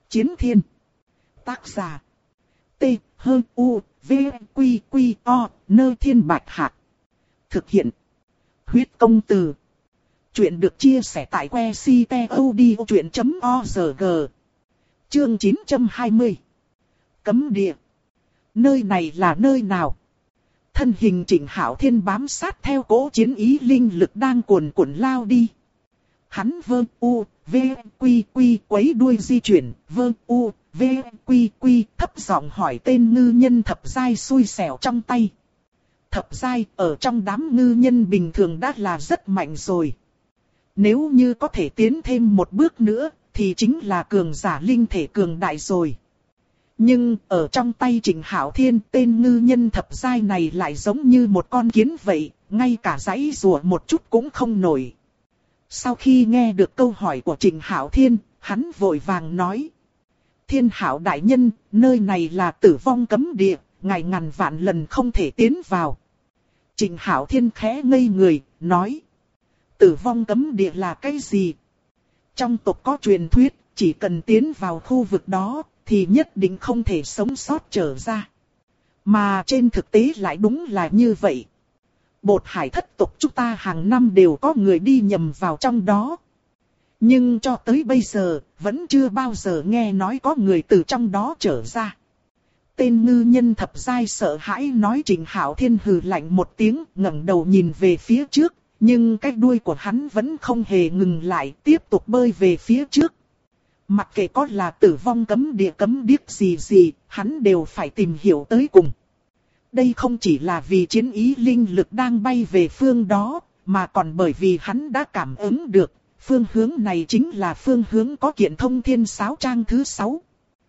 Chiến thiên. Tác giả. T-H-U-V-Q-Q-O, Nơi Thiên Bạch Hạc. Thực hiện. Huyết Công Từ. Chuyện được chia sẻ tại website.odchuyện.org. Chương 920. Cấm địa. Nơi này là nơi nào? Thân hình Trịnh Hạo Thiên bám sát theo cỗ chiến ý linh lực đang cuồn cuộn lao đi. Hắn quấy đuôi di chuyển, thấp giọng hỏi tên ngư nhân thập giai xui xẻo trong tay. Thập giai ở trong đám ngư nhân bình thường đã là rất mạnh rồi. Nếu như có thể tiến thêm một bước nữa, thì chính là cường giả linh thể cường đại rồi. Nhưng ở trong tay Trịnh Hạo Thiên, tên ngư nhân thập giai này lại giống như một con kiến vậy, ngay cả giãy giụa một chút cũng không nổi. Sau khi nghe được câu hỏi của Trịnh Hạo Thiên, hắn vội vàng nói: Thiên Hạo đại nhân, nơi này là tử vong cấm địa, ngài ngàn vạn lần không thể tiến vào. Trịnh Hạo Thiên khẽ ngây người, nói: Tử vong cấm địa là cái gì? Trong tộc có truyền thuyết, chỉ cần tiến vào khu vực đó, thì nhất định không thể sống sót trở ra. Mà trên thực tế lại đúng là như vậy. Bột hải thất tộc chúng ta hàng năm đều có người đi nhầm vào trong đó. Nhưng cho tới bây giờ, vẫn chưa bao giờ nghe nói có người từ trong đó trở ra. Tên ngư nhân thập giai sợ hãi nói. Trịnh Hạo Thiên hừ lạnh một tiếng, ngẩng đầu nhìn về phía trước. Nhưng cái đuôi của hắn vẫn không hề ngừng lại, tiếp tục bơi về phía trước. Mặc kệ có là tử vong cấm địa cấm điếc gì, hắn đều phải tìm hiểu tới cùng. Đây không chỉ là vì chiến ý linh lực đang bay về phương đó, mà còn bởi vì hắn đã cảm ứng được, phương hướng này chính là phương hướng có kiện thông thiên sáo trang thứ 6.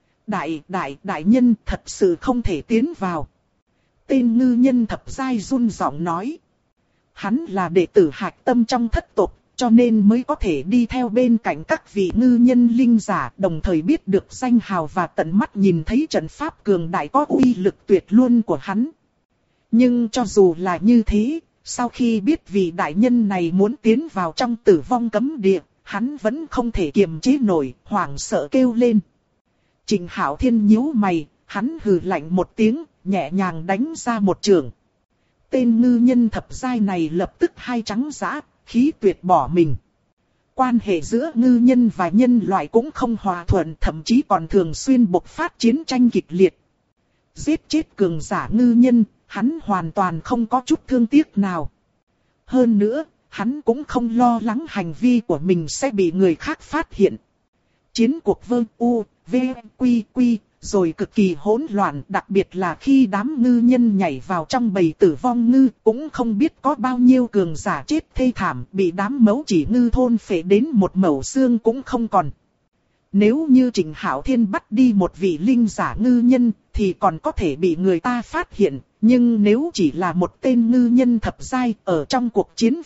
Đại nhân thật sự không thể tiến vào. Tên ngư nhân thập giai run giọng nói. Hắn là đệ tử hạch tâm trong thất tộc, cho nên mới có thể đi theo bên cạnh các vị ngư nhân linh giả, đồng thời biết được danh hào và tận mắt nhìn thấy trận pháp cường đại có uy lực tuyệt luân của hắn. Nhưng cho dù là như thế, sau khi biết vị đại nhân này muốn tiến vào trong tử vong cấm địa, hắn vẫn không thể kiềm chế nổi, hoảng sợ kêu lên. Trịnh Hạo Thiên nhíu mày, hắn hừ lạnh một tiếng, nhẹ nhàng đánh ra một chưởng. Tên ngư nhân thập giai này lập tức hai trắng dã, khí tuyệt bỏ mình. Quan hệ giữa ngư nhân và nhân loại cũng không hòa thuận, thậm chí còn thường xuyên bộc phát chiến tranh kịch liệt. Giết chết cường giả ngư nhân, hắn hoàn toàn không có chút thương tiếc nào. Hơn nữa, hắn cũng không lo lắng hành vi của mình sẽ bị người khác phát hiện. Chiến cuộc Quy rồi cực kỳ hỗn loạn, đặc biệt là khi đám ngư nhân nhảy vào trong bầy tử vong ngư, cũng không biết có bao nhiêu cường giả chết thê thảm, bị đám mấu chỉ ngư thôn phệ đến một mẩu xương cũng không còn. Nếu như Trịnh Hạo Thiên bắt đi một vị linh giả ngư nhân, thì còn có thể bị người ta phát hiện, nhưng nếu chỉ là một tên ngư nhân thập giai ở trong cuộc chiến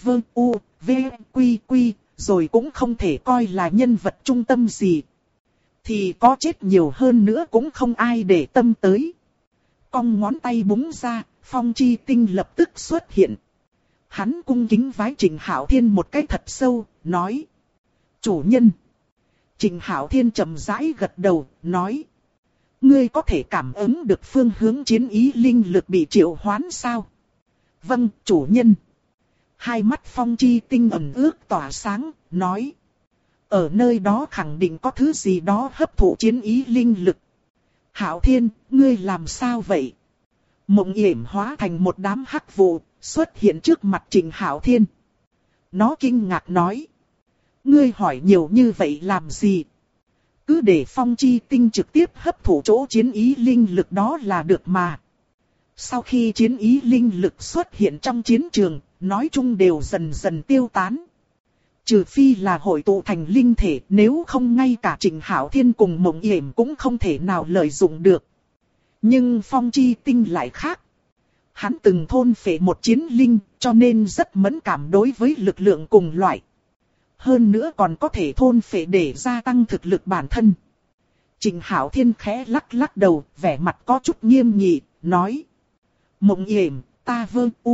Quy, rồi cũng không thể coi là nhân vật trung tâm gì. Thì có chết nhiều hơn nữa cũng không ai để tâm tới. Cong ngón tay búng ra, Phong Chi Tinh lập tức xuất hiện. Hắn cung kính vái Trịnh Hạo Thiên một cái thật sâu, nói: Chủ nhân. Trịnh Hạo Thiên chậm rãi gật đầu, nói: Ngươi có thể cảm ứng được phương hướng chiến ý linh lực bị triệu hoán sao? Vâng, chủ nhân. Hai mắt Phong Chi Tinh ẩn ước tỏa sáng, nói: Ở nơi đó khẳng định có thứ gì đó hấp thụ chiến ý linh lực. Hạo Thiên, ngươi làm sao vậy? Mộng yểm hóa thành một đám hắc vụ, xuất hiện trước mặt Trịnh Hạo Thiên. Nó kinh ngạc nói: Ngươi hỏi nhiều như vậy làm gì? Cứ để Phong Chi Tinh trực tiếp hấp thụ chỗ chiến ý linh lực đó là được mà. Sau khi chiến ý linh lực xuất hiện trong chiến trường, nói chung đều dần dần tiêu tán. Trừ phi là hội tụ thành linh thể, nếu không ngay cả Trịnh Hạo Thiên cùng Mộng Yểm cũng không thể nào lợi dụng được. Nhưng Phong Chi Tinh lại khác. Hắn từng thôn phệ một chiến linh, cho nên rất mẫn cảm đối với lực lượng cùng loại. Hơn nữa còn có thể thôn phệ để gia tăng thực lực bản thân. Trịnh Hạo Thiên khẽ lắc lắc đầu, vẻ mặt có chút nghiêm nghị, nói: Mộng Yểm, ta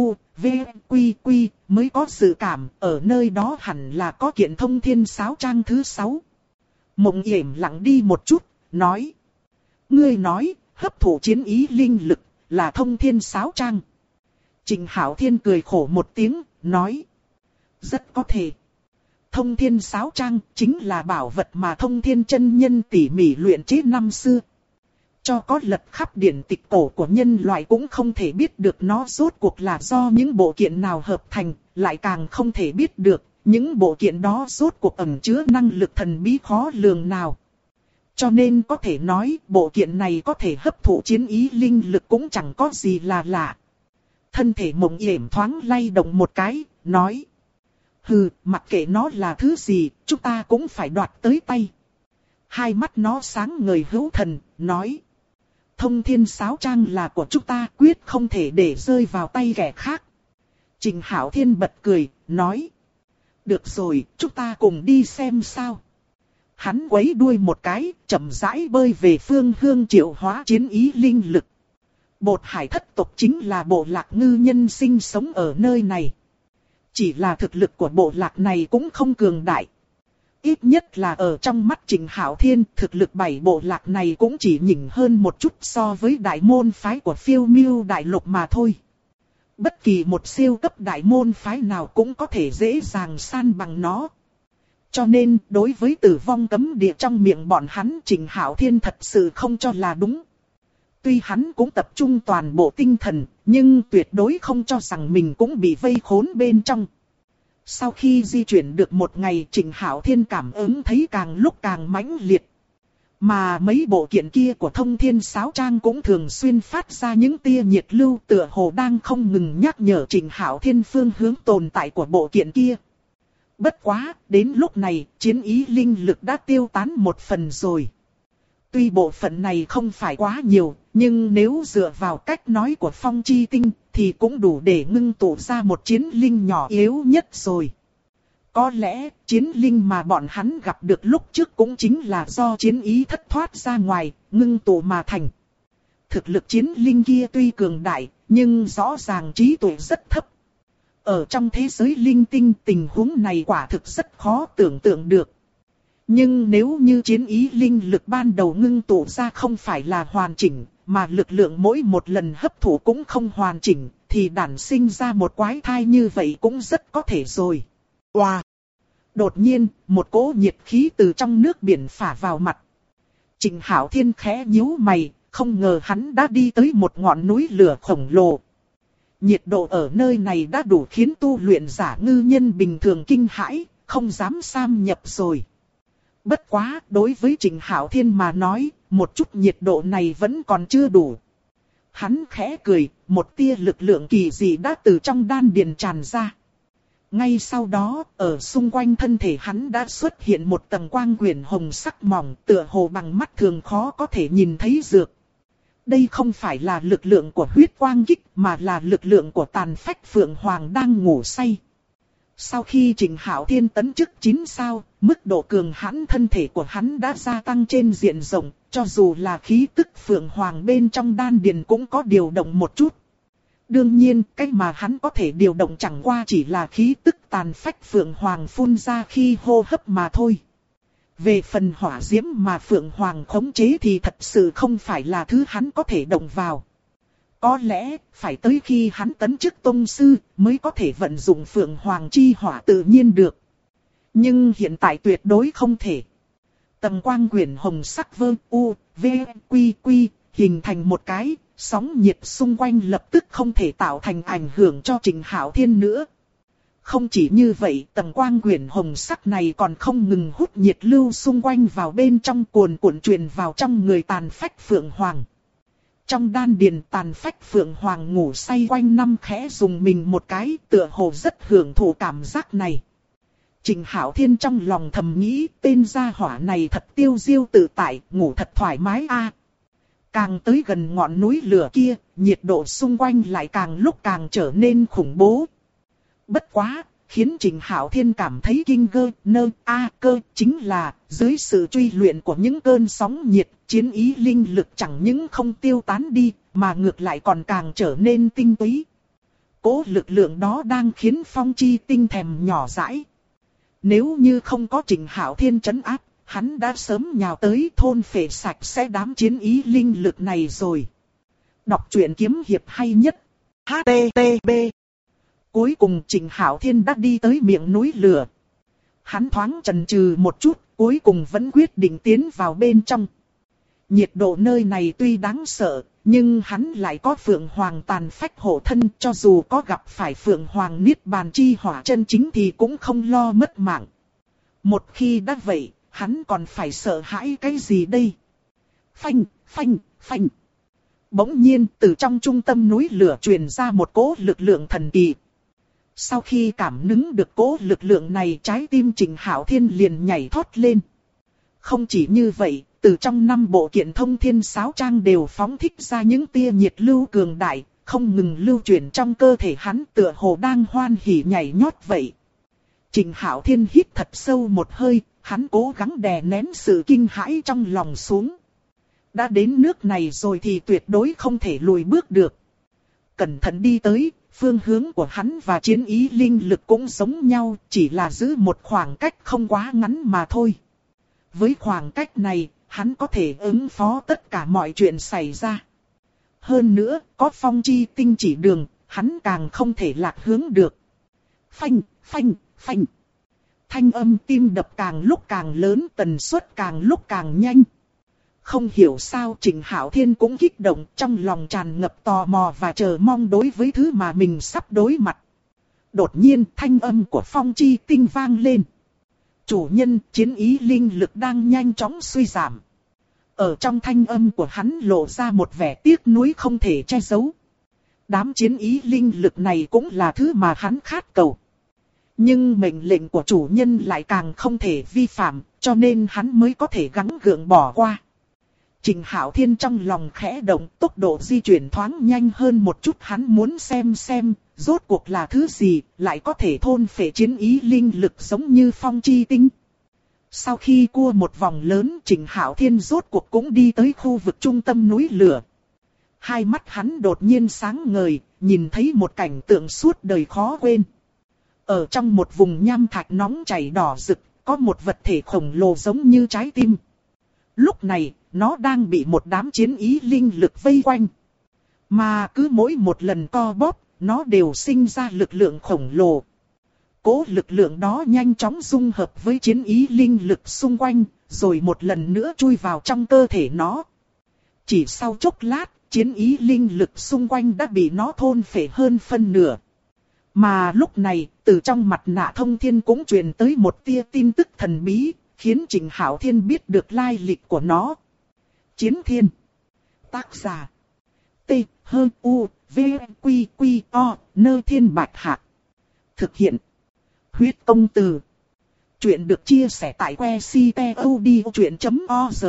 Quy mới có dự cảm, ở nơi đó hẳn là có kiện thông thiên sáo trang thứ 6. Mộng Yểm lặng đi một chút, nói. Ngươi nói, hấp thụ chiến ý linh lực, là thông thiên sáo trang. Trình Hạo Thiên cười khổ một tiếng, nói. Rất có thể. Thông thiên sáo trang chính là bảo vật mà thông thiên chân nhân tỉ mỉ luyện chế năm xưa. Cho có lật khắp điển tịch cổ của nhân loại cũng không thể biết được nó rốt cuộc là do những bộ kiện nào hợp thành, lại càng không thể biết được những bộ kiện đó rốt cuộc ẩn chứa năng lực thần bí khó lường nào. Cho nên có thể nói bộ kiện này có thể hấp thụ chiến ý linh lực cũng chẳng có gì là lạ. Thân thể Mộng Yểm thoáng lay động một cái, nói. Hừ, mặc kệ nó là thứ gì, chúng ta cũng phải đoạt tới tay. Hai mắt nó sáng ngời hữu thần, nói. Thông thiên sáo trang là của chúng ta, quyết không thể để rơi vào tay kẻ khác. Trình Hạo Thiên bật cười, nói. Được rồi, chúng ta cùng đi xem sao. Hắn quấy đuôi một cái, chậm rãi bơi về phương hướng triệu hóa chiến ý linh lực. Bột Hải thất tộc chính là bộ lạc ngư nhân sinh sống ở nơi này. Chỉ là thực lực của bộ lạc này cũng không cường đại. Ít nhất là ở trong mắt Trình Hạo Thiên, thực lực 7 bộ lạc này cũng chỉ nhỉnh hơn một chút so với đại môn phái của Phiêu Miêu đại lục mà thôi. Bất kỳ một siêu cấp đại môn phái nào cũng có thể dễ dàng san bằng nó. Cho nên, đối với tử vong cấm địa trong miệng bọn hắn, Trình Hạo Thiên thật sự không cho là đúng. Tuy hắn cũng tập trung toàn bộ tinh thần, nhưng tuyệt đối không cho rằng mình cũng bị vây khốn bên trong. Sau khi di chuyển được một ngày, Trình Hạo Thiên cảm ứng thấy càng lúc càng mãnh liệt. Mà mấy bộ kiện kia của thông thiên sáo trang cũng thường xuyên phát ra những tia nhiệt lưu tựa hồ đang không ngừng nhắc nhở Trình Hạo Thiên phương hướng tồn tại của bộ kiện kia. Bất quá, đến lúc này, chiến ý linh lực đã tiêu tán một phần rồi. Tuy bộ phận này không phải quá nhiều, nhưng nếu dựa vào cách nói của Phong Chi Tinh, thì cũng đủ để ngưng tụ ra một chiến linh nhỏ yếu nhất rồi. Có lẽ, chiến linh mà bọn hắn gặp được lúc trước cũng chính là do chiến ý thất thoát ra ngoài, ngưng tụ mà thành. Thực lực chiến linh kia tuy cường đại, nhưng rõ ràng trí tuệ rất thấp. Ở trong thế giới linh tinh, tình huống này quả thực rất khó tưởng tượng được. Nhưng nếu như chiến ý linh lực ban đầu ngưng tụ ra không phải là hoàn chỉnh, mà lực lượng mỗi một lần hấp thụ cũng không hoàn chỉnh, thì đản sinh ra một quái thai như vậy cũng rất có thể rồi. Oa! Đột nhiên, một cỗ nhiệt khí từ trong nước biển phả vào mặt. Trình Hạo Thiên khẽ nhíu mày, không ngờ hắn đã đi tới một ngọn núi lửa khổng lồ. Nhiệt độ ở nơi này đã đủ khiến tu luyện giả ngư nhân bình thường kinh hãi, không dám xâm nhập rồi. Bất quá, đối với Trình Hạo Thiên mà nói, một chút nhiệt độ này vẫn còn chưa đủ. Hắn khẽ cười, một tia lực lượng kỳ dị đã từ trong đan điền tràn ra. Ngay sau đó, ở xung quanh thân thể hắn đã xuất hiện một tầng quang quyển hồng sắc mỏng, tựa hồ bằng mắt thường khó có thể nhìn thấy dược. Đây không phải là lực lượng của huyết quang kích, mà là lực lượng của tàn phách Phượng Hoàng đang ngủ say. Sau khi Trình Hạo Thiên tấn chức 9 sao, mức độ cường hãn thân thể của hắn đã gia tăng trên diện rộng, cho dù là khí tức Phượng Hoàng bên trong đan điền cũng có điều động một chút. Đương nhiên, cách mà hắn có thể điều động chẳng qua chỉ là khí tức tàn phách Phượng Hoàng phun ra khi hô hấp mà thôi. Về phần hỏa diễm mà Phượng Hoàng khống chế thì thật sự không phải là thứ hắn có thể động vào. Có lẽ, phải tới khi hắn tấn chức tông sư, mới có thể vận dụng Phượng Hoàng chi hỏa tự nhiên được. Nhưng hiện tại tuyệt đối không thể. Tầng quang quyển hồng sắc vơ u, v, quy quy, hình thành một cái, sóng nhiệt xung quanh lập tức không thể tạo thành ảnh hưởng cho Trình Hạo Thiên nữa. Không chỉ như vậy, tầng quang quyển hồng sắc này còn không ngừng hút nhiệt lưu xung quanh vào bên trong cuồn cuộn truyền vào trong người tàn phách Phượng Hoàng. Trong đan điền tàn phách Phượng Hoàng ngủ say quanh năm khẽ dùng mình một cái, tựa hồ rất hưởng thụ cảm giác này. Trình Hạo Thiên trong lòng thầm nghĩ, tên gia hỏa này thật tiêu diêu tự tại, ngủ thật thoải mái a. Càng tới gần ngọn núi lửa kia, nhiệt độ xung quanh lại càng lúc càng trở nên khủng bố. Bất quá, khiến Trình Hạo Thiên cảm thấy kinh cơ chính là, dưới sự truy luyện của những cơn sóng nhiệt, chiến ý linh lực chẳng những không tiêu tán đi, mà ngược lại còn càng trở nên tinh túy. Cố lực lượng đó đang khiến Phong Chi Tinh thèm nhỏ dãi. Nếu như không có Trình Hạo Thiên trấn áp, hắn đã sớm nhào tới thôn phệ sạch sẽ đám chiến ý linh lực này rồi. Đọc truyện kiếm hiệp hay nhất. HTTP. Cuối cùng Trịnh Hạo Thiên đã đi tới miệng núi lửa. Hắn thoáng chần chừ một chút, cuối cùng vẫn quyết định tiến vào bên trong. Nhiệt độ nơi này tuy đáng sợ, nhưng hắn lại có Phượng Hoàng tàn phách hộ thân, cho dù có gặp phải Phượng Hoàng niết bàn chi hỏa chân chính thì cũng không lo mất mạng. Một khi đã vậy, hắn còn phải sợ hãi cái gì đây? Phanh, phanh, phanh. Bỗng nhiên từ trong trung tâm núi lửa truyền ra một cỗ lực lượng thần kỳ. Sau khi cảm nứng được cỗ lực lượng này, trái tim Trịnh Hạo Thiên liền nhảy thoát lên. Không chỉ như vậy, từ trong 5 bộ kiện thông thiên sáo trang đều phóng thích ra những tia nhiệt lưu cường đại, không ngừng lưu chuyển trong cơ thể hắn, tựa hồ đang hoan hỉ nhảy nhót vậy. Trịnh Hạo Thiên hít thật sâu một hơi, hắn cố gắng đè nén sự kinh hãi trong lòng xuống. Đã đến nước này rồi thì tuyệt đối không thể lùi bước được. Cẩn thận đi tới, phương hướng của hắn và chiến ý linh lực cũng giống nhau, chỉ là giữ một khoảng cách không quá ngắn mà thôi. Với khoảng cách này, hắn có thể ứng phó tất cả mọi chuyện xảy ra. Hơn nữa, có phong chi tinh chỉ đường, hắn càng không thể lạc hướng được. Phanh, phanh, phanh. Thanh âm tim đập càng lúc càng lớn, tần suất càng lúc càng nhanh. Không hiểu sao Trịnh Hạo Thiên cũng kích động, trong lòng tràn ngập tò mò và chờ mong đối với thứ mà mình sắp đối mặt. Đột nhiên thanh âm của phong chi tinh vang lên. Chủ nhân, chiến ý linh lực đang nhanh chóng suy giảm. Ở trong thanh âm của hắn lộ ra một vẻ tiếc nuối không thể che giấu. Đám chiến ý linh lực này cũng là thứ mà hắn khát cầu. Nhưng mệnh lệnh của chủ nhân lại càng không thể vi phạm, cho nên hắn mới có thể gắng gượng bỏ qua. Trịnh Hạo Thiên trong lòng khẽ động, tốc độ di chuyển thoáng nhanh hơn một chút, hắn muốn xem, rốt cuộc là thứ gì, lại có thể thôn phệ chiến ý linh lực giống như phong chi tinh. Sau khi cua một vòng lớn, Trịnh Hạo Thiên rốt cuộc cũng đi tới khu vực trung tâm núi lửa. Hai mắt hắn đột nhiên sáng ngời, nhìn thấy một cảnh tượng suốt đời khó quên. Ở trong một vùng nham thạch nóng chảy đỏ rực, có một vật thể khổng lồ giống như trái tim. Lúc này, nó đang bị một đám chiến ý linh lực vây quanh. Mà cứ mỗi một lần co bóp, nó đều sinh ra lực lượng khổng lồ. Cố lực lượng đó nhanh chóng dung hợp với chiến ý linh lực xung quanh, rồi một lần nữa chui vào trong cơ thể nó. Chỉ sau chốc lát, chiến ý linh lực xung quanh đã bị nó thôn phệ hơn phân nửa. Mà lúc này, từ trong mặt nạ thông thiên cũng truyền tới một tia tin tức thần bí, khiến Trịnh Hạo Thiên biết được lai lịch của nó. Chiến thiên. Tác giả. T, H, U, V, Quy, Quy, O, Nơ Thiên Bạch Hạc. Thực hiện. Huyết Công Từ. Chuyện được chia sẻ tại website.odchuyện.org.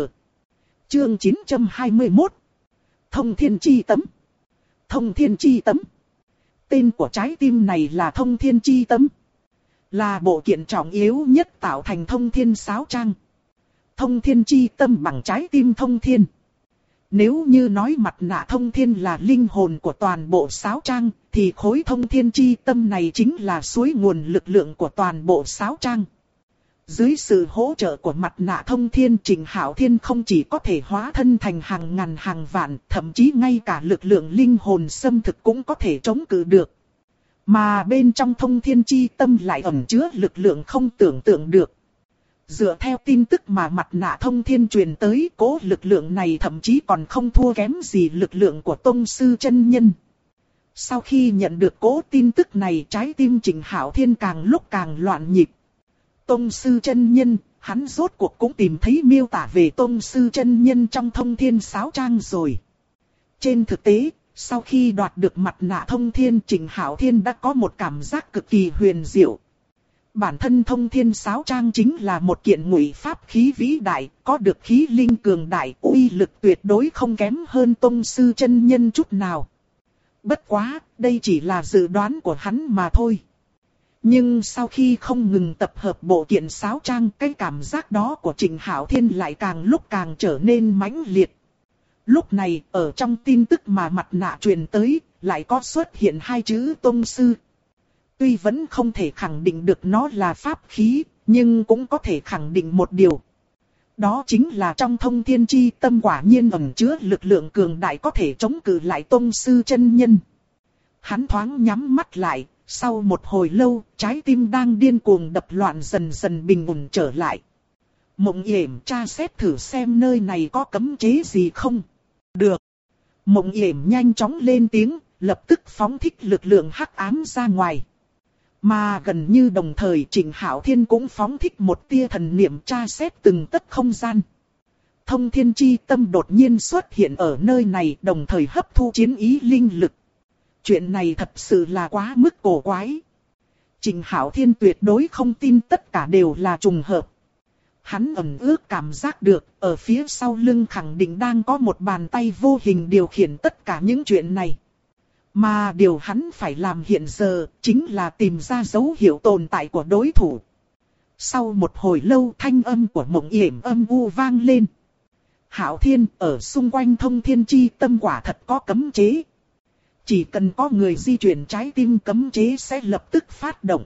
Chương 921. Thông Thiên Chi Tấm. Thông Thiên Chi Tấm. Tên của trái tim này là Thông Thiên Chi Tấm. Là bộ kiện trọng yếu nhất tạo thành thông thiên sáo trang. Thông thiên chi tâm bằng trái tim thông thiên. Nếu như nói mặt nạ thông thiên là linh hồn của toàn bộ sáo trang, thì khối thông thiên chi tâm này chính là suối nguồn lực lượng của toàn bộ sáo trang. Dưới sự hỗ trợ của mặt nạ thông thiên, Trịnh Hạo Thiên không chỉ có thể hóa thân thành hàng ngàn hàng vạn, thậm chí ngay cả lực lượng linh hồn xâm thực cũng có thể chống cự được. Mà bên trong thông thiên chi tâm lại ẩn chứa lực lượng không tưởng tượng được. Dựa theo tin tức mà mặt nạ thông thiên truyền tới, cố lực lượng này thậm chí còn không thua kém gì lực lượng của tông sư chân nhân. Sau khi nhận được cố tin tức này, trái tim Trịnh Hạo Thiên càng lúc càng loạn nhịp. Tông sư chân nhân, hắn rốt cuộc cũng tìm thấy miêu tả về tông sư chân nhân trong thông thiên sáo trang rồi. Trên thực tế, sau khi đoạt được mặt nạ thông thiên, Trịnh Hạo Thiên đã có một cảm giác cực kỳ huyền diệu. Bản thân thông thiên sáo trang chính là một kiện ngụy pháp khí vĩ đại, có được khí linh cường đại, uy lực tuyệt đối không kém hơn tông sư chân nhân chút nào. Bất quá, đây chỉ là dự đoán của hắn mà thôi. Nhưng sau khi không ngừng tập hợp bộ kiện sáo trang, cái cảm giác đó của Trịnh Hạo Thiên lại càng lúc càng trở nên mãnh liệt. Lúc này, ở trong tin tức mà mặt nạ truyền tới, lại có xuất hiện hai chữ tông sư. Tuy vẫn không thể khẳng định được nó là pháp khí, nhưng cũng có thể khẳng định một điều. Đó chính là trong thông thiên chi tâm quả nhiên ẩn chứa lực lượng cường đại có thể chống cự lại tông sư chân nhân. Hắn thoáng nhắm mắt lại, sau một hồi lâu, trái tim đang điên cuồng đập loạn dần dần bình ổn trở lại. Mộng Yểm tra xét thử xem nơi này có cấm chế gì không. Được. Mộng Yểm nhanh chóng lên tiếng, lập tức phóng thích lực lượng hắc ám ra ngoài. Mà gần như đồng thời Trịnh Hạo Thiên cũng phóng thích một tia thần niệm tra xét từng tấc không gian. Thông thiên chi tâm đột nhiên xuất hiện ở nơi này, đồng thời hấp thu chiến ý linh lực. Chuyện này thật sự là quá mức cổ quái. Trịnh Hạo Thiên tuyệt đối không tin tất cả đều là trùng hợp. Hắn ẩn ước cảm giác được, ở phía sau lưng khẳng định đang có một bàn tay vô hình điều khiển tất cả những chuyện này. Mà điều hắn phải làm hiện giờ, chính là tìm ra dấu hiệu tồn tại của đối thủ. Sau một hồi lâu thanh âm của Mộng Yểm âm u vang lên. Hạo Thiên, ở xung quanh thông thiên chi tâm quả thật có cấm chế. Chỉ cần có người di chuyển trái tim cấm chế sẽ lập tức phát động.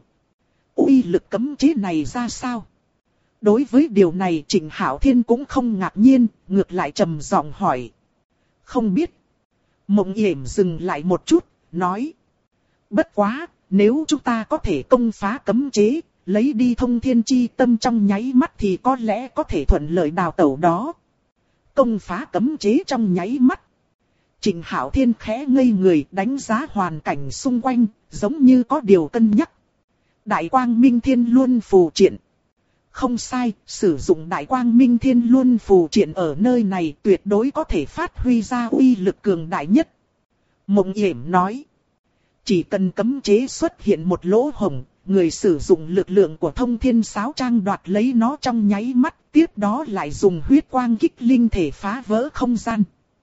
Uy lực cấm chế này ra sao? Đối với điều này Trịnh Hạo Thiên cũng không ngạc nhiên, ngược lại trầm giọng hỏi. Không biết. Mộng Yểm dừng lại một chút, nói. Bất quá, nếu chúng ta có thể công phá cấm chế, lấy đi thông thiên chi tâm trong nháy mắt thì có lẽ có thể thuận lợi đào tẩu đó. Công phá cấm chế trong nháy mắt. Trịnh Hạo Thiên khẽ ngây người đánh giá hoàn cảnh xung quanh, giống như có điều cân nhắc. Đại Quang Minh Thiên Luân Phù Triện. Không sai, sử dụng Đại Quang Minh Thiên Luân Phù Triện ở nơi này tuyệt đối có thể phát huy ra uy lực cường đại nhất. Mộng Yểm nói. Chỉ cần cấm chế xuất hiện một lỗ hổng, người sử dụng lực lượng của thông thiên sáo trang đoạt lấy nó trong nháy mắt, tiếp đó lại dùng huyết quang kích linh thể phá vỡ không gian.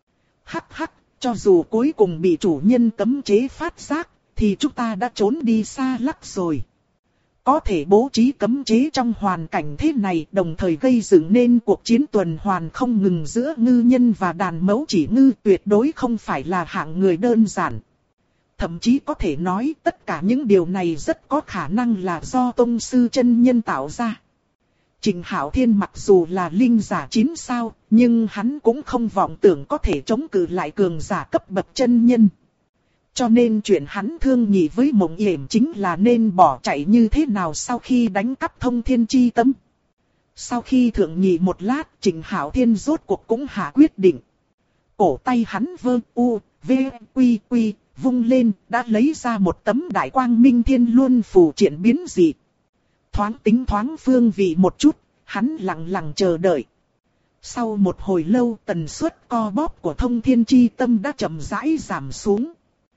Hắc hắc, cho dù cuối cùng bị chủ nhân cấm chế phát giác, thì chúng ta đã trốn đi xa lắc rồi. Có thể bố trí cấm chế trong hoàn cảnh thế này, đồng thời gây dựng nên cuộc chiến tuần hoàn không ngừng giữa ngư nhân và đàn mẫu chỉ ngư, tuyệt đối không phải là hạng người đơn giản. Thậm chí có thể nói tất cả những điều này rất có khả năng là do tông sư chân nhân tạo ra. Trịnh Hạo Thiên mặc dù là linh giả 9 sao, nhưng hắn cũng không vọng tưởng có thể chống cự lại cường giả cấp bậc chân nhân. Cho nên chuyện hắn thương nghị với Mộng Yểm chính là nên bỏ chạy như thế nào sau khi đánh cắp thông thiên chi tâm. Sau khi thượng nghị một lát, Trịnh Hạo Thiên rốt cuộc cũng hạ quyết định. Cổ tay hắn vơ u, v, quy quy, vung lên, đã lấy ra một tấm Đại Quang Minh Thiên Luân Phù Triện biến dị. Thoáng tính thoáng phương vị một chút, hắn lặng lặng chờ đợi. Sau một hồi lâu tần suất co bóp của thông thiên chi tâm đã chậm rãi giảm xuống.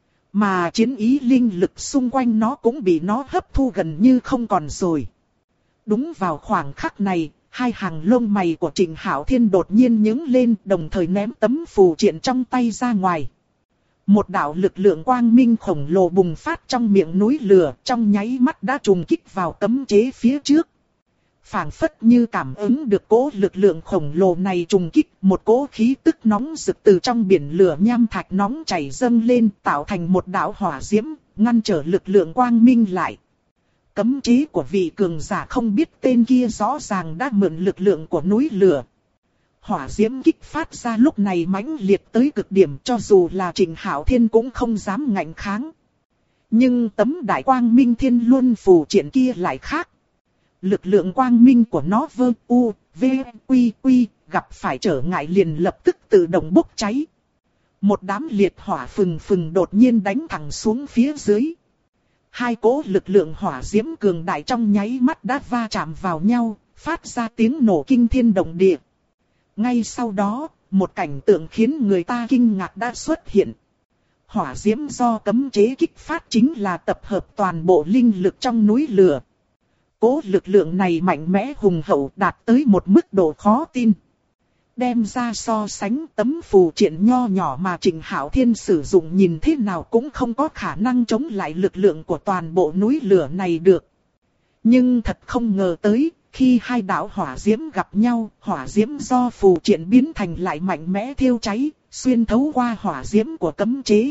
Mà chiến ý linh lực xung quanh nó cũng bị nó hấp thu gần như không còn rồi. Đúng vào khoảng khắc này, hai hàng lông mày của Trịnh Hạo Thiên đột nhiên nhướng lên, đồng thời ném tấm phù triện trong tay ra ngoài. Một đạo lực lượng quang minh khổng lồ bùng phát trong miệng núi lửa, trong nháy mắt đã trùng kích vào cấm chế phía trước. Phảng phất như cảm ứng được cỗ lực lượng khổng lồ này trùng kích, một cỗ khí tức nóng rực từ trong biển lửa nham thạch nóng chảy dâng lên, tạo thành một đạo hỏa diễm, ngăn trở lực lượng quang minh lại. Cấm chế của vị cường giả không biết tên kia rõ ràng đã mượn lực lượng của núi lửa. Hỏa diễm kích phát ra lúc này mãnh liệt tới cực điểm, cho dù là Trịnh Hạo Thiên cũng không dám ngạnh kháng. Nhưng tấm Đại Quang Minh Thiên Luân Phù Triện kia lại khác. Lực lượng quang minh của nó vơ u, v, quy quy, gặp phải trở ngại liền lập tức tự động bốc cháy. Một đám liệt hỏa phừng phừng đột nhiên đánh thẳng xuống phía dưới. Hai cỗ lực lượng hỏa diễm cường đại trong nháy mắt đã va chạm vào nhau, phát ra tiếng nổ kinh thiên động địa. Ngay sau đó, một cảnh tượng khiến người ta kinh ngạc đã xuất hiện. Hỏa diễm do cấm chế kích phát chính là tập hợp toàn bộ linh lực trong núi lửa. Cố lực lượng này mạnh mẽ hùng hậu đạt tới một mức độ khó tin. Đem ra so sánh tấm phù triện nho nhỏ mà Trịnh Hạo Thiên sử dụng nhìn thế nào cũng không có khả năng chống lại lực lượng của toàn bộ núi lửa này được. Nhưng thật không ngờ tới, khi hai đạo hỏa diễm gặp nhau, hỏa diễm do phù triện biến thành lại mạnh mẽ thiêu cháy, xuyên thấu qua hỏa diễm của cấm chế.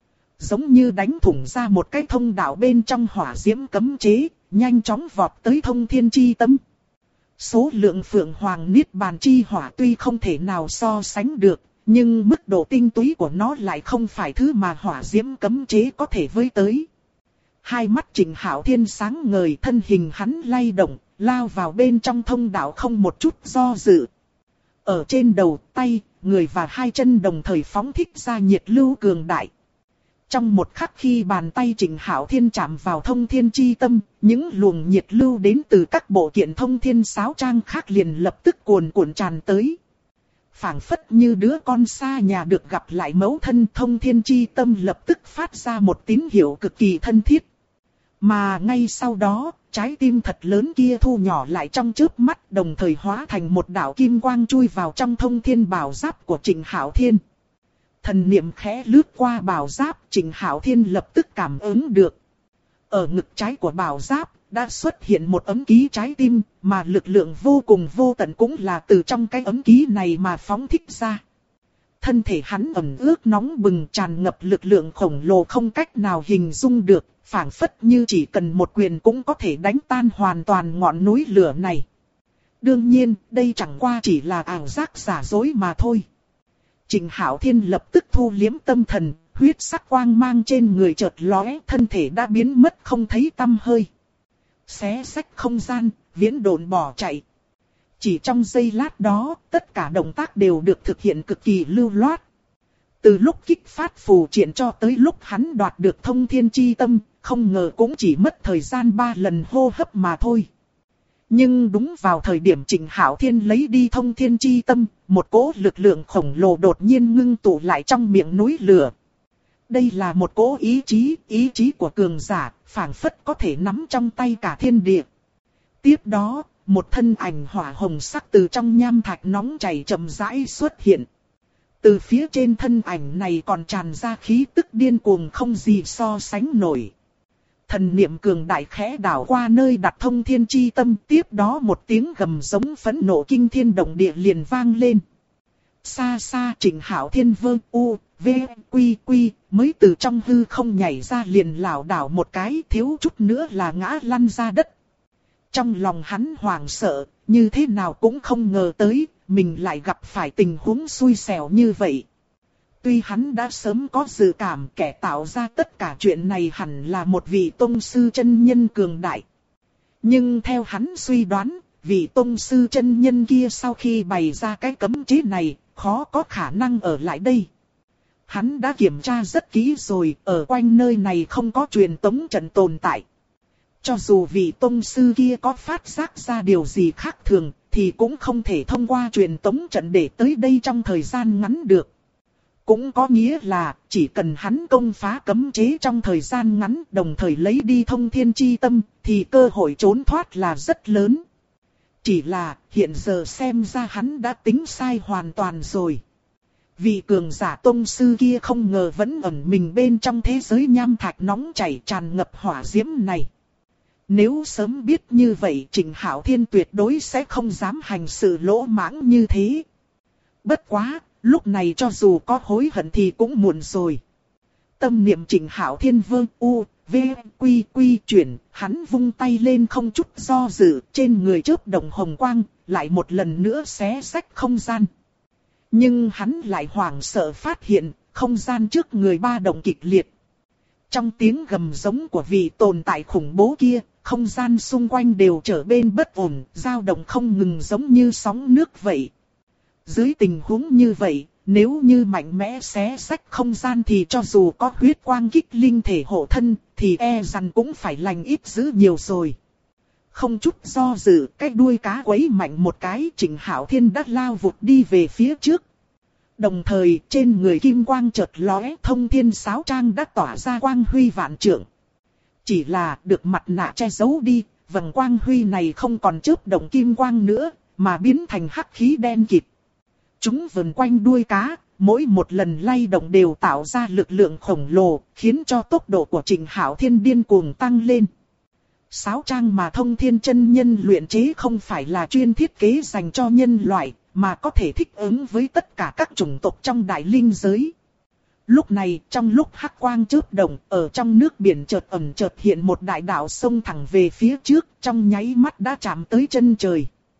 Giống như đánh thủng ra một cái thông đạo bên trong hỏa diễm cấm chế, nhanh chóng vọt tới thông thiên chi tâm. Số lượng Phượng Hoàng Niết Bàn chi hỏa tuy không thể nào so sánh được, nhưng mức độ tinh túy của nó lại không phải thứ mà hỏa diễm cấm chế có thể với tới. Hai mắt Trịnh Hạo Thiên sáng ngời, thân hình hắn lay động, lao vào bên trong thông đạo không một chút do dự. Ở trên đầu, tay, người và hai chân đồng thời phóng thích ra nhiệt lưu cường đại. Trong một khắc khi bàn tay Trịnh Hạo Thiên chạm vào thông thiên chi tâm, những luồng nhiệt lưu đến từ các bộ kiện thông thiên sáo trang khác liền lập tức cuồn cuộn tràn tới. Phảng phất như đứa con xa nhà được gặp lại mẫu thân, thông thiên chi tâm lập tức phát ra một tín hiệu cực kỳ thân thiết. Mà ngay sau đó, trái tim thật lớn kia thu nhỏ lại trong chớp mắt, đồng thời hóa thành một đạo kim quang chui vào trong thông thiên bảo giáp của Trịnh Hạo Thiên. Thần niệm khẽ lướt qua bảo giáp, Trịnh Hạo Thiên lập tức cảm ứng được. Ở ngực trái của bảo giáp đã xuất hiện một ấm ký trái tim, mà lực lượng vô cùng vô tận cũng là từ trong cái ấm ký này mà phóng thích ra. Thân thể hắn ẩm ướt nóng bừng, tràn ngập lực lượng khổng lồ không cách nào hình dung được, phảng phất như chỉ cần một quyền cũng có thể đánh tan hoàn toàn ngọn núi lửa này. Đương nhiên, đây chẳng qua chỉ là ảo giác giả dối mà thôi. Trịnh Hạo Thiên lập tức thu liếm tâm thần, huyết sắc quang mang trên người chợt lóe, thân thể đã biến mất không thấy tăm hơi. Xé rách không gian, viễn độn bỏ chạy. Chỉ trong giây lát đó, tất cả động tác đều được thực hiện cực kỳ lưu loát. Từ lúc kích phát phù triện cho tới lúc hắn đoạt được thông thiên chi tâm, không ngờ cũng chỉ mất thời gian 3 lần hô hấp mà thôi. Nhưng đúng vào thời điểm Trịnh Hạo Thiên lấy đi thông thiên chi tâm, một cỗ lực lượng khổng lồ đột nhiên ngưng tụ lại trong miệng núi lửa. Đây là một cỗ ý chí của cường giả, phảng phất có thể nắm trong tay cả thiên địa. Tiếp đó, một thân ảnh hỏa hồng sắc từ trong nham thạch nóng chảy chậm rãi xuất hiện. Từ phía trên thân ảnh này còn tràn ra khí tức điên cuồng không gì so sánh nổi. Thần niệm cường đại khẽ đảo qua nơi đặt thông thiên chi tâm, tiếp đó một tiếng gầm giống phẫn nộ kinh thiên động địa liền vang lên. Xa xa Trịnh Hạo Thiên mới từ trong hư không nhảy ra liền lảo đảo một cái, thiếu chút nữa là ngã lăn ra đất. Trong lòng hắn hoảng sợ, như thế nào cũng không ngờ tới, mình lại gặp phải tình huống xui xẻo như vậy. Tuy hắn đã sớm có dự cảm kẻ tạo ra tất cả chuyện này hẳn là một vị tông sư chân nhân cường đại. Nhưng theo hắn suy đoán, vị tông sư chân nhân kia sau khi bày ra cái cấm chế này, khó có khả năng ở lại đây. Hắn đã kiểm tra rất kỹ rồi, ở quanh nơi này không có truyền tống trận tồn tại. Cho dù vị tông sư kia có phát giác ra điều gì khác thường, thì cũng không thể thông qua truyền tống trận để tới đây trong thời gian ngắn được. Cũng có nghĩa là, chỉ cần hắn công phá cấm chế trong thời gian ngắn, đồng thời lấy đi thông thiên chi tâm, thì cơ hội trốn thoát là rất lớn. Chỉ là, hiện giờ xem ra hắn đã tính sai hoàn toàn rồi. Vị cường giả tông sư kia không ngờ vẫn ẩn mình bên trong thế giới nham thạch nóng chảy tràn ngập hỏa diễm này. Nếu sớm biết như vậy, Trịnh Hạo Thiên tuyệt đối sẽ không dám hành sự lỗ mãng như thế. Bất quá, lúc này cho dù có hối hận thì cũng muộn rồi. Tâm niệm Trịnh Hạo Thiên chuyển, hắn vung tay lên không chút do dự, trên người chớp động hồng quang, lại một lần nữa xé rách không gian. Nhưng hắn lại hoảng sợ phát hiện, không gian trước người ba động kịch liệt. Trong tiếng gầm giống của vị tồn tại khủng bố kia, không gian xung quanh đều trở bên bất ổn, dao động không ngừng giống như sóng nước vậy. Dưới tình huống như vậy, nếu như mạnh mẽ xé rách không gian thì cho dù có huyết quang kích linh thể hộ thân, thì e rằng cũng phải lành ít dữ nhiều rồi. Không chút do dự, cái đuôi cá quấy mạnh một cái, Trịnh Hạo Thiên đã lao vụt đi về phía trước. Đồng thời, trên người kim quang chợt lóe, thông thiên sáo trang đã tỏa ra quang huy vạn trượng. Chỉ là được mặt nạ che giấu đi, vầng quang huy này không còn chớp động kim quang nữa, mà biến thành hắc khí đen kịt. Chúng vần quanh đuôi cá, mỗi một lần lay động đều tạo ra lực lượng khổng lồ, khiến cho tốc độ của Trịnh Hạo Thiên điên cuồng tăng lên. Sáo trang mà thông thiên chân nhân luyện chế không phải là chuyên thiết kế dành cho nhân loại, mà có thể thích ứng với tất cả các chủng tộc trong đại linh giới. Lúc này, trong lúc hắc quang chớp động, ở trong nước biển chợt ẩn chợt hiện một đại đạo sông thẳng về phía trước, trong nháy mắt đã chạm tới chân trời.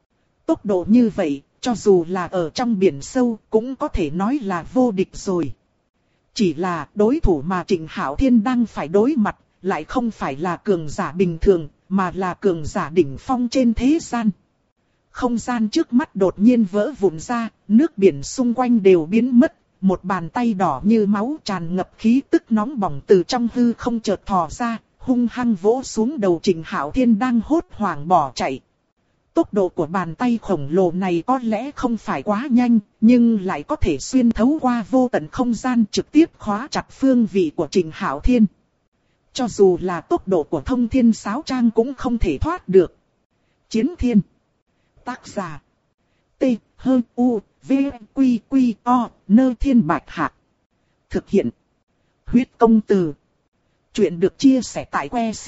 Tốc độ như vậy, cho dù là ở trong biển sâu cũng có thể nói là vô địch rồi. Chỉ là đối thủ mà Trịnh Hạo Thiên đang phải đối mặt, lại không phải là cường giả bình thường, mà là cường giả đỉnh phong trên thế gian. Không gian trước mắt đột nhiên vỡ vụn ra, nước biển xung quanh đều biến mất. Một bàn tay đỏ như máu tràn ngập khí tức nóng bỏng từ trong hư không chợt thò ra, hung hăng vỗ xuống đầu Trịnh Hạo Thiên đang hốt hoảng bỏ chạy. Tốc độ của bàn tay khổng lồ này có lẽ không phải quá nhanh, nhưng lại có thể xuyên thấu qua vô tận không gian trực tiếp khóa chặt phương vị của Trịnh Hạo Thiên. Cho dù là tốc độ của Thông Thiên Sáo Trang cũng không thể thoát được. Chiến Thiên. Tác giả. T. H. U. V. Q. Q. O. Nơ Thiên Bạch Hạc. Thực hiện. Huyết Công Từ. Chuyện được chia sẻ tại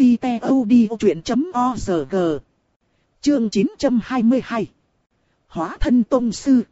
website.odchuyện.org. Chương 922. Hóa thân tông sư.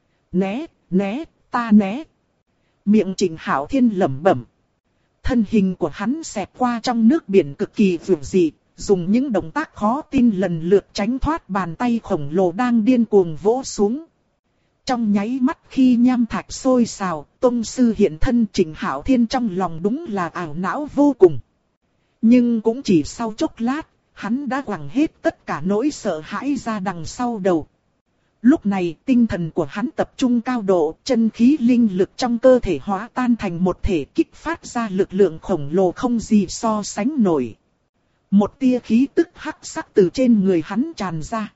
Né, né, ta né. Miệng Trịnh Hạo Thiên lẩm bẩm. Thân hình của hắn xẹt qua trong nước biển cực kỳ vượt dị, dùng những động tác khó tin lần lượt tránh thoát bàn tay khổng lồ đang điên cuồng vỗ xuống. Trong nháy mắt khi nham thạch sôi sào, tông sư hiện thân Trịnh Hạo Thiên trong lòng đúng là ảo não vô cùng. Nhưng cũng chỉ sau chốc lát, hắn đã quẳng hết tất cả nỗi sợ hãi ra đằng sau đầu. Lúc này tinh thần của hắn tập trung cao độ, chân khí linh lực trong cơ thể hóa tan thành một thể kích phát ra lực lượng khổng lồ không gì so sánh nổi. Một tia khí tức hắc sắc từ trên người hắn tràn ra.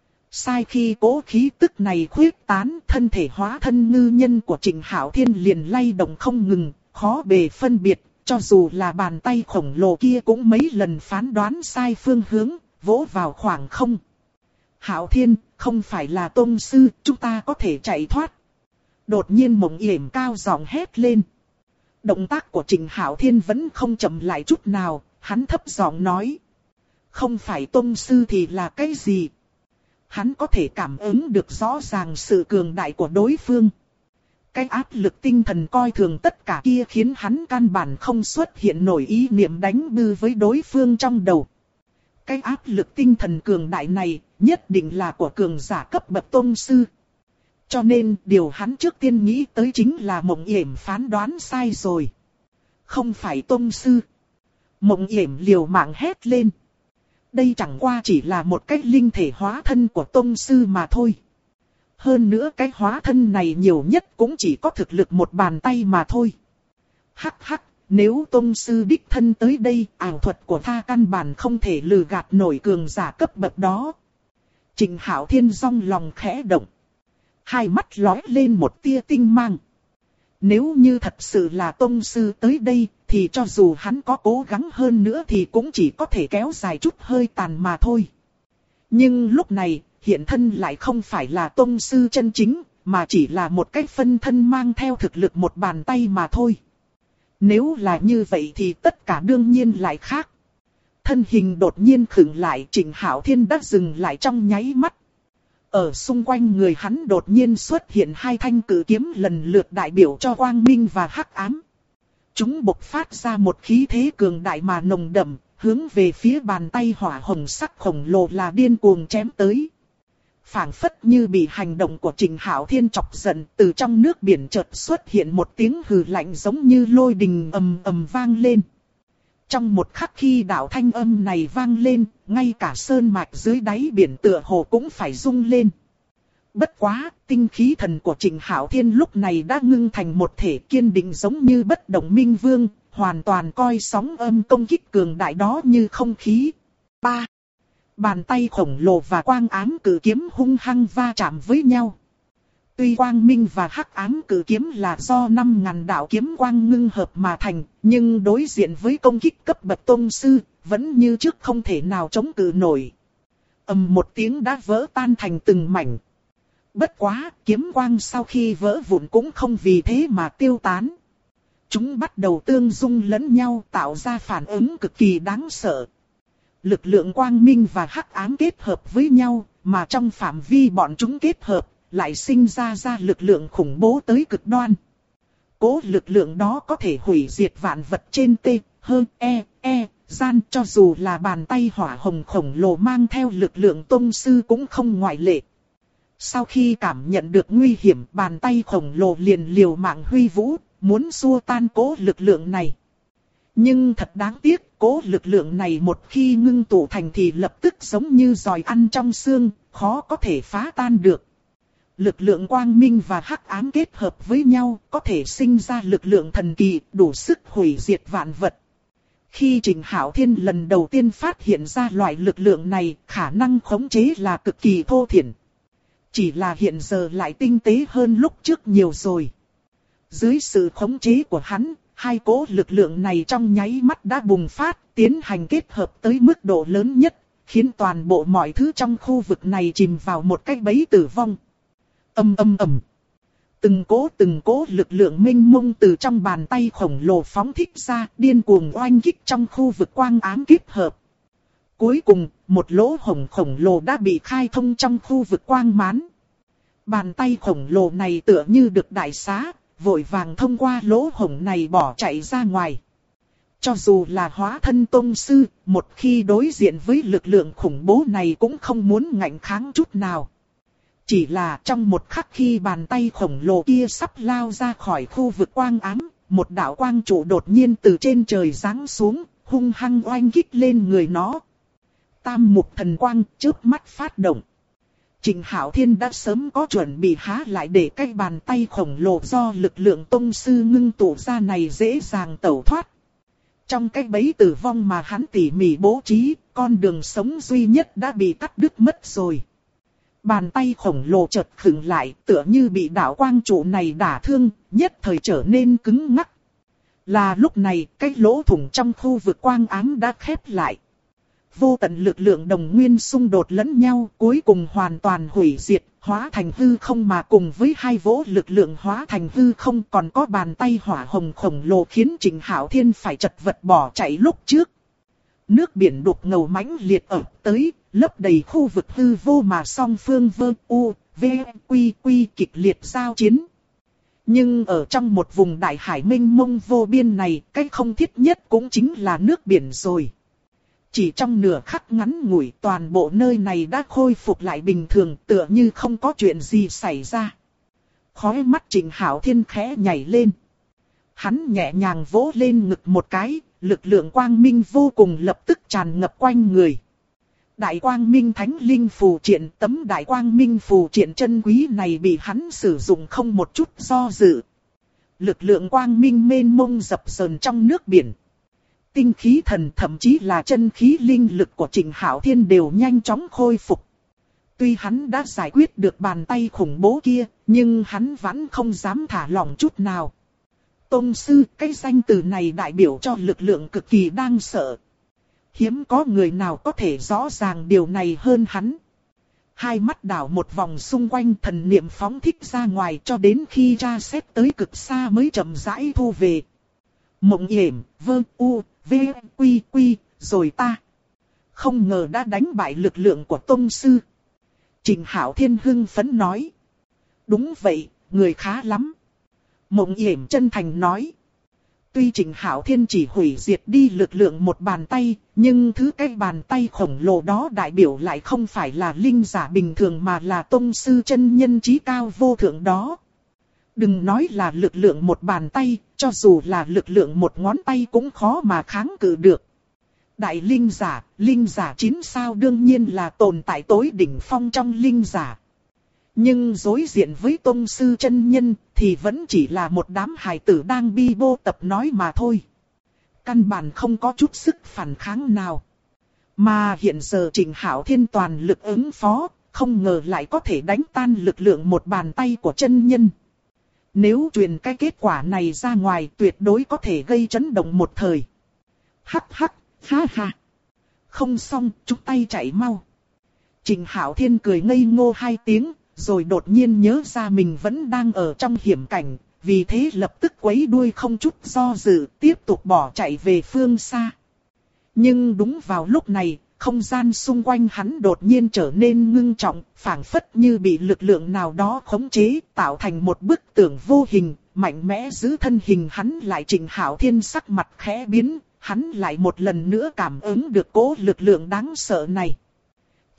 Sai khi cố khí tức này khuếch tán, thân thể hóa thân ngư nhân của Trịnh Hạo Thiên liền lay động không ngừng, khó bề phân biệt, cho dù là bàn tay khổng lồ kia cũng mấy lần phán đoán sai phương hướng, vỗ vào khoảng không. Hạo Thiên, không phải là tông sư, chúng ta có thể chạy thoát. Đột nhiên Mộng Yểm cao giọng hét lên. Động tác của Trịnh Hạo Thiên vẫn không chậm lại chút nào, hắn thấp giọng nói. Không phải tông sư thì là cái gì? Hắn có thể cảm ứng được rõ ràng sự cường đại của đối phương. Cái áp lực tinh thần coi thường tất cả kia khiến hắn căn bản không xuất hiện nổi ý niệm đánh bư với đối phương trong đầu. Cái áp lực tinh thần cường đại này nhất định là của cường giả cấp bậc tông sư. Cho nên điều hắn trước tiên nghĩ tới chính là Mộng Yểm phán đoán sai rồi. Không phải tông sư. Mộng Yểm liều mạng hét lên. Đây chẳng qua chỉ là một cái linh thể hóa thân của tông sư mà thôi. Hơn nữa cái hóa thân này nhiều nhất cũng chỉ có thực lực một bàn tay mà thôi. Hắc hắc, nếu tông sư đích thân tới đây, ảo thuật của tha căn bản không thể lừa gạt nổi cường giả cấp bậc đó. Trịnh Hạo Thiên trong lòng khẽ động. Hai mắt lóe lên một tia tinh mang. Nếu như thật sự là tông sư tới đây, thì cho dù hắn có cố gắng hơn nữa thì cũng chỉ có thể kéo dài chút hơi tàn mà thôi. Nhưng lúc này, hiện thân lại không phải là tông sư chân chính, mà chỉ là một cái phân thân mang theo thực lực một bàn tay mà thôi. Nếu là như vậy thì tất cả đương nhiên lại khác. Thân hình đột nhiên khựng lại, Trịnh Hạo Thiên đã dừng lại trong nháy mắt. Ở xung quanh người hắn đột nhiên xuất hiện hai thanh cử kiếm lần lượt đại biểu cho quang minh và hắc ám. Chúng bộc phát ra một khí thế cường đại mà nồng đậm, hướng về phía bàn tay hỏa hồng sắc khổng lồ là điên cuồng chém tới. Phảng phất như bị hành động của Trịnh Hạo Thiên chọc giận, từ trong nước biển chợt xuất hiện một tiếng hừ lạnh giống như lôi đình ầm ầm vang lên. Trong một khắc khi đạo thanh âm này vang lên, ngay cả sơn mạch dưới đáy biển tựa hồ cũng phải rung lên. Bất quá, tinh khí thần của Trịnh Hạo Thiên lúc này đã ngưng thành một thể kiên định giống như bất động minh vương, hoàn toàn coi sóng âm công kích cường đại đó như không khí. 3. Bàn tay khổng lồ và quang ám cử kiếm hung hăng va chạm với nhau. Tuy quang minh và hắc ám cử kiếm là do 5.000 đạo kiếm quang ngưng hợp mà thành, nhưng đối diện với công kích cấp bậc tông sư, vẫn như trước không thể nào chống cự nổi. Ầm một tiếng đã vỡ tan thành từng mảnh. Bất quá, kiếm quang sau khi vỡ vụn cũng không vì thế mà tiêu tán. Chúng bắt đầu tương dung lẫn nhau tạo ra phản ứng cực kỳ đáng sợ. Lực lượng quang minh và hắc ám kết hợp với nhau, mà trong phạm vi bọn chúng kết hợp, lại sinh ra lực lượng khủng bố tới cực đoan. Cố lực lượng đó có thể hủy diệt vạn vật trên gian, cho dù là bàn tay hỏa hồng khổng lồ mang theo lực lượng tông sư cũng không ngoại lệ. Sau khi cảm nhận được nguy hiểm, bàn tay khổng lồ liền liều mạng huy vũ, muốn xua tan cỗ lực lượng này. Nhưng thật đáng tiếc, cỗ lực lượng này một khi ngưng tụ thành thì lập tức giống như giòi ăn trong xương, khó có thể phá tan được. Lực lượng quang minh và hắc ám kết hợp với nhau, có thể sinh ra lực lượng thần kỳ, đủ sức hủy diệt vạn vật. Khi Trịnh Hạo Thiên lần đầu tiên phát hiện ra loại lực lượng này, khả năng khống chế là cực kỳ thô thiển. Chỉ là hiện giờ lại tinh tế hơn lúc trước nhiều rồi. Dưới sự khống chế của hắn, hai cỗ lực lượng này trong nháy mắt đã bùng phát, tiến hành kết hợp tới mức độ lớn nhất, khiến toàn bộ mọi thứ trong khu vực này chìm vào một cái bẫy tử vong. Ầm ầm ầm. Từng cỗ lực lượng mênh mông từ trong bàn tay khổng lồ phóng thích ra, điên cuồng oanh kích trong khu vực quang ám kết hợp. Cuối cùng, một lỗ hổng khổng lồ đã bị khai thông trong khu vực quang mán. Bàn tay khổng lồ này tựa như được đại xá, vội vàng thông qua lỗ hổng này bỏ chạy ra ngoài. Cho dù là hóa thân tông sư, một khi đối diện với lực lượng khủng bố này cũng không muốn ngạnh kháng chút nào. Chỉ là trong một khắc khi bàn tay khổng lồ kia sắp lao ra khỏi khu vực quang ám, một đạo quang trụ đột nhiên từ trên trời giáng xuống, hung hăng oanh kích lên người nó. Tam mục thần quang chớp mắt phát động. Trịnh Hạo Thiên đã sớm có chuẩn bị há lại để cái bàn tay khổng lồ do lực lượng tông sư ngưng tụ ra này dễ dàng tẩu thoát. Trong cái bẫy tử vong mà hắn tỉ mỉ bố trí, con đường sống duy nhất đã bị cắt đứt mất rồi. Bàn tay khổng lồ chợt khựng lại, tựa như bị đạo quang trụ này đả thương, nhất thời trở nên cứng ngắc. Là lúc này, cái lỗ thủng trong khu vực quang ám đã khép lại. Vô tận lực lượng đồng nguyên xung đột lẫn nhau, cuối cùng hoàn toàn hủy diệt, hóa thành hư không, mà cùng với hai vỗ lực lượng hóa thành hư không còn có bàn tay hỏa hồng khổng lồ khiến Trịnh Hạo Thiên phải chật vật bỏ chạy lúc trước. Nước biển đục ngầu mãnh liệt ập tới, lấp đầy khu vực hư vô mà song phương vơ u, v, quy quy kịch liệt giao chiến. Nhưng ở trong một vùng đại hải mênh mông vô biên này, cái không thiết nhất cũng chính là nước biển rồi. Chỉ trong nửa khắc ngắn ngủi, toàn bộ nơi này đã khôi phục lại bình thường, tựa như không có chuyện gì xảy ra. Khóe mắt Trịnh Hạo Thiên khẽ nhảy lên. Hắn nhẹ nhàng vỗ lên ngực một cái, lực lượng quang minh vô cùng lập tức tràn ngập quanh người. Đại quang minh thánh linh phù triện, tấm đại quang minh phù triện chân quý này bị hắn sử dụng không một chút do dự. Lực lượng quang minh mênh mông dập dờn trong nước biển. Tinh khí thần thậm chí là chân khí linh lực của Trịnh Hạo Thiên đều nhanh chóng khôi phục. Tuy hắn đã giải quyết được bàn tay khủng bố kia, nhưng hắn vẫn không dám thả lỏng chút nào. Tông sư, cái danh từ này đại biểu cho lực lượng cực kỳ đáng sợ. Hiếm có người nào có thể rõ ràng điều này hơn hắn. Hai mắt đảo một vòng xung quanh, thần niệm phóng thích ra ngoài cho đến khi tra xét tới cực xa mới chậm rãi thu về. Mộng yểm, vơ u, v, quy quy, rồi ta. Không ngờ đã đánh bại lực lượng của tông sư. Trịnh Hạo Thiên hưng phấn nói. Đúng vậy, người khá lắm. Mộng yểm chân thành nói. Tuy Trịnh Hạo Thiên chỉ hủy diệt đi lực lượng một bàn tay, nhưng thứ cái bàn tay khổng lồ đó đại biểu lại không phải là linh giả bình thường mà là tông sư chân nhân trí cao vô thượng đó. Đừng nói là lực lượng một bàn tay, cho dù là lực lượng một ngón tay cũng khó mà kháng cự được. Đại linh giả 9 sao đương nhiên là tồn tại tối đỉnh phong trong linh giả. Nhưng đối diện với tông sư chân nhân thì vẫn chỉ là một đám hài tử đang bi bô tập nói mà thôi. Căn bản không có chút sức phản kháng nào. Mà hiện giờ Trịnh Hạo Thiên toàn lực ứng phó, không ngờ lại có thể đánh tan lực lượng một bàn tay của chân nhân. Nếu truyền cái kết quả này ra ngoài tuyệt đối có thể gây chấn động một thời. Hắc hắc, ha ha. Không xong, chúng tay chạy mau. Trịnh Hạo Thiên cười ngây ngô 2 tiếng, rồi đột nhiên nhớ ra mình vẫn đang ở trong hiểm cảnh, vì thế lập tức quấy đuôi không chút do dự, tiếp tục bỏ chạy về phương xa. Nhưng đúng vào lúc này, không gian xung quanh hắn đột nhiên trở nên ngưng trọng, phảng phất như bị lực lượng nào đó khống chế, tạo thành một bức tường vô hình, mạnh mẽ giữ thân hình hắn lại. Trịnh Hạo Thiên sắc mặt khẽ biến, hắn lại một lần nữa cảm ứng được cỗ lực lượng đáng sợ này.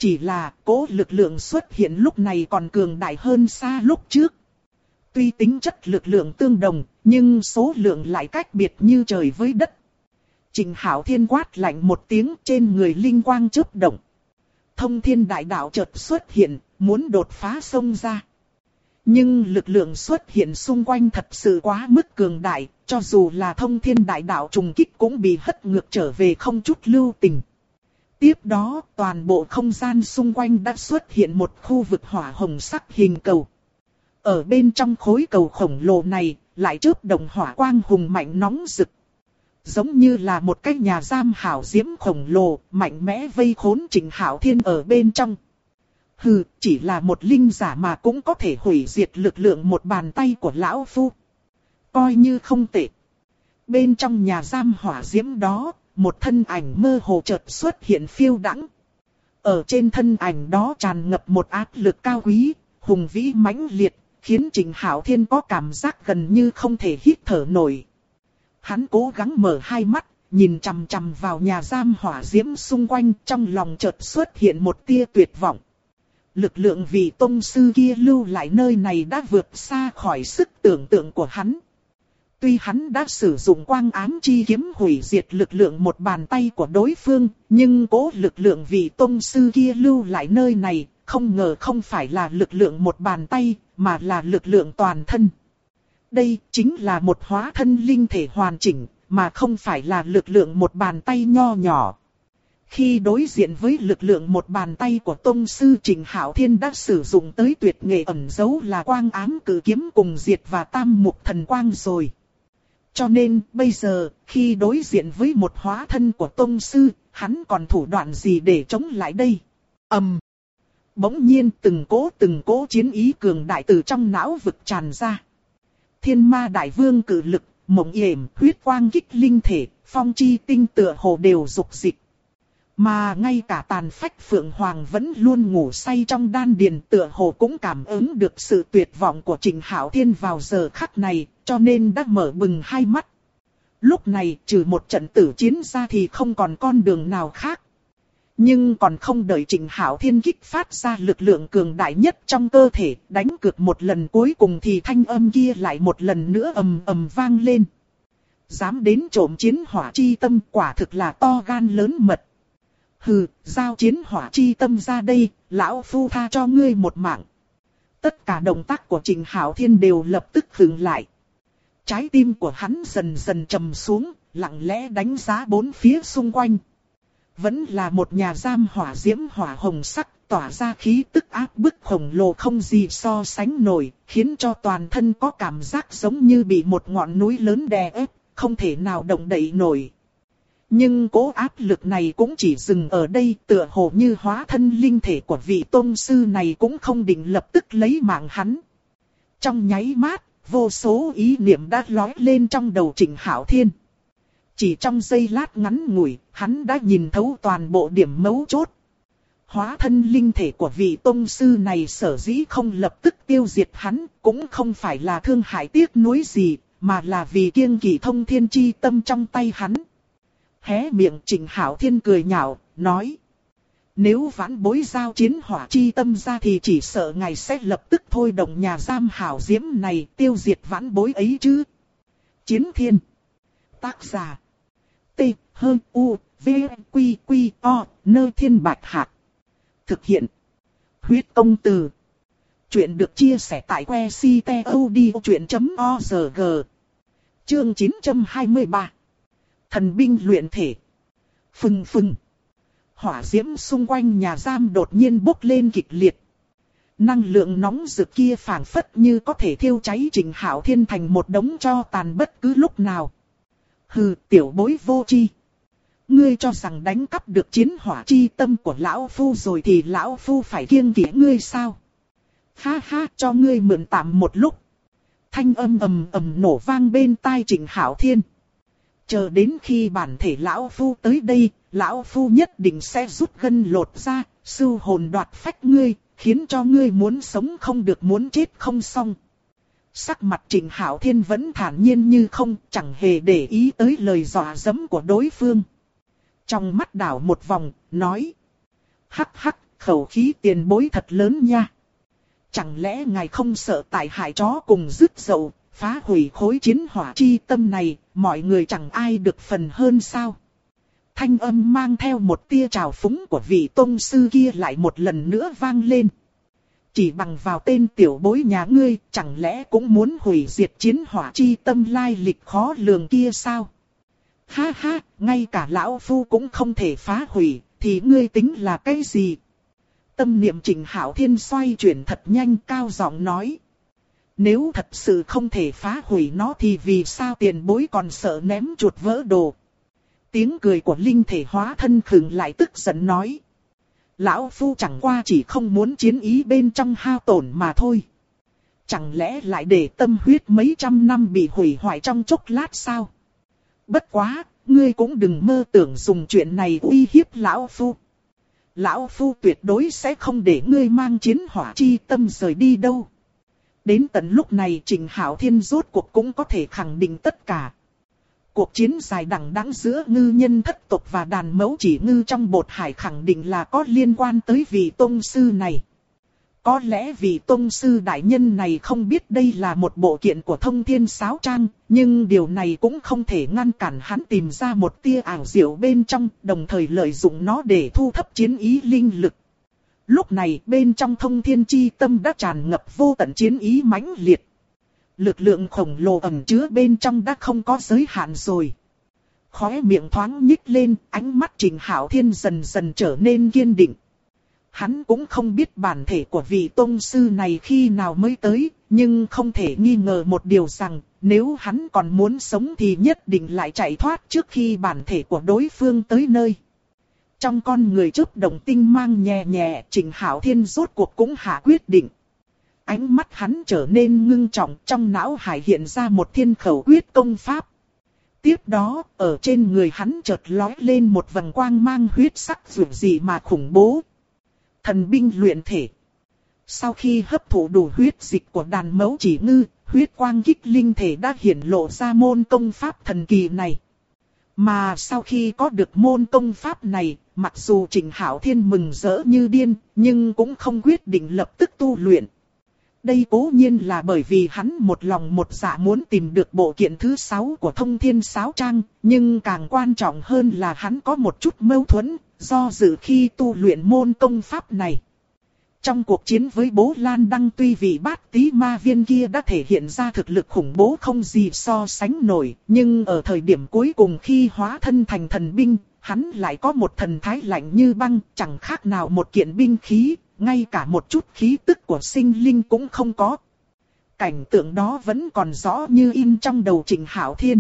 Chỉ là cố lực lượng xuất hiện lúc này còn cường đại hơn xa lúc trước. Tuy tính chất lực lượng tương đồng, nhưng số lượng lại cách biệt như trời với đất. Trịnh Hạo Thiên quát lạnh một tiếng, trên người linh quang chớp động. Thông thiên đại đạo chợt xuất hiện, muốn đột phá xông ra. Nhưng lực lượng xuất hiện xung quanh thật sự quá mức cường đại, cho dù là thông thiên đại đạo trùng kích cũng bị hất ngược trở về không chút lưu tình. Tiếp đó, toàn bộ không gian xung quanh đã xuất hiện một khu vực hỏa hồng sắc hình cầu. Ở bên trong khối cầu khổng lồ này, lại chớp động hỏa quang hùng mạnh nóng rực. Giống như là một cái nhà giam hảo diễm khổng lồ, mạnh mẽ vây khốn Trịnh Hạo Thiên ở bên trong. Hừ, chỉ là một linh giả mà cũng có thể hủy diệt lực lượng một bàn tay của lão phu. Coi như không tệ. Bên trong nhà giam hỏa diễm đó, một thân ảnh mơ hồ chợt xuất hiện phiêu đãng. Ở trên thân ảnh đó tràn ngập một áp lực cao quý, hùng vĩ mãnh liệt, khiến Trịnh Hạo Thiên có cảm giác gần như không thể hít thở nổi. Hắn cố gắng mở hai mắt, nhìn chằm chằm vào nhà giam hỏa diễm xung quanh, trong lòng chợt xuất hiện một tia tuyệt vọng. Lực lượng vị tông sư kia lưu lại nơi này đã vượt xa khỏi sức tưởng tượng của hắn. Tuy hắn đã sử dụng quang ám chi kiếm hủy diệt lực lượng một bàn tay của đối phương, nhưng cố lực lượng vị tông sư kia lưu lại nơi này, không ngờ không phải là lực lượng một bàn tay, mà là lực lượng toàn thân. Đây chính là một hóa thân linh thể hoàn chỉnh, mà không phải là lực lượng một bàn tay nho nhỏ. Khi đối diện với lực lượng một bàn tay của tông sư Trịnh Hạo Thiên đã sử dụng tới tuyệt nghệ ẩn giấu là quang ám cử kiếm cùng diệt và tam mục thần quang rồi. Cho nên bây giờ, khi đối diện với một hóa thân của tông sư, hắn còn thủ đoạn gì để chống lại đây? Bỗng nhiên từng cố chiến ý cường đại từ trong não vực tràn ra. Thiên ma đại vương cử lực, mộng yểm, huyết quang kích linh thể, phong chi tinh tựa hồ đều dục dịch. Mà ngay cả tàn phách phượng hoàng vẫn luôn ngủ say trong đan điền tựa hồ cũng cảm ứng được sự tuyệt vọng của Trịnh Hạo Thiên vào giờ khắc này, cho nên đã mở bừng hai mắt. Lúc này trừ một trận tử chiến ra thì không còn con đường nào khác. Nhưng còn không đợi Trịnh Hạo Thiên kích phát ra lực lượng cường đại nhất trong cơ thể, đánh cược một lần cuối cùng thì thanh âm kia lại một lần nữa ầm ầm vang lên. Dám đến trộm chiến hỏa chi tâm, quả thực là to gan lớn mật. Hừ, giao chiến hỏa chi tâm ra đây, lão phu tha cho ngươi một mạng. Tất cả động tác của Trịnh Hạo Thiên đều lập tức khựng lại. Trái tim của hắn dần dần trầm xuống, lặng lẽ đánh giá bốn phía xung quanh. Vẫn là một nhà giam hỏa diễm hỏa hồng sắc, tỏa ra khí tức áp bức khổng lồ không gì so sánh nổi, khiến cho toàn thân có cảm giác giống như bị một ngọn núi lớn đè ép, không thể nào động đậy nổi. Nhưng cố áp lực này cũng chỉ dừng ở đây, tựa hồ như hóa thân linh thể của vị tôn sư này cũng không định lập tức lấy mạng hắn. Trong nháy mắt, vô số ý niệm đã lóe lên trong đầu Trịnh Hạo Thiên. Chỉ trong giây lát ngắn ngủi, hắn đã nhìn thấu toàn bộ điểm mấu chốt. Hóa thân linh thể của vị tôn sư này sở dĩ không lập tức tiêu diệt hắn, cũng không phải là thương hại tiếc nuối gì, mà là vì kiêng kỵ thông thiên chi tâm trong tay hắn. Hé miệng Trịnh Hạo Thiên cười nhạo, nói. Nếu vãn bối giao chiến hỏa chi tâm ra thì chỉ sợ ngài sẽ lập tức thôi động nhà giam hảo diễm này tiêu diệt vãn bối ấy chứ. Chiến thiên. Tác giả. T, H, U, V, Quy, Quy, O, Nơ Thiên Bạch Hạc. Thực hiện. Huyết công từ. Chuyện được chia sẻ tại que ctod.org. Chương 923. Thần binh luyện thể. Phừng phừng. Hỏa diễm xung quanh nhà giam đột nhiên bốc lên kịch liệt. Năng lượng nóng rực kia phảng phất như có thể thiêu cháy Trịnh Hạo Thiên thành một đống tro tàn bất cứ lúc nào. Hừ, tiểu bối vô tri. Ngươi cho rằng đánh cắp được chiến hỏa chi tâm của lão phu rồi thì lão phu phải kiêng kỵ ngươi sao? Ha ha, cho ngươi mượn tạm một lúc. Thanh âm ầm ầm nổ vang bên tai Trịnh Hạo Thiên. Chờ đến khi bản thể lão phu tới đây, lão phu nhất định sẽ rút gân lột ra, sưu hồn đoạt phách ngươi, khiến cho ngươi muốn sống không được muốn chết không xong. Sắc mặt Trịnh Hạo Thiên vẫn thản nhiên như không, chẳng hề để ý tới lời dọa dẫm của đối phương. Trong mắt đảo một vòng, nói. Hắc hắc, khẩu khí tiền bối thật lớn nha. Chẳng lẽ ngài không sợ tại hại chó cùng rứt dậu, phá hủy khối chiến hỏa chi tâm này, mọi người chẳng ai được phần hơn sao? Thanh âm mang theo một tia trào phúng của vị tông sư kia lại một lần nữa vang lên. Chỉ bằng vào tên tiểu bối nhà ngươi, chẳng lẽ cũng muốn hủy diệt chiến hỏa chi tâm lai lịch khó lường kia sao? Ha ha, ngay cả lão phu cũng không thể phá hủy, thì ngươi tính là cái gì? Tâm niệm Trịnh Hạo Thiên xoay chuyển thật nhanh, cao giọng nói. Nếu thật sự không thể phá hủy nó thì vì sao tiền bối còn sợ ném chuột vỡ đồ? Tiếng cười của linh thể hóa thân khựng lại, tức giận nói. Lão phu chẳng qua chỉ không muốn chiến ý bên trong hao tổn mà thôi. Chẳng lẽ lại để tâm huyết mấy trăm năm bị hủy hoại trong chốc lát sao? Bất quá, ngươi cũng đừng mơ tưởng dùng chuyện này uy hiếp lão phu. Lão phu tuyệt đối sẽ không để ngươi mang chiến hỏa chi tâm rời đi đâu. Đến tận lúc này Trịnh Hạo Thiên rốt cuộc cũng có thể khẳng định tất cả. Cuộc chiến dài đằng đẵng giữa ngư nhân thất tộc và đàn mẫu chỉ ngư trong bột hải khẳng định là có liên quan tới vị tông sư này. Có lẽ vị tông sư đại nhân này không biết đây là một bộ kiện của Thông Thiên Sáo Trang, nhưng điều này cũng không thể ngăn cản hắn tìm ra một tia ảo diệu bên trong, đồng thời lợi dụng nó để thu thập chiến ý linh lực. Lúc này bên trong Thông Thiên Chi Tâm đã tràn ngập vô tận chiến ý mãnh liệt. Lực lượng khổng lồ ẩn chứa bên trong đã không có giới hạn rồi. Khóe miệng thoáng nhích lên, ánh mắt Trịnh Hạo Thiên dần dần trở nên kiên định. Hắn cũng không biết bản thể của vị tông sư này khi nào mới tới, nhưng không thể nghi ngờ một điều rằng, nếu hắn còn muốn sống thì nhất định lại chạy thoát trước khi bản thể của đối phương tới nơi. Trong con người chớp động tinh mang nhẹ nhẹ, Trịnh Hạo Thiên rốt cuộc cũng hạ quyết định. Ánh mắt hắn trở nên ngưng trọng, trong não hải hiện ra một thiên khẩu quyết công pháp. Tiếp đó, ở trên người hắn chợt lóe lên một vầng quang mang huyết sắc dữ dị mà khủng bố. Thần binh luyện thể. Sau khi hấp thụ đủ huyết dịch của đàn mẫu chỉ ngư, huyết quang kích linh thể đã hiển lộ ra môn công pháp thần kỳ này. Mà sau khi có được môn công pháp này, mặc dù Trịnh Hạo Thiên mừng rỡ như điên, nhưng cũng không quyết định lập tức tu luyện. Đây cố nhiên là bởi vì hắn một lòng một dạ muốn tìm được bộ kiện thứ 6 của Thông Thiên Sáo Trang, nhưng càng quan trọng hơn là hắn có một chút mâu thuẫn, do dự khi tu luyện môn công pháp này. Trong cuộc chiến với Bố Lan Đăng, tuy vị bát tí ma viên kia đã thể hiện ra thực lực khủng bố không gì so sánh nổi, nhưng ở thời điểm cuối cùng khi hóa thân thành thần binh, hắn lại có một thần thái lạnh như băng, chẳng khác nào một kiện binh khí, ngay cả một chút khí tức của sinh linh cũng không có. Cảnh tượng đó vẫn còn rõ như in trong đầu Trịnh Hạo Thiên.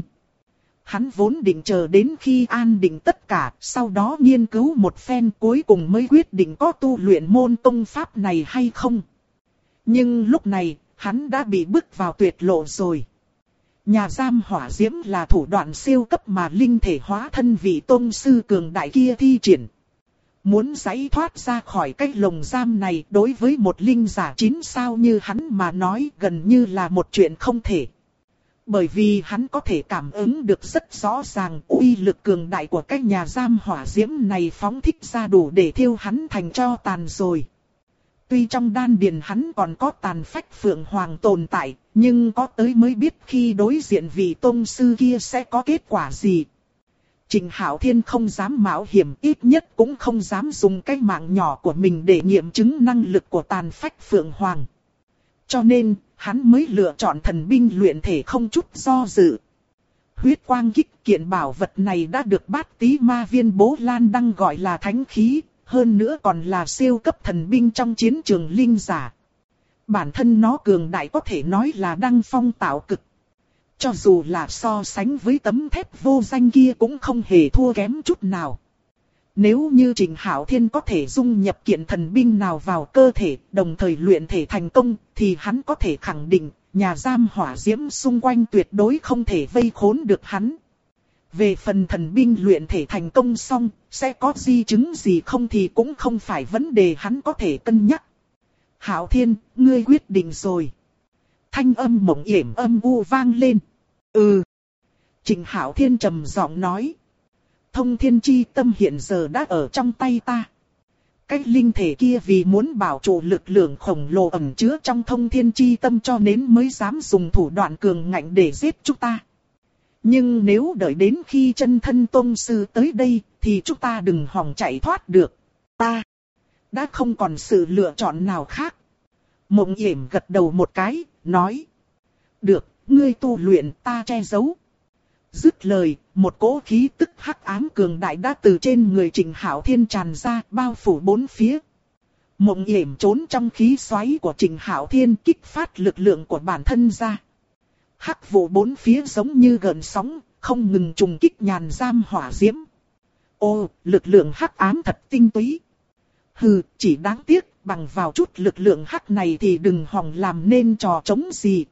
Hắn vốn định chờ đến khi an định tất cả, sau đó nghiên cứu một phen cuối cùng mới quyết định có tu luyện môn công pháp này hay không. Nhưng lúc này, hắn đã bị bước vào tuyệt lộ rồi. Nhà giam hỏa diễm là thủ đoạn siêu cấp mà linh thể hóa thân vị tôn sư cường đại kia thi triển. Muốn giãy thoát ra khỏi cái lồng giam này đối với một linh giả 9 sao như hắn mà nói gần như là một chuyện không thể. Bởi vì hắn có thể cảm ứng được rất rõ ràng uy lực cường đại của cái nhà giam hỏa diễm này phóng thích ra đủ để thiêu hắn thành tro tàn rồi. Tuy trong đan điền hắn còn có tàn phách phượng hoàng tồn tại, nhưng có tới mới biết khi đối diện vị tôn sư kia sẽ có kết quả gì. Trịnh Hạo Thiên không dám mạo hiểm, ít nhất cũng không dám dùng cái mạng nhỏ của mình để nghiệm chứng năng lực của tàn phách phượng hoàng. Cho nên, hắn mới lựa chọn thần binh luyện thể không chút do dự. Huyết quang kích kiện bảo vật này đã được bát tí ma viên Bố Lan Đăng gọi là thánh khí, hơn nữa còn là siêu cấp thần binh trong chiến trường linh giả. Bản thân nó cường đại có thể nói là đăng phong tạo cực. Cho dù là so sánh với tấm thép vô danh kia cũng không hề thua kém chút nào. Nếu như Trịnh Hạo Thiên có thể dung nhập kiện thần binh nào vào cơ thể, đồng thời luyện thể thành công, thì hắn có thể khẳng định, nhà giam hỏa diễm xung quanh tuyệt đối không thể vây khốn được hắn. Về phần thần binh luyện thể thành công xong, sẽ có di chứng gì không thì cũng không phải vấn đề hắn có thể cân nhắc. Hạo Thiên, ngươi quyết định rồi. Thanh âm mộng yểm âm u vang lên. Ừ. Trịnh Hạo Thiên trầm giọng nói. Thông Thiên Chi Tâm hiện giờ đã ở trong tay ta. cái linh thể kia vì muốn bảo trụ lực lượng khổng lồ ẩn chứa trong thông thiên chi tâm cho nên mới dám dùng thủ đoạn cường ngạnh để giết chúng ta. Nhưng nếu đợi đến khi chân thân tôn sư tới đây, thì chúng ta đừng hòng chạy thoát được. Ta đã không còn sự lựa chọn nào khác. Mộng Yểm gật đầu một cái, nói. Được, ngươi tu luyện ta che giấu. Dứt lời, một cỗ khí tức hắc ám cường đại đã từ trên người Trịnh Hạo Thiên tràn ra, bao phủ bốn phía. Mộng Yểm trốn trong khí xoáy của Trịnh Hạo Thiên, kích phát lực lượng của bản thân ra. Hắc vụ bốn phía giống như gợn sóng, không ngừng trùng kích nhàn giam hỏa diễm. Ô, lực lượng hắc ám thật tinh túy. Hừ, chỉ đáng tiếc, bằng vào chút lực lượng hắc này thì đừng hòng làm nên trò trống gì.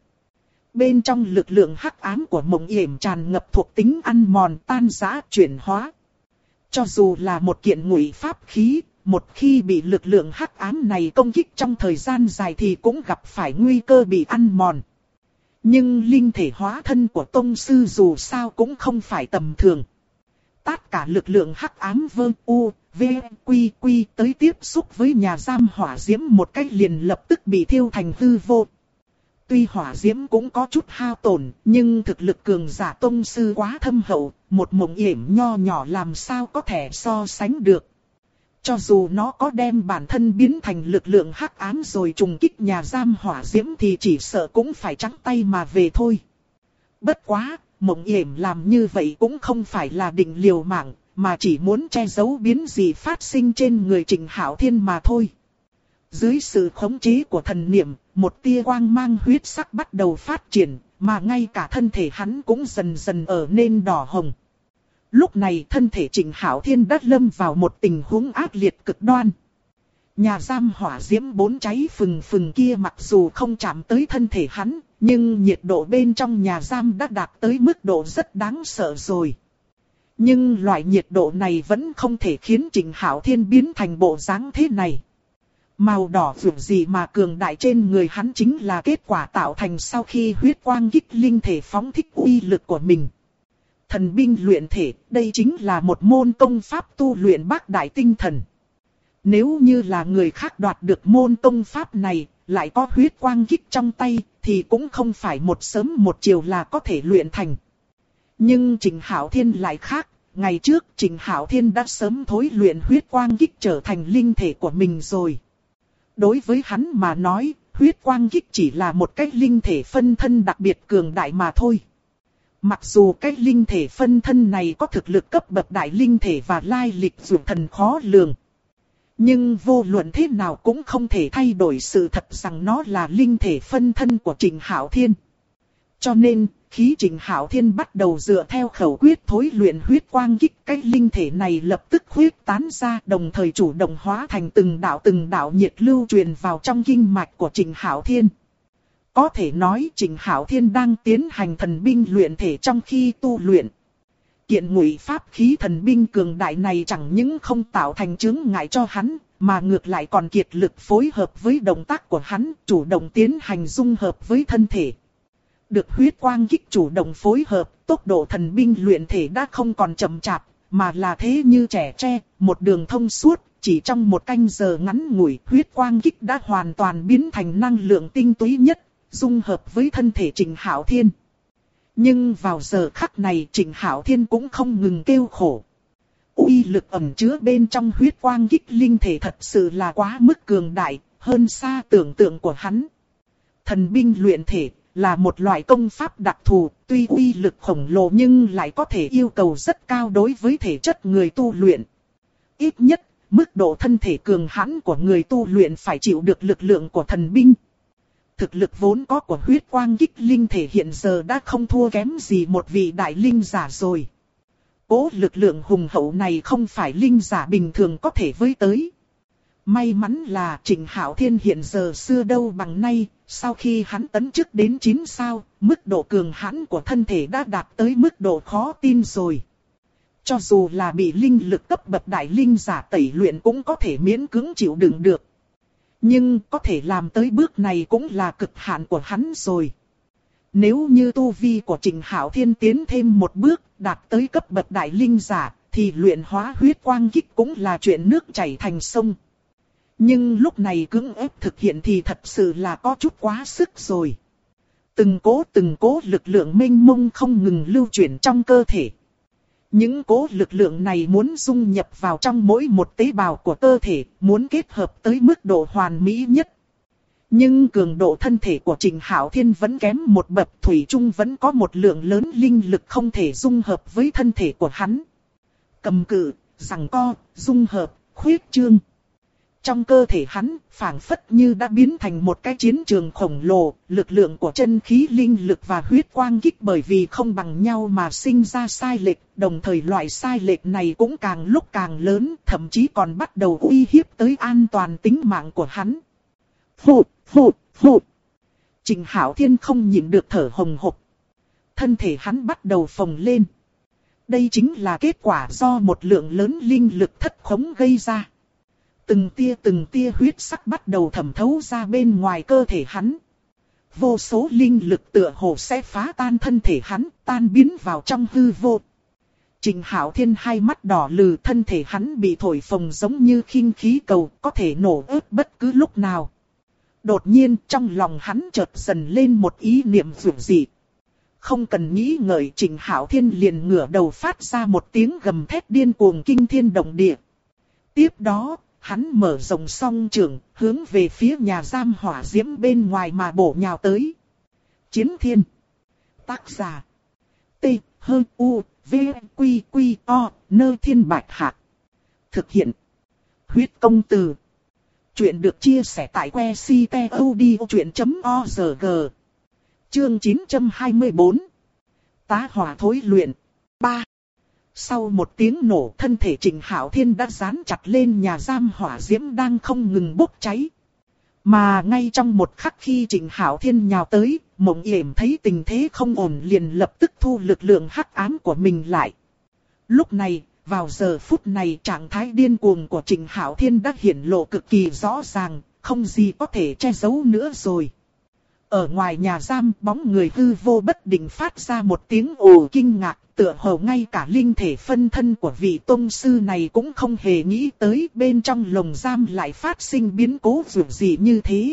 Bên trong lực lượng hắc ám của Mộng Yểm tràn ngập thuộc tính ăn mòn, tan rã, chuyển hóa. Cho dù là một kiện ngụy pháp khí, một khi bị lực lượng hắc ám này công kích trong thời gian dài thì cũng gặp phải nguy cơ bị ăn mòn. Nhưng linh thể hóa thân của tông sư dù sao cũng không phải tầm thường. Tất cả lực lượng hắc ám vơ u, v, quy quy tới tiếp xúc với nhà giam hỏa diễm một cách liền lập tức bị thiêu thành hư vô. Tuy hỏa diễm cũng có chút hao tổn, nhưng thực lực cường giả tông sư quá thâm hậu, một Mộng Yểm nho nhỏ làm sao có thể so sánh được. Cho dù nó có đem bản thân biến thành lực lượng hắc ám rồi trùng kích nhà giam hỏa diễm thì chỉ sợ cũng phải trắng tay mà về thôi. Bất quá, Mộng Yểm làm như vậy cũng không phải là định liều mạng, mà chỉ muốn che giấu biến dị phát sinh trên người Trịnh Hạo Thiên mà thôi. Dưới sự khống chế của thần niệm, một tia quang mang huyết sắc bắt đầu phát triển, mà ngay cả thân thể hắn cũng dần dần ở nên đỏ hồng. Lúc này thân thể Trịnh Hạo Thiên đã lâm vào một tình huống ác liệt cực đoan. Nhà giam hỏa diễm bốn cháy phừng phừng kia mặc dù không chạm tới thân thể hắn, nhưng nhiệt độ bên trong nhà giam đã đạt tới mức độ rất đáng sợ rồi. Nhưng loại nhiệt độ này vẫn không thể khiến Trịnh Hạo Thiên biến thành bộ dáng thế này. Màu đỏ vượt gì mà cường đại trên người hắn chính là kết quả tạo thành sau khi huyết quang kích linh thể phóng thích uy lực của mình. Thần binh luyện thể, đây chính là một môn công pháp tu luyện bác đại tinh thần. Nếu như là người khác đoạt được môn công pháp này, lại có huyết quang kích trong tay, thì cũng không phải một sớm một chiều là có thể luyện thành. Nhưng Trịnh Hạo Thiên lại khác, ngày trước Trịnh Hạo Thiên đã sớm thối luyện huyết quang kích trở thành linh thể của mình rồi. Đối với hắn mà nói, huyết quang kích chỉ là một cái linh thể phân thân đặc biệt cường đại mà thôi. Mặc dù cái linh thể phân thân này có thực lực cấp bậc đại linh thể và lai lịch dược thần khó lường. Nhưng vô luận thế nào cũng không thể thay đổi sự thật rằng nó là linh thể phân thân của Trịnh Hạo Thiên. Cho nên, khi Trịnh Hạo Thiên bắt đầu dựa theo khẩu quyết thối luyện huyết quang kích, cái linh thể này lập tức huyết tán ra, đồng thời chủ động hóa thành từng đạo nhiệt lưu truyền vào trong kinh mạch của Trịnh Hạo Thiên. Có thể nói Trịnh Hạo Thiên đang tiến hành thần binh luyện thể trong khi tu luyện. Kiện ngụy pháp khí thần binh cường đại này chẳng những không tạo thành chướng ngại cho hắn, mà ngược lại còn kiệt lực phối hợp với động tác của hắn, chủ động tiến hành dung hợp với thân thể. Được huyết quang kích chủ động phối hợp, tốc độ thần binh luyện thể đã không còn chậm chạp, mà là thế như trẻ tre, một đường thông suốt, chỉ trong một canh giờ ngắn ngủi, huyết quang kích đã hoàn toàn biến thành năng lượng tinh túy nhất, dung hợp với thân thể Trịnh Hạo Thiên. Nhưng vào giờ khắc này Trịnh Hạo Thiên cũng không ngừng kêu khổ. Uy lực ẩn chứa bên trong huyết quang kích linh thể thật sự là quá mức cường đại, hơn xa tưởng tượng của hắn. Thần binh luyện thể là một loại công pháp đặc thù, tuy uy lực khổng lồ nhưng lại có thể yêu cầu rất cao đối với thể chất người tu luyện. Ít nhất, mức độ thân thể cường hãn của người tu luyện phải chịu được lực lượng của thần binh. Thực lực vốn có của huyết quang kích linh thể hiện giờ đã không thua kém gì một vị đại linh giả rồi. Cố lực lượng hùng hậu này không phải linh giả bình thường có thể với tới. May mắn là Trịnh Hạo Thiên hiện giờ xưa đâu bằng nay, sau khi hắn tấn chức đến 9 sao, mức độ cường hãn của thân thể đã đạt tới mức độ khó tin rồi. Cho dù là bị linh lực cấp bậc đại linh giả tẩy luyện cũng có thể miễn cưỡng chịu đựng được. Nhưng có thể làm tới bước này cũng là cực hạn của hắn rồi. Nếu như tu vi của Trịnh Hạo Thiên tiến thêm một bước, đạt tới cấp bậc đại linh giả, thì luyện hóa huyết quang kích cũng là chuyện nước chảy thành sông. Nhưng lúc này cưỡng ép thực hiện thì thật sự là có chút quá sức rồi. Từng cố lực lượng mênh mông không ngừng lưu chuyển trong cơ thể. Những cố lực lượng này muốn dung nhập vào trong mỗi một tế bào của cơ thể, muốn kết hợp tới mức độ hoàn mỹ nhất. Nhưng cường độ thân thể của Trịnh Hạo Thiên vẫn kém một bậc, thủy chung vẫn có một lượng lớn linh lực không thể dung hợp với thân thể của hắn. Cầm cự, giằng co, dung hợp, khuyết trương. Trong cơ thể hắn, phảng phất như đã biến thành một cái chiến trường khổng lồ, lực lượng của chân khí linh lực và huyết quang kích bởi vì không bằng nhau mà sinh ra sai lệch, đồng thời loại sai lệch này cũng càng lúc càng lớn, thậm chí còn bắt đầu uy hiếp tới an toàn tính mạng của hắn. Phụt, phụt, phụt. Trịnh Hạo Thiên không nhịn được thở hồng hộc. Thân thể hắn bắt đầu phồng lên. Đây chính là kết quả do một lượng lớn linh lực thất khống gây ra. Từng tia huyết sắc bắt đầu thẩm thấu ra bên ngoài cơ thể hắn. Vô số linh lực tựa hồ sẽ phá tan thân thể hắn, tan biến vào trong hư vô. Trịnh Hạo Thiên hai mắt đỏ lừ, thân thể hắn bị thổi phồng giống như khinh khí cầu, có thể nổ ớt bất cứ lúc nào. Đột nhiên trong lòng hắn chợt dần lên một ý niệm dữ dị. Không cần nghĩ ngợi, Trịnh Hạo Thiên liền ngửa đầu phát ra một tiếng gầm thét điên cuồng kinh thiên động địa. Tiếp đó, hắn mở rộng song trường, hướng về phía nhà giam hỏa diễm bên ngoài mà bổ nhào tới. Chiến Thiên. Tác giả. T-H-U-V-Q-Q-O, Nơ Thiên Bạch Hạc. Thực hiện. Huyết Công Từ. Chuyện được chia sẻ tại que ctod.org. Chương 924. Tá hỏa thối luyện. 3. Sau một tiếng nổ, thân thể Trịnh Hạo Thiên đã dán chặt lên nhà giam hỏa diễm đang không ngừng bốc cháy. Mà ngay trong một khắc khi Trịnh Hạo Thiên nhào tới, Mộng Yểm thấy tình thế không ổn liền lập tức thu lực lượng hắc ám của mình lại. Lúc này, vào giờ phút này, trạng thái điên cuồng của Trịnh Hạo Thiên đã hiển lộ cực kỳ rõ ràng, không gì có thể che giấu nữa rồi. Ở ngoài nhà giam, bóng người hư vô bất định phát ra một tiếng ồ kinh ngạc, tựa hồ ngay cả linh thể phân thân của vị tông sư này cũng không hề nghĩ tới bên trong lồng giam lại phát sinh biến cố dữ gì như thế.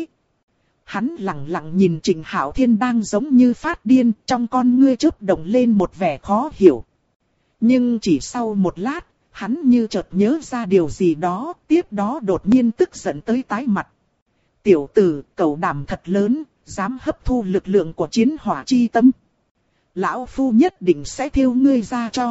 Hắn lặng lặng nhìn Trịnh Hạo Thiên đang giống như phát điên, trong con ngươi chớp động lên một vẻ khó hiểu. Nhưng chỉ sau một lát, hắn như chợt nhớ ra điều gì đó, tiếp đó đột nhiên tức giận tới tái mặt. Tiểu tử, cẩu đảm thật lớn, dám hấp thu lực lượng của chiến hỏa chi tâm. Lão phu nhất định sẽ thiêu ngươi ra cho.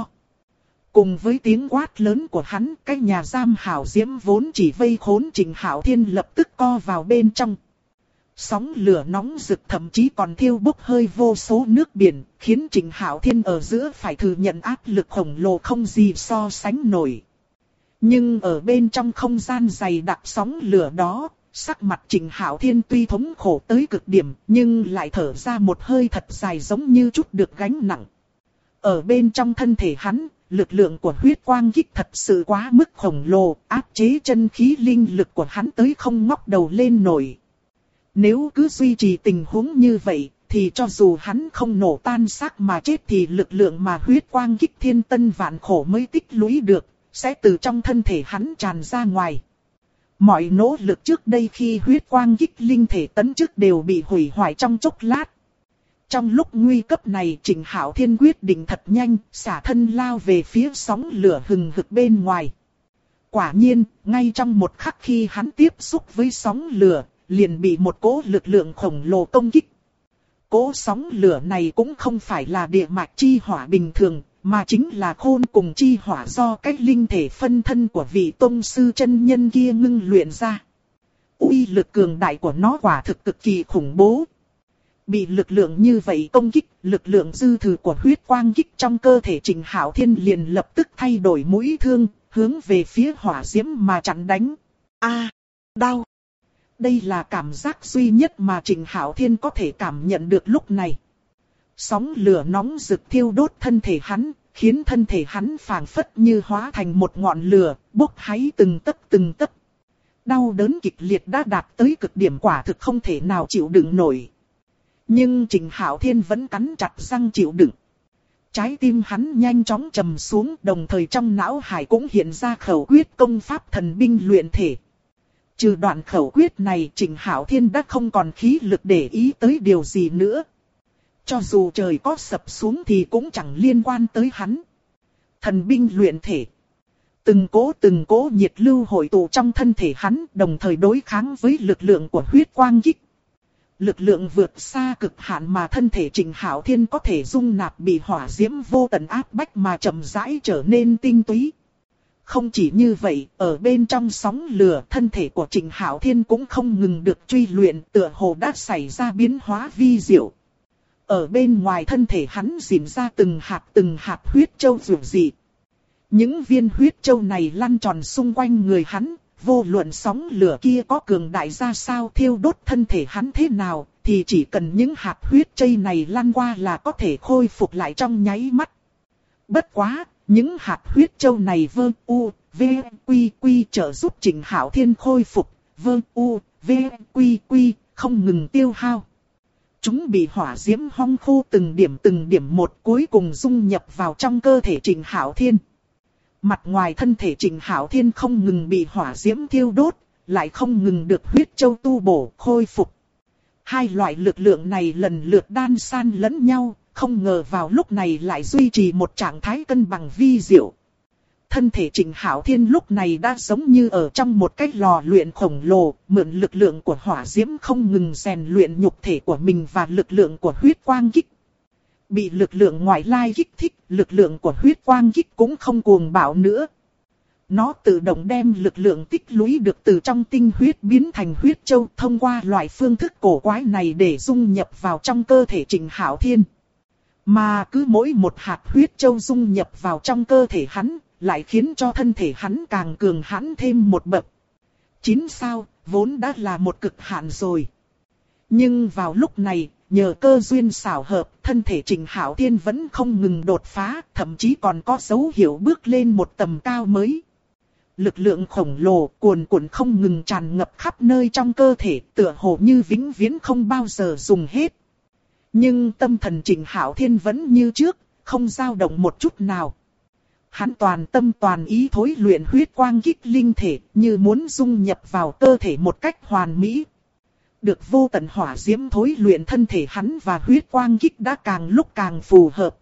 Cùng với tiếng quát lớn của hắn, cái nhà giam hảo diễm vốn chỉ vây khốn Trịnh Hạo Thiên lập tức co vào bên trong. Sóng lửa nóng rực thậm chí còn thiêu bốc hơi vô số nước biển, khiến Trịnh Hạo Thiên ở giữa phải thừa nhận áp lực khổng lồ không gì so sánh nổi. Nhưng ở bên trong không gian dày đặc sóng lửa đó, sắc mặt Trịnh Hạo Thiên tuy thống khổ tới cực điểm, nhưng lại thở ra một hơi thật dài giống như chút được gánh nặng. Ở bên trong thân thể hắn, lực lượng của huyết quang kích thật sự quá mức khổng lồ, áp chế chân khí linh lực của hắn tới không ngóc đầu lên nổi. Nếu cứ duy trì tình huống như vậy, thì cho dù hắn không nổ tan xác mà chết thì lực lượng mà huyết quang kích thiên tân vạn khổ mới tích lũy được, sẽ từ trong thân thể hắn tràn ra ngoài. Mọi nỗ lực trước đây khi huyết quang kích linh thể tấn chức đều bị hủy hoại trong chốc lát. Trong lúc nguy cấp này, Trịnh Hạo Thiên quyết định thật nhanh, xả thân lao về phía sóng lửa hừng hực bên ngoài. Quả nhiên, ngay trong một khắc khi hắn tiếp xúc với sóng lửa, liền bị một cỗ lực lượng khổng lồ công kích. Cỗ sóng lửa này cũng không phải là địa mạch chi hỏa bình thường, mà chính là khôn cùng chi hỏa do cái linh thể phân thân của vị tông sư chân nhân kia ngưng luyện ra. Uy lực cường đại của nó quả thực cực kỳ khủng bố. Bị lực lượng như vậy công kích, lực lượng dư thừa của huyết quang kích trong cơ thể Trịnh Hạo Thiên liền lập tức thay đổi mũi thương, hướng về phía hỏa diễm mà chặn đánh. Đau! Đây là cảm giác duy nhất mà Trịnh Hạo Thiên có thể cảm nhận được lúc này. Sóng lửa nóng rực thiêu đốt thân thể hắn, khiến thân thể hắn phảng phất như hóa thành một ngọn lửa, bốc cháy từng tấc. Đau đớn kịch liệt đã đạt tới cực điểm, quả thực không thể nào chịu đựng nổi. Nhưng Trịnh Hạo Thiên vẫn cắn chặt răng chịu đựng. Trái tim hắn nhanh chóng trầm xuống, đồng thời trong não hải cũng hiện ra khẩu quyết công pháp thần binh luyện thể. Trừ đoạn khẩu quyết này, Trịnh Hạo Thiên đã không còn khí lực để ý tới điều gì nữa. Cho dù trời có sập xuống thì cũng chẳng liên quan tới hắn. Thần binh luyện thể. Từng cỗ nhiệt lưu hội tụ trong thân thể hắn, đồng thời đối kháng với lực lượng của huyết quang kích. Lực lượng vượt xa cực hạn mà thân thể Trịnh Hạo Thiên có thể dung nạp bị hỏa diễm vô tận áp bách mà chậm rãi trở nên tinh túy. Không chỉ như vậy, ở bên trong sóng lửa, thân thể của Trịnh Hạo Thiên cũng không ngừng được truy luyện, tựa hồ đã xảy ra biến hóa vi diệu. Ở bên ngoài thân thể hắn rỉn ra từng hạt huyết châu rực dị. Những viên huyết châu này lăn tròn xung quanh người hắn, vô luận sóng lửa kia có cường đại ra sao, thiêu đốt thân thể hắn thế nào, thì chỉ cần những hạt huyết châu này lăn qua là có thể khôi phục lại trong nháy mắt. Bất quá, những hạt huyết châu này trợ giúp Trịnh Hạo Thiên khôi phục, không ngừng tiêu hao. Chúng bị hỏa diễm hong khô từng điểm một, cuối cùng dung nhập vào trong cơ thể Trịnh Hạo Thiên. Mặt ngoài thân thể Trịnh Hạo Thiên không ngừng bị hỏa diễm thiêu đốt, lại không ngừng được huyết châu tu bổ, khôi phục. Hai loại lực lượng này lần lượt đan san lẫn nhau, không ngờ vào lúc này lại duy trì một trạng thái cân bằng vi diệu. Thân thể Trịnh Hạo Thiên lúc này đã giống như ở trong một cái lò luyện khổng lồ, mượn lực lượng của hỏa diễm không ngừng rèn luyện nhục thể của mình và lực lượng của huyết quang kích. Bị lực lượng ngoại lai kích thích, lực lượng của huyết quang kích cũng không cuồng bạo nữa. Nó tự động đem lực lượng tích lũy được từ trong tinh huyết biến thành huyết châu, thông qua loại phương thức cổ quái này để dung nhập vào trong cơ thể Trịnh Hạo Thiên. Mà cứ mỗi một hạt huyết châu dung nhập vào trong cơ thể hắn, lại khiến cho thân thể hắn càng cường hãn thêm một bậc. 9 sao, vốn đã là một cực hạn rồi. Nhưng vào lúc này, nhờ cơ duyên xảo hợp, thân thể Trịnh Hạo Thiên vẫn không ngừng đột phá, thậm chí còn có dấu hiệu bước lên một tầm cao mới. Lực lượng khổng lồ cuồn cuộn không ngừng tràn ngập khắp nơi trong cơ thể, tựa hồ như vĩnh viễn không bao giờ dùng hết. Nhưng tâm thần Trịnh Hạo Thiên vẫn như trước, không dao động một chút nào. Hắn toàn tâm toàn ý thối luyện huyết quang kích linh thể, như muốn dung nhập vào cơ thể một cách hoàn mỹ. Được vô tận hỏa diễm thối luyện thân thể hắn và huyết quang kích đã càng lúc càng phù hợp.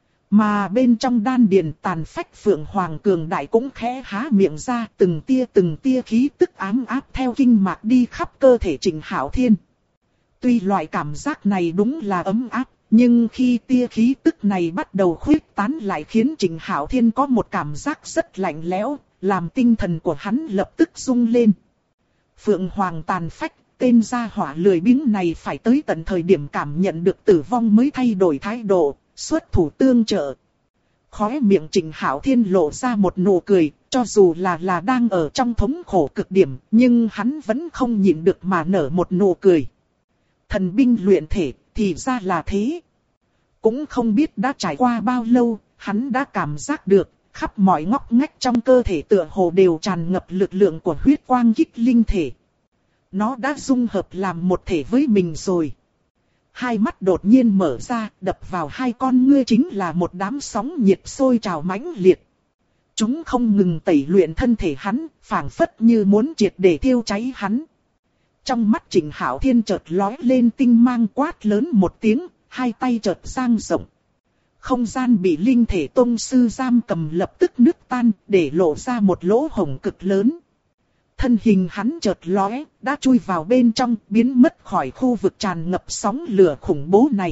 Mà bên trong đan điền tàn phách phượng hoàng cường đại cũng khẽ há miệng ra, từng tia khí tức ám áp theo kinh mạch đi khắp cơ thể Trịnh Hạo Thiên. Tuy loại cảm giác này đúng là ấm áp, nhưng khi tia khí tức này bắt đầu khuếch tán lại khiến Trịnh Hạo Thiên có một cảm giác rất lạnh lẽo, làm tinh thần của hắn lập tức rung lên. Phượng hoàng tàn phách, tên gia hỏa lười biếng này phải tới tận thời điểm cảm nhận được tử vong mới thay đổi thái độ, xuất thủ tương trợ. Khóe miệng Trịnh Hạo Thiên lộ ra một nụ cười, cho dù là đang ở trong thống khổ cực điểm, nhưng hắn vẫn không nhịn được mà nở một nụ cười. Thần binh luyện thể, thì ra là thế. Cũng không biết đã trải qua bao lâu, hắn đã cảm giác được, khắp mọi ngóc ngách trong cơ thể tựa hồ đều tràn ngập lực lượng của huyết quang kích linh thể. Nó đã dung hợp làm một thể với mình rồi. Hai mắt đột nhiên mở ra, đập vào hai con ngươi chính là một đám sóng nhiệt sôi trào mãnh liệt. Chúng không ngừng tẩy luyện thân thể hắn, phảng phất như muốn triệt để thiêu cháy hắn. Trong mắt Trịnh Hạo Thiên chợt lóe lên tinh mang, quát lớn một tiếng, hai tay chợt dang rộng. Không gian bị linh thể tông sư giam cầm lập tức nứt tan, để lộ ra một lỗ hổng cực lớn. Thân hình hắn chợt lóe, đã chui vào bên trong, biến mất khỏi khu vực tràn ngập sóng lửa khủng bố này.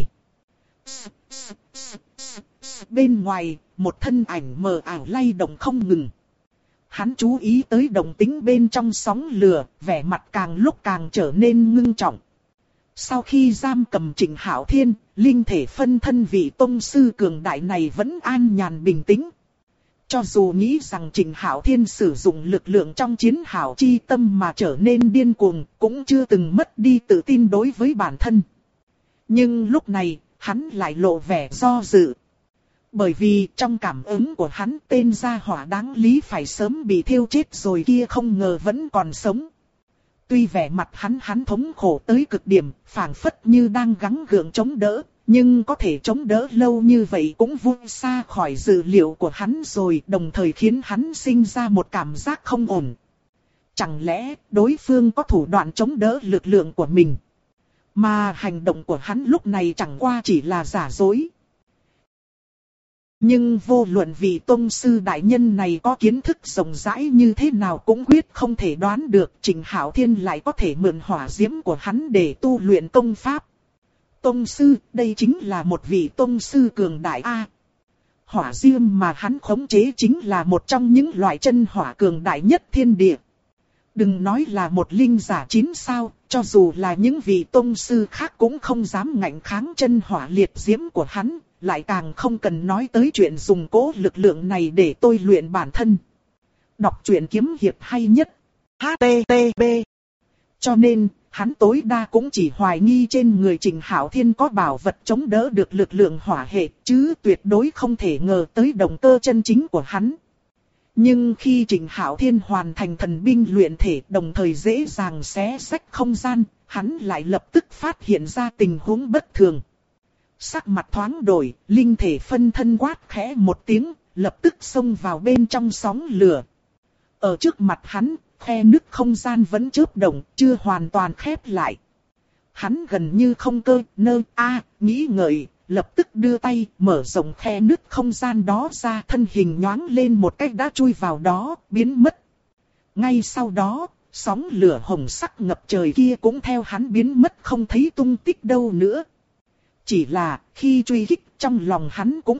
Bên ngoài, một thân ảnh mờ ảo lay động không ngừng. Hắn chú ý tới động tĩnh bên trong sóng lửa, vẻ mặt càng lúc càng trở nên ngưng trọng. Sau khi giam cầm Trịnh Hạo Thiên, linh thể phân thân vị tông sư cường đại này vẫn an nhàn bình tĩnh. Cho dù nghĩ rằng Trịnh Hạo Thiên sử dụng lực lượng trong chiến hảo chi tâm mà trở nên điên cuồng, cũng chưa từng mất đi tự tin đối với bản thân. Nhưng lúc này, hắn lại lộ vẻ do dự. Bởi vì trong cảm ứng của hắn, tên gia hỏa đáng lý phải sớm bị thiêu chết rồi kia không ngờ vẫn còn sống. Tuy vẻ mặt hắn thống khổ tới cực điểm, phảng phất như đang gắng gượng chống đỡ, nhưng có thể chống đỡ lâu như vậy cũng vượt xa khỏi dự liệu của hắn rồi, đồng thời khiến hắn sinh ra một cảm giác không ổn. Chẳng lẽ đối phương có thủ đoạn chống đỡ lực lượng của mình? Mà hành động của hắn lúc này chẳng qua chỉ là giả dối. Nhưng vô luận vị tông sư đại nhân này có kiến thức rộng rãi như thế nào cũng quyết không thể đoán được Trịnh Hạo Thiên lại có thể mượn hỏa diễm của hắn để tu luyện công pháp. Tông sư, đây chính là một vị tông sư cường đại A. Hỏa diễm mà hắn khống chế chính là một trong những loại chân hỏa cường đại nhất thiên địa. Đừng nói là một linh giả 9 sao, cho dù là những vị tông sư khác cũng không dám ngạnh kháng chân hỏa liệt diễm của hắn, lại càng không cần nói tới chuyện dùng cố lực lượng này để tôi luyện bản thân. Đọc truyện kiếm hiệp hay nhất. HTTP. Cho nên, hắn tối đa cũng chỉ hoài nghi trên người Trịnh Hạo Thiên có bảo vật chống đỡ được lực lượng hỏa hệ, chứ tuyệt đối không thể ngờ tới động cơ chân chính của hắn. Nhưng khi Trịnh Hạo Thiên hoàn thành thần binh luyện thể đồng thời dễ dàng xé rách không gian, hắn lại lập tức phát hiện ra tình huống bất thường. Sắc mặt thoáng đổi, linh thể phân thân quát khẽ một tiếng, lập tức xông vào bên trong sóng lửa. Ở trước mặt hắn, khe nứt không gian vẫn chớp động, chưa hoàn toàn khép lại. Hắn gần như không nghĩ ngợi, lập tức đưa tay mở rộng khe nứt không gian đó ra, thân hình nhoáng lên một cách đã chui vào đó, biến mất. Ngay sau đó, sóng lửa hồng sắc ngập trời kia cũng theo hắn biến mất không thấy tung tích đâu nữa. Chỉ là khi truy kích trong lòng hắn cũng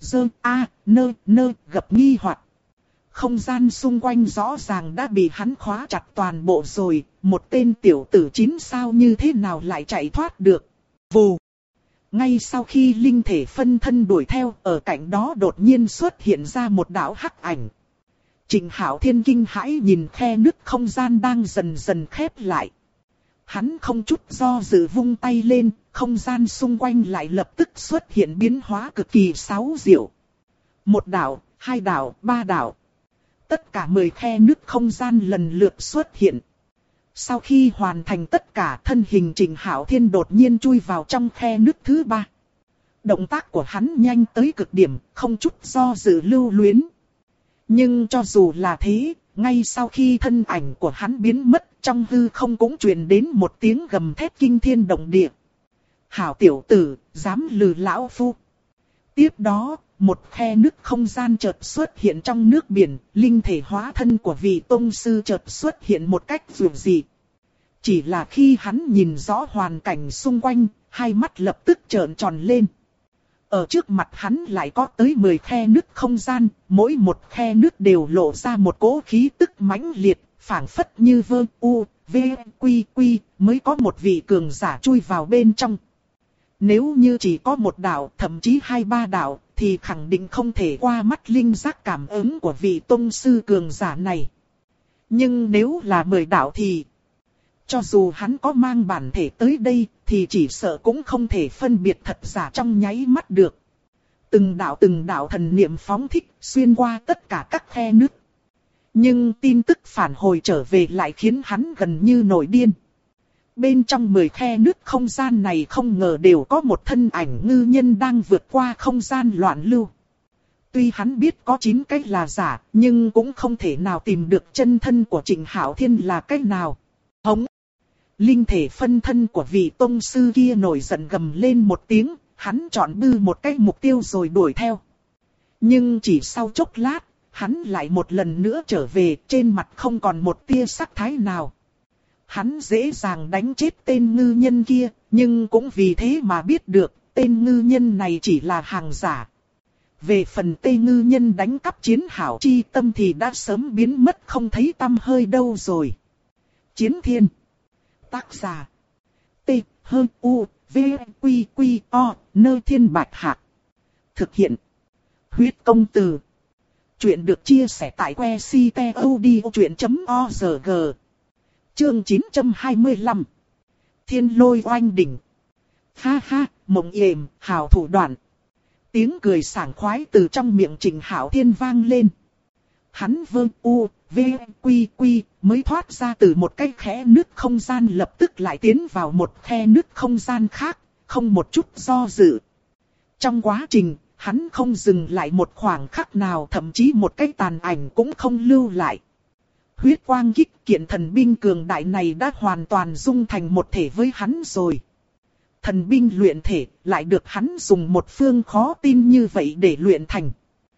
gặp nghi hoặc. Không gian xung quanh rõ ràng đã bị hắn khóa chặt toàn bộ rồi, một tên tiểu tử 9 sao như thế nào lại chạy thoát được. Vù. Ngay sau khi linh thể phân thân đuổi theo, ở cạnh đó đột nhiên xuất hiện ra một đạo hắc ảnh. Trịnh Hạo Thiên kinh hãi nhìn khe nứt không gian đang dần dần khép lại. Hắn không chút do dự vung tay lên, không gian xung quanh lại lập tức xuất hiện biến hóa cực kỳ xáo diệu. Một đạo, hai đạo, ba đạo. Tất cả 10 khe nứt không gian lần lượt xuất hiện. Sau khi hoàn thành tất cả, thân hình Trịnh Hạo Thiên đột nhiên chui vào trong khe nứt thứ 3. Động tác của hắn nhanh tới cực điểm, không chút do dự lưu luyến. Nhưng cho dù là thế, ngay sau khi thân ảnh của hắn biến mất, trong hư không cũng truyền đến một tiếng gầm thét kinh thiên động địa. Hảo tiểu tử, dám lừa lão phu. Tiếp đó, một khe nứt không gian chợt xuất hiện trong nước biển, linh thể hóa thân của vị tông sư chợt xuất hiện một cách dường dị. Chỉ là khi hắn nhìn rõ hoàn cảnh xung quanh, hai mắt lập tức trợn tròn lên. Ở trước mặt hắn lại có tới 10 khe nứt không gian, mỗi một khe nứt đều lộ ra một cỗ khí tức mãnh liệt, phảng phất như mới có một vị cường giả chui vào bên trong. Nếu như chỉ có một đạo, thậm chí 2-3 đạo, thì khẳng định không thể qua mắt linh giác cảm ứng của vị tông sư cường giả này. Nhưng nếu là 10 đạo thì, cho dù hắn có mang bản thể tới đây, thì chỉ sợ cũng không thể phân biệt thật giả trong nháy mắt được. Từng đạo thần niệm phóng thích, xuyên qua tất cả các khe nứt. Nhưng tin tức phản hồi trở về lại khiến hắn gần như nổi điên. Bên trong 10 khe nứt không gian này không ngờ đều có một thân ảnh ngư nhân đang vượt qua không gian loạn lưu. Tuy hắn biết có 9 cách là giả, nhưng cũng không thể nào tìm được chân thân của Trịnh Hạo Thiên là cách nào. Hống! Linh thể phân thân của vị tông sư kia nổi giận gầm lên một tiếng, hắn chọn bư một cái mục tiêu rồi đuổi theo. Nhưng chỉ sau chốc lát, hắn lại một lần nữa trở về, trên mặt không còn một tia sắc thái nào. Hắn dễ dàng đánh chết tên ngư nhân kia, nhưng cũng vì thế mà biết được, tên ngư nhân này chỉ là hàng giả. Về phần tên ngư nhân đánh cắp chiến hảo chi tâm thì đã sớm biến mất không thấy tăm hơi đâu rồi. Chiến thiên. Tác giả. T-H-U-V-Q-Q-O, Nơi Thiên Bạch Hạc. Thực hiện. Huyết công từ. Chuyện được chia sẻ tại que ctod.org. Chương 925. Thiên lôi oanh đỉnh. Ha ha, mộng yểm, hào thủ đoạn. Tiếng cười sảng khoái từ trong miệng Trịnh Hạo Thiên vang lên. Hắn mới thoát ra từ một cái khe nứt không gian, lập tức lại tiến vào một khe nứt không gian khác, không một chút do dự. Trong quá trình, hắn không dừng lại một khoảng khắc nào, thậm chí một cái tàn ảnh cũng không lưu lại. Huyết quang kích kiện thần binh cường đại này đã hoàn toàn dung thành một thể với hắn rồi. Thần binh luyện thể lại được hắn dùng một phương khó tin như vậy để luyện thành.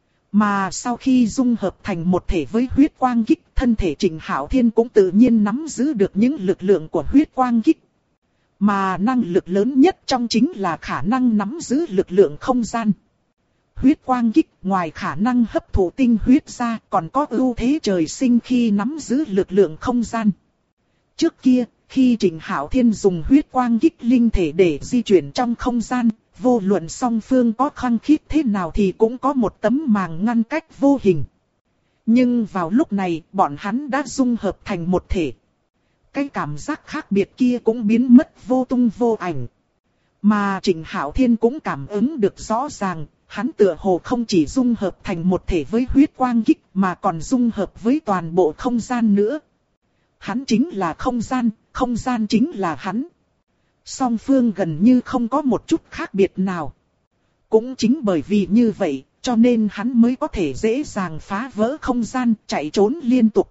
Mà sau khi dung hợp thành một thể với huyết quang kích, thân thể Trịnh Hạo Thiên cũng tự nhiên nắm giữ được những lực lượng của huyết quang kích. Mà năng lực lớn nhất trong chính là khả năng nắm giữ lực lượng không gian. Huyết quang kích ngoài khả năng hấp thụ tinh huyết ra còn có ưu thế trời sinh khi nắm giữ lực lượng không gian. Trước kia, khi Trịnh Hạo Thiên dùng huyết quang kích linh thể để di chuyển trong không gian, vô luận song phương có khăng khít thế nào thì cũng có một tấm màng ngăn cách vô hình. Nhưng vào lúc này, bọn hắn đã dung hợp thành một thể. Cái cảm giác khác biệt kia cũng biến mất vô tung vô ảnh. Mà Trịnh Hạo Thiên cũng cảm ứng được rõ ràng, hắn tựa hồ không chỉ dung hợp thành một thể với huyết quang kích mà còn dung hợp với toàn bộ không gian nữa. Hắn chính là không gian chính là hắn. Song phương gần như không có một chút khác biệt nào. Cũng chính bởi vì như vậy, cho nên hắn mới có thể dễ dàng phá vỡ không gian, chạy trốn liên tục.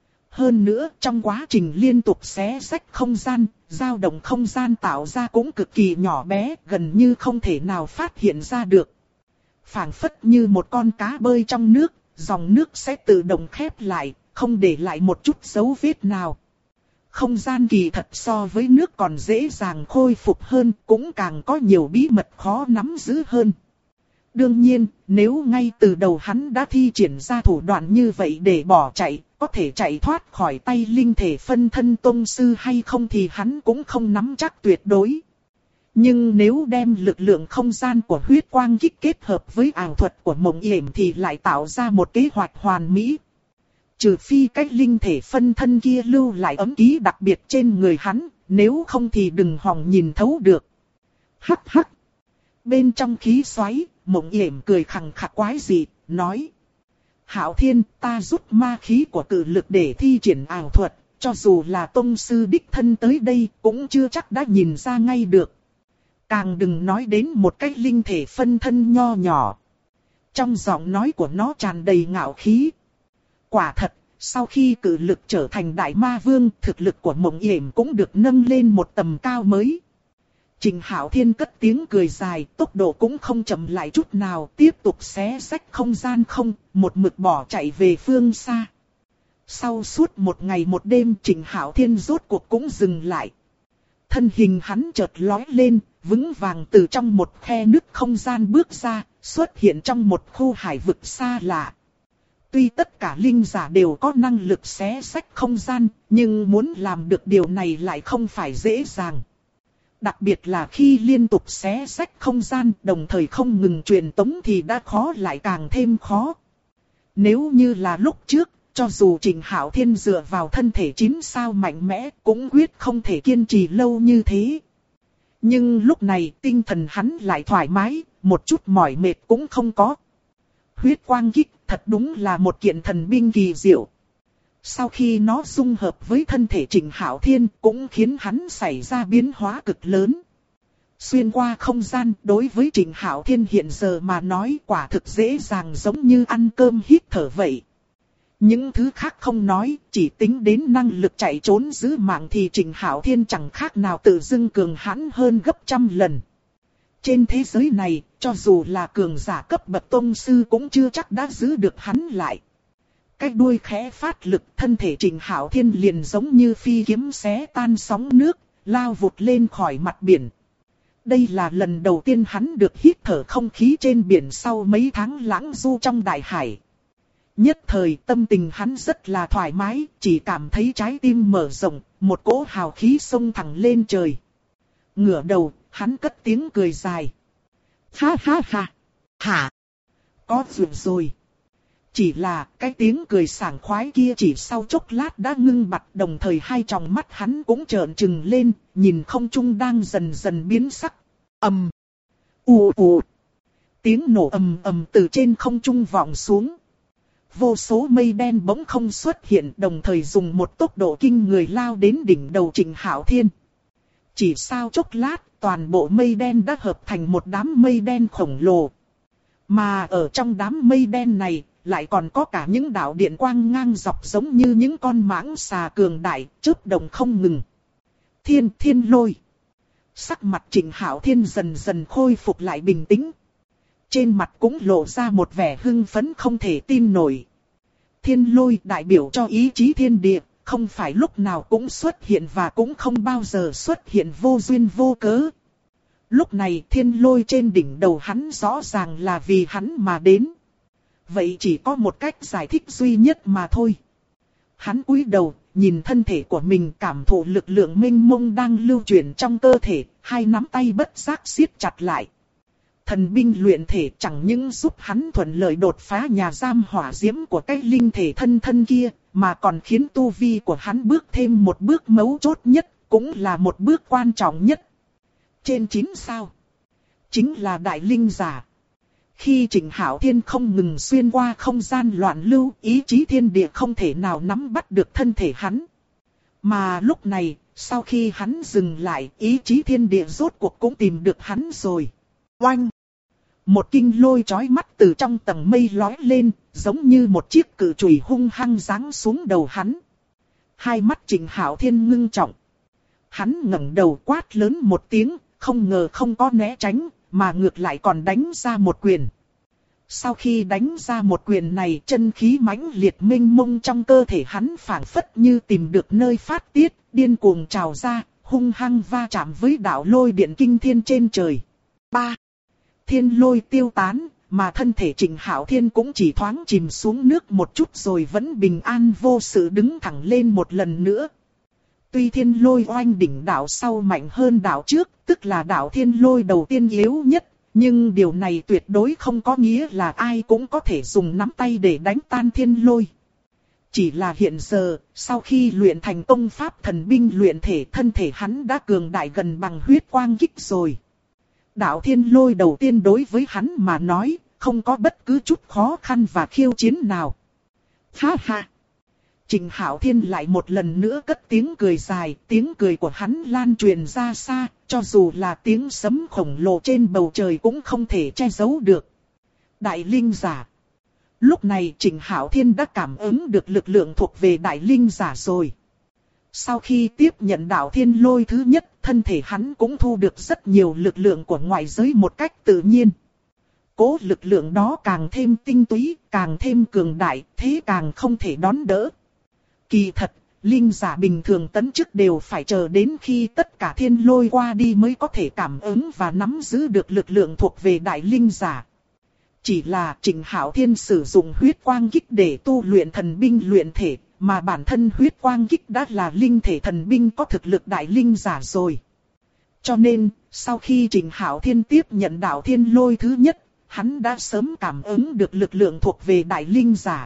Hơn nữa, trong quá trình liên tục xé rách không gian, dao động không gian tạo ra cũng cực kỳ nhỏ bé, gần như không thể nào phát hiện ra được. Phảng phất như một con cá bơi trong nước, dòng nước sẽ tự động khép lại, không để lại một chút dấu vết nào. Không gian kỳ thật so với nước còn dễ dàng khôi phục hơn, cũng càng có nhiều bí mật khó nắm giữ hơn. Đương nhiên, nếu ngay từ đầu hắn đã thi triển ra thủ đoạn như vậy để bỏ chạy, có thể chạy thoát khỏi tay linh thể phân thân tông sư hay không thì hắn cũng không nắm chắc tuyệt đối. Nhưng nếu đem lực lượng không gian của huyết quang kích kết hợp với ảo thuật của Mộng Yểm thì lại tạo ra một kế hoạch hoàn mỹ. Trừ phi cách linh thể phân thân kia lưu lại ấm ký đặc biệt trên người hắn, nếu không thì đừng hòng nhìn thấu được. Hắc hắc. Bên trong khí xoáy, Mộng Yểm cười khằng khặc quái dị, nói. Hạo Thiên, ta rút ma khí của cự lực để thi triển ảo thuật, cho dù là tông sư đích thân tới đây cũng chưa chắc đã nhìn ra ngay được. Càng đừng nói đến một cái linh thể phân thân nho nhỏ. Trong giọng nói của nó tràn đầy ngạo khí. Quả thật, sau khi cự lực trở thành đại ma vương, thực lực của Mộng Yểm cũng được nâng lên một tầm cao mới. Trịnh Hạo Thiên cất tiếng cười dài, tốc độ cũng không chậm lại chút nào, tiếp tục xé rách không gian không, một mực bỏ chạy về phương xa. Sau suốt một ngày một đêm, Trịnh Hạo Thiên rốt cuộc cũng dừng lại. Thân hình hắn chợt lói lên, vững vàng từ trong một khe nứt không gian bước ra, xuất hiện trong một khu hải vực xa lạ. Tuy tất cả linh giả đều có năng lực xé rách không gian, nhưng muốn làm được điều này lại không phải dễ dàng. Đặc biệt là khi liên tục xé rách không gian, đồng thời không ngừng truyền tống thì đã khó lại càng thêm khó. Nếu như là lúc trước, cho dù Trịnh Hạo Thiên dựa vào thân thể 9 sao mạnh mẽ, cũng quyết không thể kiên trì lâu như thế. Nhưng lúc này tinh thần hắn lại thoải mái, một chút mỏi mệt cũng không có. Huyết quang kích thật đúng là một kiện thần binh kỳ diệu. Sau khi nó dung hợp với thân thể Trịnh Hạo Thiên cũng khiến hắn xảy ra biến hóa cực lớn. Xuyên qua không gian đối với Trịnh Hạo Thiên hiện giờ mà nói quả thực dễ dàng giống như ăn cơm hít thở vậy. Những thứ khác không nói, chỉ tính đến năng lực chạy trốn giữ mạng thì Trịnh Hạo Thiên chẳng khác nào tự dưng cường hãn hơn gấp trăm lần. Trên thế giới này, cho dù là cường giả cấp bậc tông sư cũng chưa chắc đã giữ được hắn lại. Cái đuôi khẽ phát lực, thân thể Trịnh Hạo Thiên liền giống như phi kiếm xé tan sóng nước, lao vụt lên khỏi mặt biển. Đây là lần đầu tiên hắn được hít thở không khí trên biển sau mấy tháng lãng du trong đại hải. Nhất thời tâm tình hắn rất là thoải mái, chỉ cảm thấy trái tim mở rộng, một cỗ hào khí xông thẳng lên trời. Ngửa đầu, hắn cất tiếng cười dài. Ha ha ha, hả? Có việc rồi. Chỉ là cái tiếng cười sảng khoái kia chỉ sau chốc lát đã ngưng bặt, đồng thời hai tròng mắt hắn cũng trợn trừng lên, nhìn không trung đang dần dần biến sắc. Ầm, ù ù. Tiếng nổ ầm ầm từ trên không trung vọng xuống. Vô số mây đen bỗng không xuất hiện, đồng thời dùng một tốc độ kinh người lao đến đỉnh đầu Trịnh Hạo Thiên. Chỉ sau chốc lát, toàn bộ mây đen đã hợp thành một đám mây đen khổng lồ. Mà ở trong đám mây đen này, lại còn có cả những đạo điện quang ngang dọc giống như những con mãng xà cường đại, chớp động không ngừng. Thiên lôi. Sắc mặt Trịnh Hạo Thiên dần dần khôi phục lại bình tĩnh. Trên mặt cũng lộ ra một vẻ hưng phấn không thể tin nổi. Thiên lôi đại biểu cho ý chí thiên địa, không phải lúc nào cũng xuất hiện và cũng không bao giờ xuất hiện vô duyên vô cớ. Lúc này thiên lôi trên đỉnh đầu hắn rõ ràng là vì hắn mà đến. Vậy chỉ có một cách giải thích duy nhất mà thôi. Hắn cúi đầu, nhìn thân thể của mình, cảm thụ lực lượng mênh mông đang lưu chuyển trong cơ thể, hai nắm tay bất giác siết chặt lại. Thần binh luyện thể chẳng những giúp hắn thuận lợi đột phá nhà giam hỏa diễm của cái linh thể thân kia, mà còn khiến tu vi của hắn bước thêm một bước mấu chốt nhất, cũng là một bước quan trọng nhất. Trên 9 sao, chính là đại linh giả. Khi Trịnh Hạo Thiên không ngừng xuyên qua không gian loạn lưu, ý chí thiên địa không thể nào nắm bắt được thân thể hắn. Mà lúc này, sau khi hắn dừng lại, ý chí thiên địa rốt cuộc cũng tìm được hắn rồi. Oanh! Một kinh lôi chói mắt từ trong tầng mây lói lên, giống như một chiếc cự chùy hung hăng giáng xuống đầu hắn. Hai mắt Trịnh Hạo Thiên ngưng trọng. Hắn ngẩng đầu quát lớn một tiếng, không ngờ không có né tránh, mà ngược lại còn đánh ra một quyền. Sau khi đánh ra một quyền này, chân khí mãnh liệt mênh mông trong cơ thể hắn phảng phất như tìm được nơi phát tiết, điên cuồng trào ra, hung hăng va chạm với đạo lôi điện kinh thiên trên trời. 3. Thiên lôi tiêu tán, mà thân thể Trịnh Hạo Thiên cũng chỉ thoáng chìm xuống nước một chút rồi vẫn bình an vô sự đứng thẳng lên một lần nữa. Tuy thiên lôi oanh đỉnh đạo sau mạnh hơn đạo trước, tức là đạo thiên lôi đầu tiên yếu nhất, nhưng điều này tuyệt đối không có nghĩa là ai cũng có thể dùng nắm tay để đánh tan thiên lôi. Chỉ là hiện giờ, sau khi luyện thành công pháp thần binh luyện thể, thân thể hắn đã cường đại gần bằng huyết quang kích rồi. Đạo thiên lôi đầu tiên đối với hắn mà nói, không có bất cứ chút khó khăn và khiêu chiến nào. Ha ha! Trịnh Hạo Thiên lại một lần nữa cất tiếng cười dài, tiếng cười của hắn lan truyền ra xa, cho dù là tiếng sấm khổng lồ trên bầu trời cũng không thể che giấu được. Đại linh giả. Lúc này Trịnh Hạo Thiên đã cảm ứng được lực lượng thuộc về đại linh giả rồi. Sau khi tiếp nhận đạo thiên lôi thứ nhất, thân thể hắn cũng thu được rất nhiều lực lượng của ngoại giới một cách tự nhiên. Cố lực lượng đó càng thêm tinh túy, càng thêm cường đại, thế càng không thể đón đỡ. Kỳ thật, linh giả bình thường tấn chức đều phải chờ đến khi tất cả thiên lôi qua đi mới có thể cảm ứng và nắm giữ được lực lượng thuộc về đại linh giả. Chỉ là Trịnh Hạo Thiên sử dụng huyết quang kích để tu luyện thần binh luyện thể, mà bản thân huyết quang kích đã là linh thể thần binh có thực lực đại linh giả rồi. Cho nên, sau khi Trịnh Hạo Thiên tiếp nhận đạo thiên lôi thứ nhất, hắn đã sớm cảm ứng được lực lượng thuộc về đại linh giả.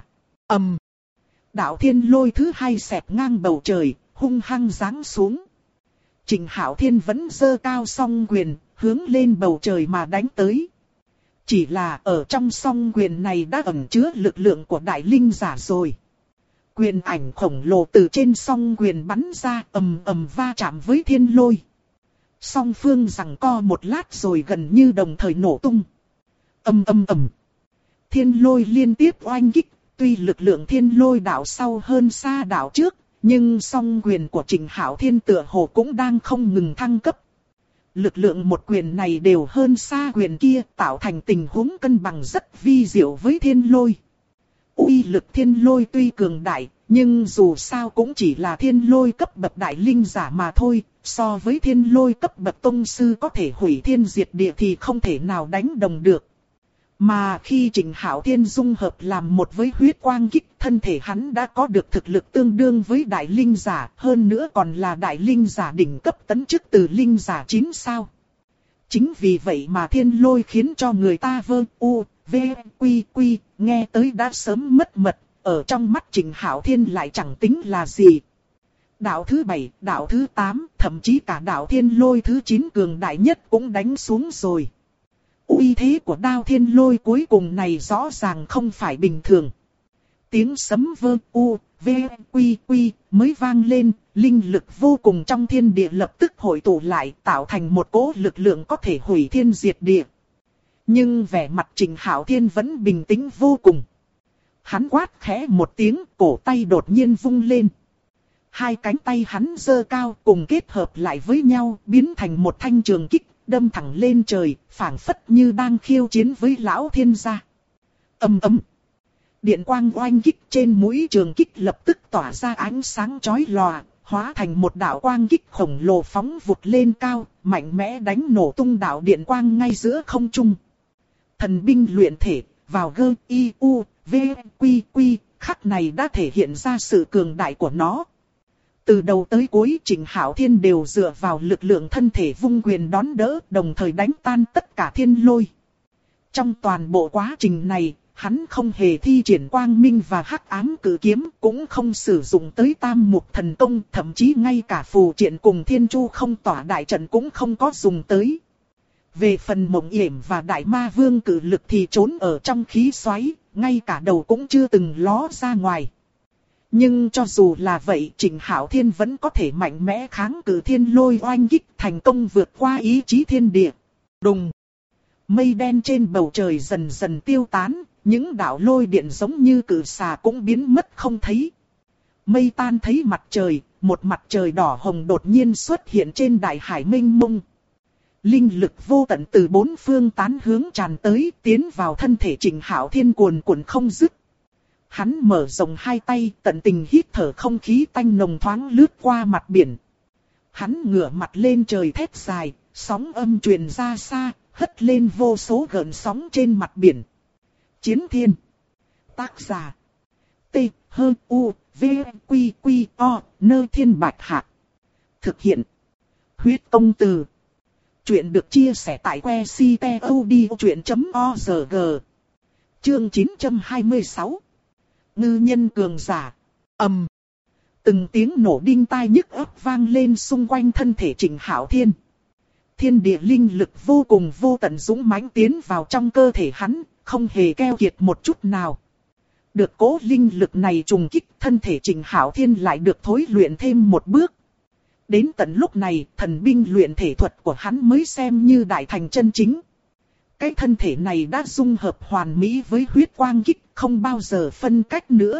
Đạo thiên lôi thứ hai xẹt ngang bầu trời, hung hăng giáng xuống. Trịnh Hạo Thiên vẫn giơ cao song quyền, hướng lên bầu trời mà đánh tới. Chỉ là ở trong song quyền này đã ẩn chứa lực lượng của đại linh giả rồi. Quyền ảnh khổng lồ từ trên song quyền bắn ra, ầm ầm va chạm với thiên lôi. Song phương giằng co một lát rồi gần như đồng thời nổ tung. Ầm. Thiên lôi liên tiếp oanh kích. Tuy lực lượng thiên lôi đạo sau hơn xa đạo trước, nhưng song quyền của Trịnh Hạo Thiên tựa hồ cũng đang không ngừng thăng cấp. Lực lượng một quyền này đều hơn xa quyền kia, tạo thành tình huống cân bằng rất vi diệu với thiên lôi. Uy lực thiên lôi tuy cường đại, nhưng dù sao cũng chỉ là thiên lôi cấp bậc đại linh giả mà thôi, so với thiên lôi cấp bậc tông sư có thể hủy thiên diệt địa thì không thể nào đánh đồng được. Mà khi Trịnh Hạo Thiên dung hợp làm một với huyết quang kích, thân thể hắn đã có được thực lực tương đương với đại linh giả, hơn nữa còn là đại linh giả đỉnh cấp tấn chức từ linh giả 9 sao. Chính vì vậy mà thiên lôi khiến cho người ta nghe tới đã sớm mất mật, ở trong mắt Trịnh Hạo Thiên lại chẳng tính là gì. Đạo thứ 7, đạo thứ 8, thậm chí cả đạo thiên lôi thứ 9 cường đại nhất cũng đánh xuống rồi. Uy thế của đao thiên lôi cuối cùng này rõ ràng không phải bình thường. Tiếng sấm mới vang lên, linh lực vô cùng trong thiên địa lập tức hội tụ lại, tạo thành một cỗ lực lượng có thể hủy thiên diệt địa. Nhưng vẻ mặt Trịnh Hạo Thiên vẫn bình tĩnh vô cùng. Hắn quát khẽ một tiếng, cổ tay đột nhiên vung lên. Hai cánh tay hắn giơ cao cùng kết hợp lại với nhau, biến thành một thanh trường kích, đâm thẳng lên trời, phảng phất như đang khiêu chiến với lão thiên gia. Ầm ầm. Điện quang oanh kích trên mũi trường kích lập tức tỏa ra ánh sáng chói lòa, hóa thành một đạo quang kích khổng lồ phóng vụt lên cao, mạnh mẽ đánh nổ tung đạo điện quang ngay giữa không trung. Thần binh luyện thể, vào G.I.U.V. Quy, khắc này đã thể hiện ra sự cường đại của nó. Từ đầu tới cuối Trịnh Hạo Thiên đều dựa vào lực lượng thân thể vung quyền đón đỡ, đồng thời đánh tan tất cả thiên lôi. Trong toàn bộ quá trình này, hắn không hề thi triển quang minh và hắc ám cử kiếm, cũng không sử dụng tới tam mục thần công, thậm chí ngay cả phù triện cùng thiên chu không tỏa đại trận cũng không có dùng tới. Về phần Mộng Yểm và Đại Ma Vương cử lực thì trốn ở trong khí xoáy, ngay cả đầu cũng chưa từng ló ra ngoài. Nhưng cho dù là vậy, Trịnh Hạo Thiên vẫn có thể mạnh mẽ kháng cự thiên lôi oanh kích, thành công vượt qua ý chí thiên địa. Đùng! Mây đen trên bầu trời dần dần tiêu tán, những đạo lôi điện giống như cự xà cũng biến mất không thấy. Mây tan thấy mặt trời, một mặt trời đỏ hồng đột nhiên xuất hiện trên đại hải mênh mông. Linh lực vô tận từ bốn phương tán hướng tràn tới, tiến vào thân thể Trịnh Hạo Thiên cuồn cuộn không dứt. Hắn mở rộng hai tay, tận tình hít thở không khí tanh nồng thoáng lướt qua mặt biển. Hắn ngửa mặt lên trời thét dài, sóng âm truyền ra xa, hất lên vô số gợn sóng trên mặt biển. Chiến thiên. Tác giả. T-H-U-V-Q-Q-O, Nơi Thiên Bạch Hạc. Thực hiện. Huyết Công Từ. Chuyện được chia sẻ tại website.odchuyện.org. Chương 926. Ngư nhân cường giả. Ầm. Từng tiếng nổ đinh tai nhức óc vang lên xung quanh thân thể Trịnh Hạo Thiên. Thiên địa linh lực vô cùng vô tận dũng mãnh tiến vào trong cơ thể hắn, không hề keo kiệt một chút nào. Được cố linh lực này trùng kích, thân thể Trịnh Hạo Thiên lại được thối luyện thêm một bước. Đến tận lúc này, thần binh luyện thể thuật của hắn mới xem như đại thành chân chính. Cái thân thể này đã dung hợp hoàn mỹ với huyết quang kích, không bao giờ phân cách nữa.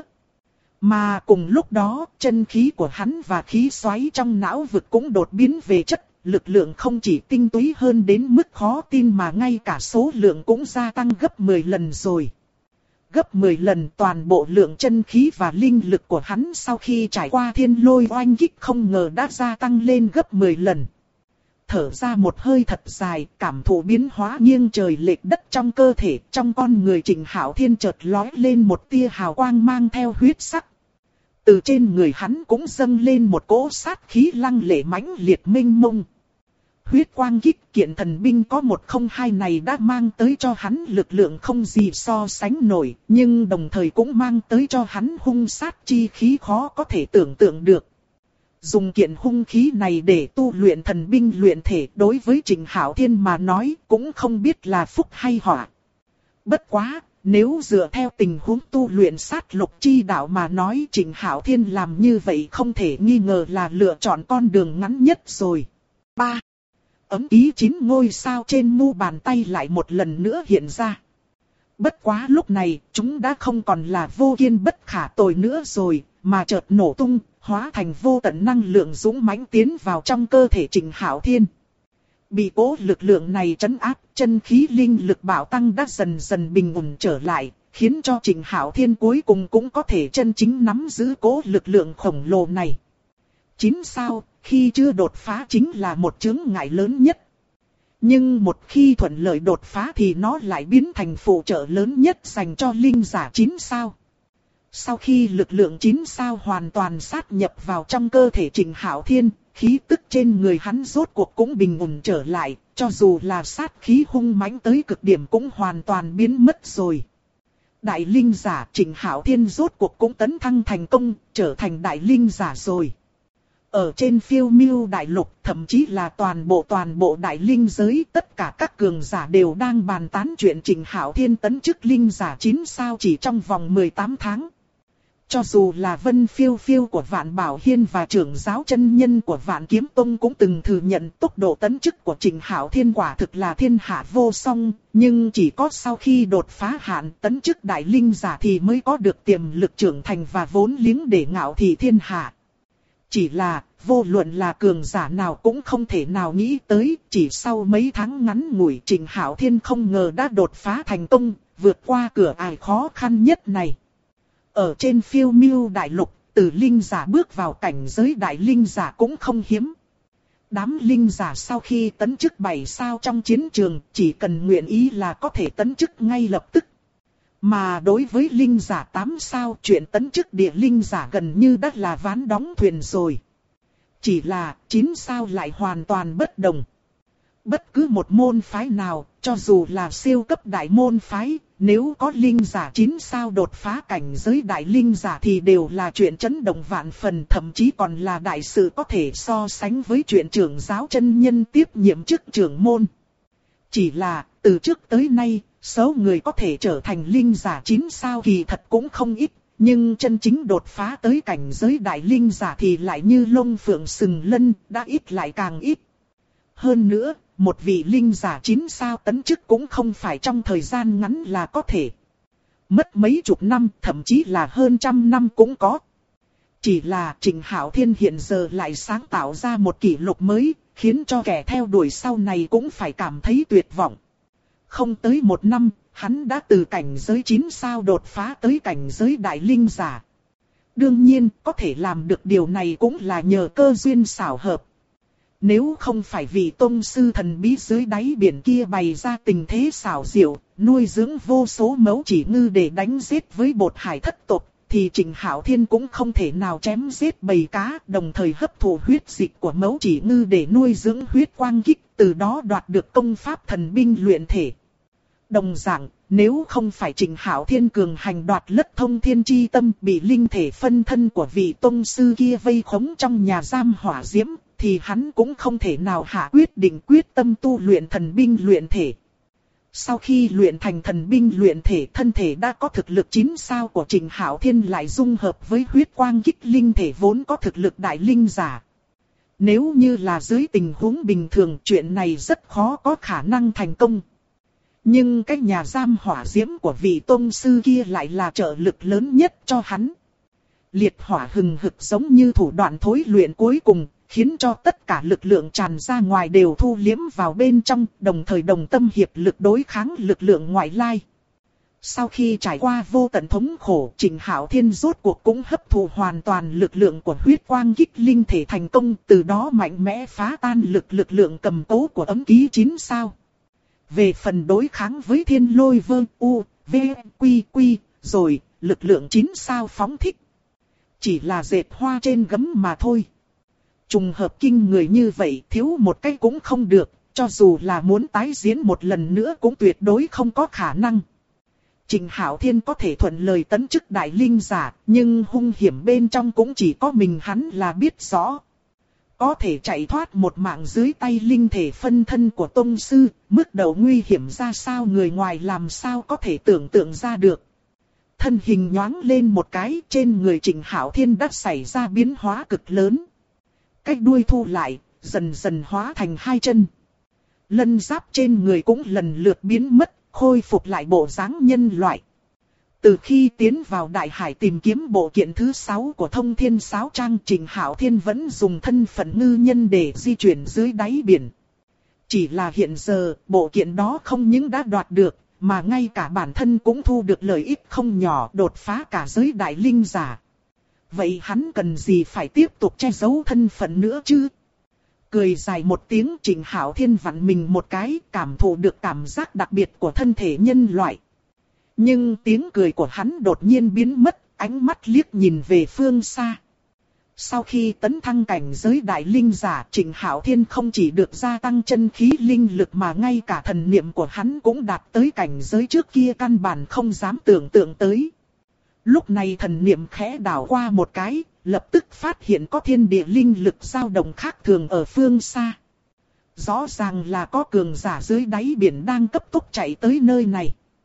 Mà cùng lúc đó, chân khí của hắn và khí xoáy trong não vực cũng đột biến về chất, lực lượng không chỉ tinh túy hơn đến mức khó tin mà ngay cả số lượng cũng gia tăng gấp 10 lần rồi. Gấp 10 lần toàn bộ lượng chân khí và linh lực của hắn sau khi trải qua thiên lôi oanh kích không ngờ đã gia tăng lên gấp 10 lần. Thở ra một hơi thật dài, cảm thụ biến hóa nghiêng trời lệch đất trong cơ thể, trong con người Trịnh Hạo Thiên chợt lóe lên một tia hào quang mang theo huyết sắc. Từ trên người hắn cũng dâng lên một cỗ sát khí lăng lệ mãnh liệt mênh mông. Huyết quang kích kiện thần binh có 102 này đã mang tới cho hắn lực lượng không gì so sánh nổi, nhưng đồng thời cũng mang tới cho hắn hung sát chi khí khó có thể tưởng tượng được. Dùng kiện hung khí này để tu luyện thần binh luyện thể đối với Trịnh Hạo Thiên mà nói cũng không biết là phúc hay họa. Bất quá, nếu dựa theo tình huống tu luyện sát lục chi đạo mà nói Trịnh Hạo Thiên làm như vậy không thể nghi ngờ là lựa chọn con đường ngắn nhất rồi. 3. Ấm ký 9 ngôi sao trên mu bàn tay lại một lần nữa hiện ra. Bất quá lúc này, chúng đã không còn là vô kiên bất khả tồi nữa rồi, mà chợt nổ tung, hóa thành vô tận năng lượng dũng mãnh tiến vào trong cơ thể Trịnh Hạo Thiên. Bị cố lực lượng này trấn áp, chân khí linh lực bạo tăng đã dần dần bình ổn trở lại, khiến cho Trịnh Hạo Thiên cuối cùng cũng có thể chân chính nắm giữ cố lực lượng khổng lồ này. 9 sao, khi chưa đột phá chính là một chướng ngại lớn nhất. Nhưng một khi thuận lợi đột phá thì nó lại biến thành phụ trợ lớn nhất dành cho linh giả 9 sao. Sau khi lực lượng 9 sao hoàn toàn sát nhập vào trong cơ thể Trịnh Hạo Thiên, khí tức trên người hắn rốt cuộc cũng bình ổn trở lại, cho dù là sát khí hung mãnh tới cực điểm cũng hoàn toàn biến mất rồi. Đại linh giả Trịnh Hạo Thiên rốt cuộc cũng tấn thăng thành công, trở thành đại linh giả rồi. Ở trên phiêu miêu đại lục, thậm chí là toàn bộ đại linh giới, tất cả các cường giả đều đang bàn tán chuyện Trịnh Hạo Thiên tấn chức linh giả 9 sao chỉ trong vòng 18 tháng. Cho dù là Vân Phiêu Phiêu của Vạn Bảo Hiên và trưởng giáo chân nhân của Vạn Kiếm Tông cũng từng thừa nhận tốc độ tấn chức của Trình Hạo Thiên quả thực là thiên hạ vô song, nhưng chỉ có sau khi đột phá hạn tấn chức đại linh giả thì mới có được tiềm lực trưởng thành và vốn liếng để ngạo thị thiên hạ. Chỉ là, vô luận là cường giả nào cũng không thể nào nghĩ tới, chỉ sau mấy tháng ngắn ngủi Trình Hạo Thiên không ngờ đã đột phá thành công, vượt qua cửa ải khó khăn nhất này. Ở trên Phiêu Miêu đại lục, từ linh giả bước vào cảnh giới đại linh giả cũng không hiếm. Đám linh giả sau khi tấn chức 7 sao trong chiến trường, chỉ cần nguyện ý là có thể tấn chức ngay lập tức. Mà đối với linh giả 8 sao, chuyện tấn chức địa linh giả gần như đã là ván đóng thuyền rồi. Chỉ là 9 sao lại hoàn toàn bất đồng. Bất cứ một môn phái nào, cho dù là siêu cấp đại môn phái, nếu có linh giả 9 sao đột phá cảnh giới đại linh giả thì đều là chuyện chấn động vạn phần, thậm chí còn là đại sự có thể so sánh với chuyện trưởng giáo chân nhân tiếp nhiệm chức trưởng môn. Chỉ là, từ trước tới nay, số người có thể trở thành linh giả 9 sao kỳ thật cũng không ít, nhưng chân chính đột phá tới cảnh giới đại linh giả thì lại như lông phượng sừng lân, đã ít lại càng ít. Hơn nữa, một vị linh giả 9 sao tấn chức cũng không phải trong thời gian ngắn là có thể. Mất mấy chục năm, thậm chí là hơn trăm năm cũng có. Chỉ là Trình Hạo Thiên hiện giờ lại sáng tạo ra một kỷ lục mới, khiến cho kẻ theo đuổi sau này cũng phải cảm thấy tuyệt vọng. Không tới một năm, hắn đã từ cảnh giới 9 sao đột phá tới cảnh giới đại linh giả. Đương nhiên, có thể làm được điều này cũng là nhờ cơ duyên xảo hợp. Nếu không phải vì tông sư thần bí dưới đáy biển kia bày ra tình thế xảo diệu, nuôi dưỡng vô số mẫu chỉ ngư để đánh giết với bột hải thất tộc, thì Trình Hạo Thiên cũng không thể nào chém giết bầy cá, đồng thời hấp thụ huyết dịch của mẫu chỉ ngư để nuôi dưỡng huyết quang kích, từ đó đoạt được công pháp thần binh luyện thể. Đồng dạng, nếu không phải Trình Hạo Thiên cường hành đoạt Lất Thông Thiên Chi Tâm bị linh thể phân thân của vị tông sư kia vây khống trong nhà giam hỏa diễm, thì hắn cũng không thể nào hạ quyết định quyết tâm tu luyện thần binh luyện thể. Sau khi luyện thành thần binh luyện thể, thân thể đã có thực lực 9 sao của Trình Hạo Thiên lại dung hợp với huyết quang kích linh thể vốn có thực lực đại linh giả. Nếu như là dưới tình huống bình thường, chuyện này rất khó có khả năng thành công. Nhưng cái nhà giam hỏa diễm của vị tôn sư kia lại là trợ lực lớn nhất cho hắn. Liệt hỏa hừng hực giống như thủ đoạn thối luyện cuối cùng, khiến cho tất cả lực lượng tràn ra ngoài đều thu liếm vào bên trong, đồng thời đồng tâm hiệp lực đối kháng lực lượng ngoại lai. Sau khi trải qua vô tận thống khổ, Trình Hạo Thiên rốt cuộc cũng hấp thụ hoàn toàn lực lượng của huyết quang kích linh thể thành công, từ đó mạnh mẽ phá tan lực lượng cầm cố của ấm ký 9 sao. Về phần đối kháng với thiên lôi vương u, v, quy quy, rồi lực lượng 9 sao phóng thích. Chỉ là dệt hoa trên gấm mà thôi. Trùng hợp kinh người như vậy thiếu một cái cũng không được, cho dù là muốn tái diễn một lần nữa cũng tuyệt đối không có khả năng. Trình Hạo Thiên có thể thuận lời tấn chức đại linh giả, nhưng hung hiểm bên trong cũng chỉ có mình hắn là biết rõ. Có thể chạy thoát một mạng dưới tay linh thể phân thân của tông sư, mức độ nguy hiểm ra sao người ngoài làm sao có thể tưởng tượng ra được. Thân hình nhoáng lên một cái, trên người Trình Hạo Thiên đã xảy ra biến hóa cực lớn. Cái đuôi thu lại, dần dần hóa thành hai chân. Lân giáp trên người cũng lần lượt biến mất, khôi phục lại bộ dáng nhân loại. Từ khi tiến vào đại hải tìm kiếm bộ kiện thứ 6 của Thông Thiên Sáo Trang, Trình Hạo Thiên vẫn dùng thân phận ngư nhân để di chuyển dưới đáy biển. Chỉ là hiện giờ, bộ kiện đó không những đã đoạt được, mà ngay cả bản thân cũng thu được lợi ích không nhỏ, đột phá cả giới đại linh giả. Vậy hắn cần gì phải tiếp tục che giấu thân phận nữa chứ? Cười dài một tiếng, Trình Hạo Thiên vặn mình một cái, cảm thụ được cảm giác đặc biệt của thân thể nhân loại. Nhưng tiếng cười của hắn đột nhiên biến mất, ánh mắt liếc nhìn về phương xa. Sau khi tấn thăng cảnh giới đại linh giả, Trình Hạo Thiên không chỉ được gia tăng chân khí linh lực mà ngay cả thần niệm của hắn cũng đạt tới cảnh giới trước kia căn bản không dám tưởng tượng tới. Lúc này thần niệm khẽ đảo qua một cái, lập tức phát hiện có thiên địa linh lực dao động khác thường ở phương xa. Rõ ràng là có cường giả dưới đáy biển đang cấp tốc chạy tới nơi này.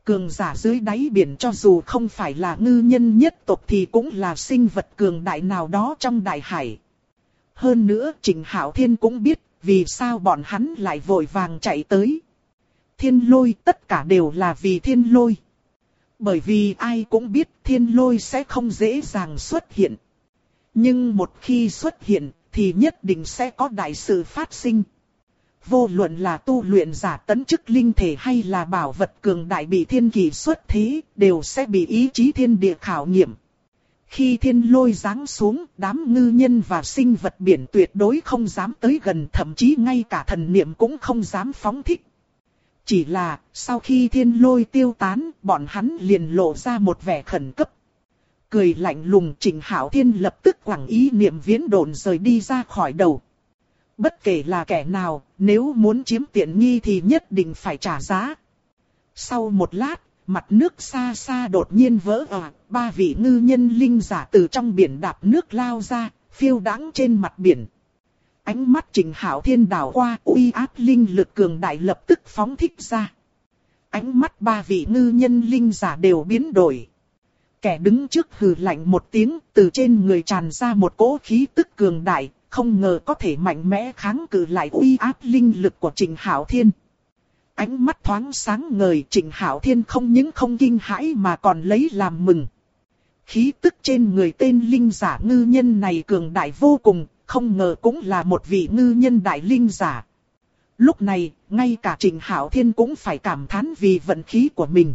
Cường giả dưới đáy biển cho dù không phải là ngư nhân nhất tộc thì cũng là sinh vật cường đại nào đó trong đại hải. Hơn nữa Trịnh Hạo Thiên cũng biết vì sao bọn hắn lại vội vàng chạy tới. Thiên lôi tất cả đều là vì thiên lôi. Bởi vì ai cũng biết thiên lôi sẽ không dễ dàng xuất hiện. Nhưng một khi xuất hiện thì nhất định sẽ có đại sự phát sinh. Vô luận là tu luyện giả tấn chức linh thể hay là bảo vật cường đại bị thiên kỳ xuất thế, đều sẽ bị ý chí thiên địa khảo nghiệm. Khi thiên lôi giáng xuống, đám ngư nhân và sinh vật biển tuyệt đối không dám tới gần, thậm chí ngay cả thần niệm cũng không dám phóng thích. Chỉ là, sau khi thiên lôi tiêu tán, bọn hắn liền lộ ra một vẻ khẩn cấp. Cười lạnh lùng, Trịnh Hạo Thiên lập tức quẳng ý niệm viễn độn rời đi ra khỏi đầu. Bất kể là kẻ nào, nếu muốn chiếm tiện nghi thì nhất định phải trả giá. Sau một lát, mặt nước xa xa đột nhiên vỡ òa, 3 vị ngư nhân linh giả từ trong biển đạp nước lao ra, phiêu đãng trên mặt biển. Ánh mắt Trịnh Hạo Thiên đảo qua, uy áp linh lực cường đại lập tức phóng thích ra. Ánh mắt 3 vị ngư nhân linh giả đều biến đổi. Kẻ đứng trước hừ lạnh một tiếng, từ trên người tràn ra một cỗ khí tức cường đại, không ngờ có thể mạnh mẽ kháng cự lại uy áp linh lực của Trịnh Hạo Thiên. Ánh mắt thoáng sáng ngời, Trịnh Hạo Thiên không những không kinh hãi mà còn lấy làm mừng. Khí tức trên người tên linh giả ngư nhân này cường đại vô cùng, không ngờ cũng là một vị ngư nhân đại linh giả. Lúc này, ngay cả Trịnh Hạo Thiên cũng phải cảm thán vì vận khí của mình.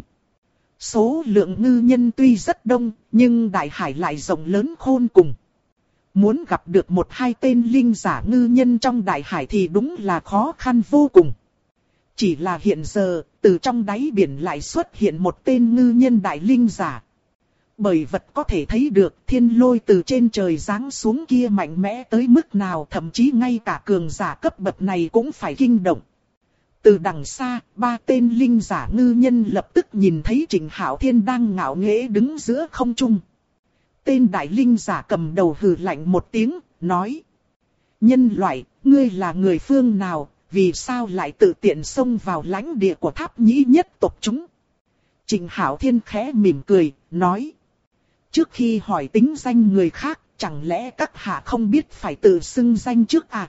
Số lượng ngư nhân tuy rất đông, nhưng đại hải lại rộng lớn khôn cùng. Muốn gặp được 1-2 tên linh giả ngư nhân trong đại hải thì đúng là khó khăn vô cùng. Chỉ là hiện giờ, từ trong đáy biển lại xuất hiện một tên ngư nhân đại linh giả. Bởi vật có thể thấy được thiên lôi từ trên trời giáng xuống kia mạnh mẽ tới mức nào, thậm chí ngay cả cường giả cấp bậc này cũng phải kinh động. Từ đằng xa, 3 tên linh giả ngư nhân lập tức nhìn thấy Trịnh Hạo Thiên đang ngạo nghễ đứng giữa không trung. Tên đại linh giả cầm đầu hừ lạnh một tiếng, nói: Nhân loại, ngươi là người phương nào, vì sao lại tự tiện xông vào lãnh địa của Tháp Nhĩ nhất tộc chúng? Trịnh Hạo Thiên khẽ mỉm cười, nói: Trước khi hỏi tính danh người khác, chẳng lẽ các hạ không biết phải tự xưng danh trước à?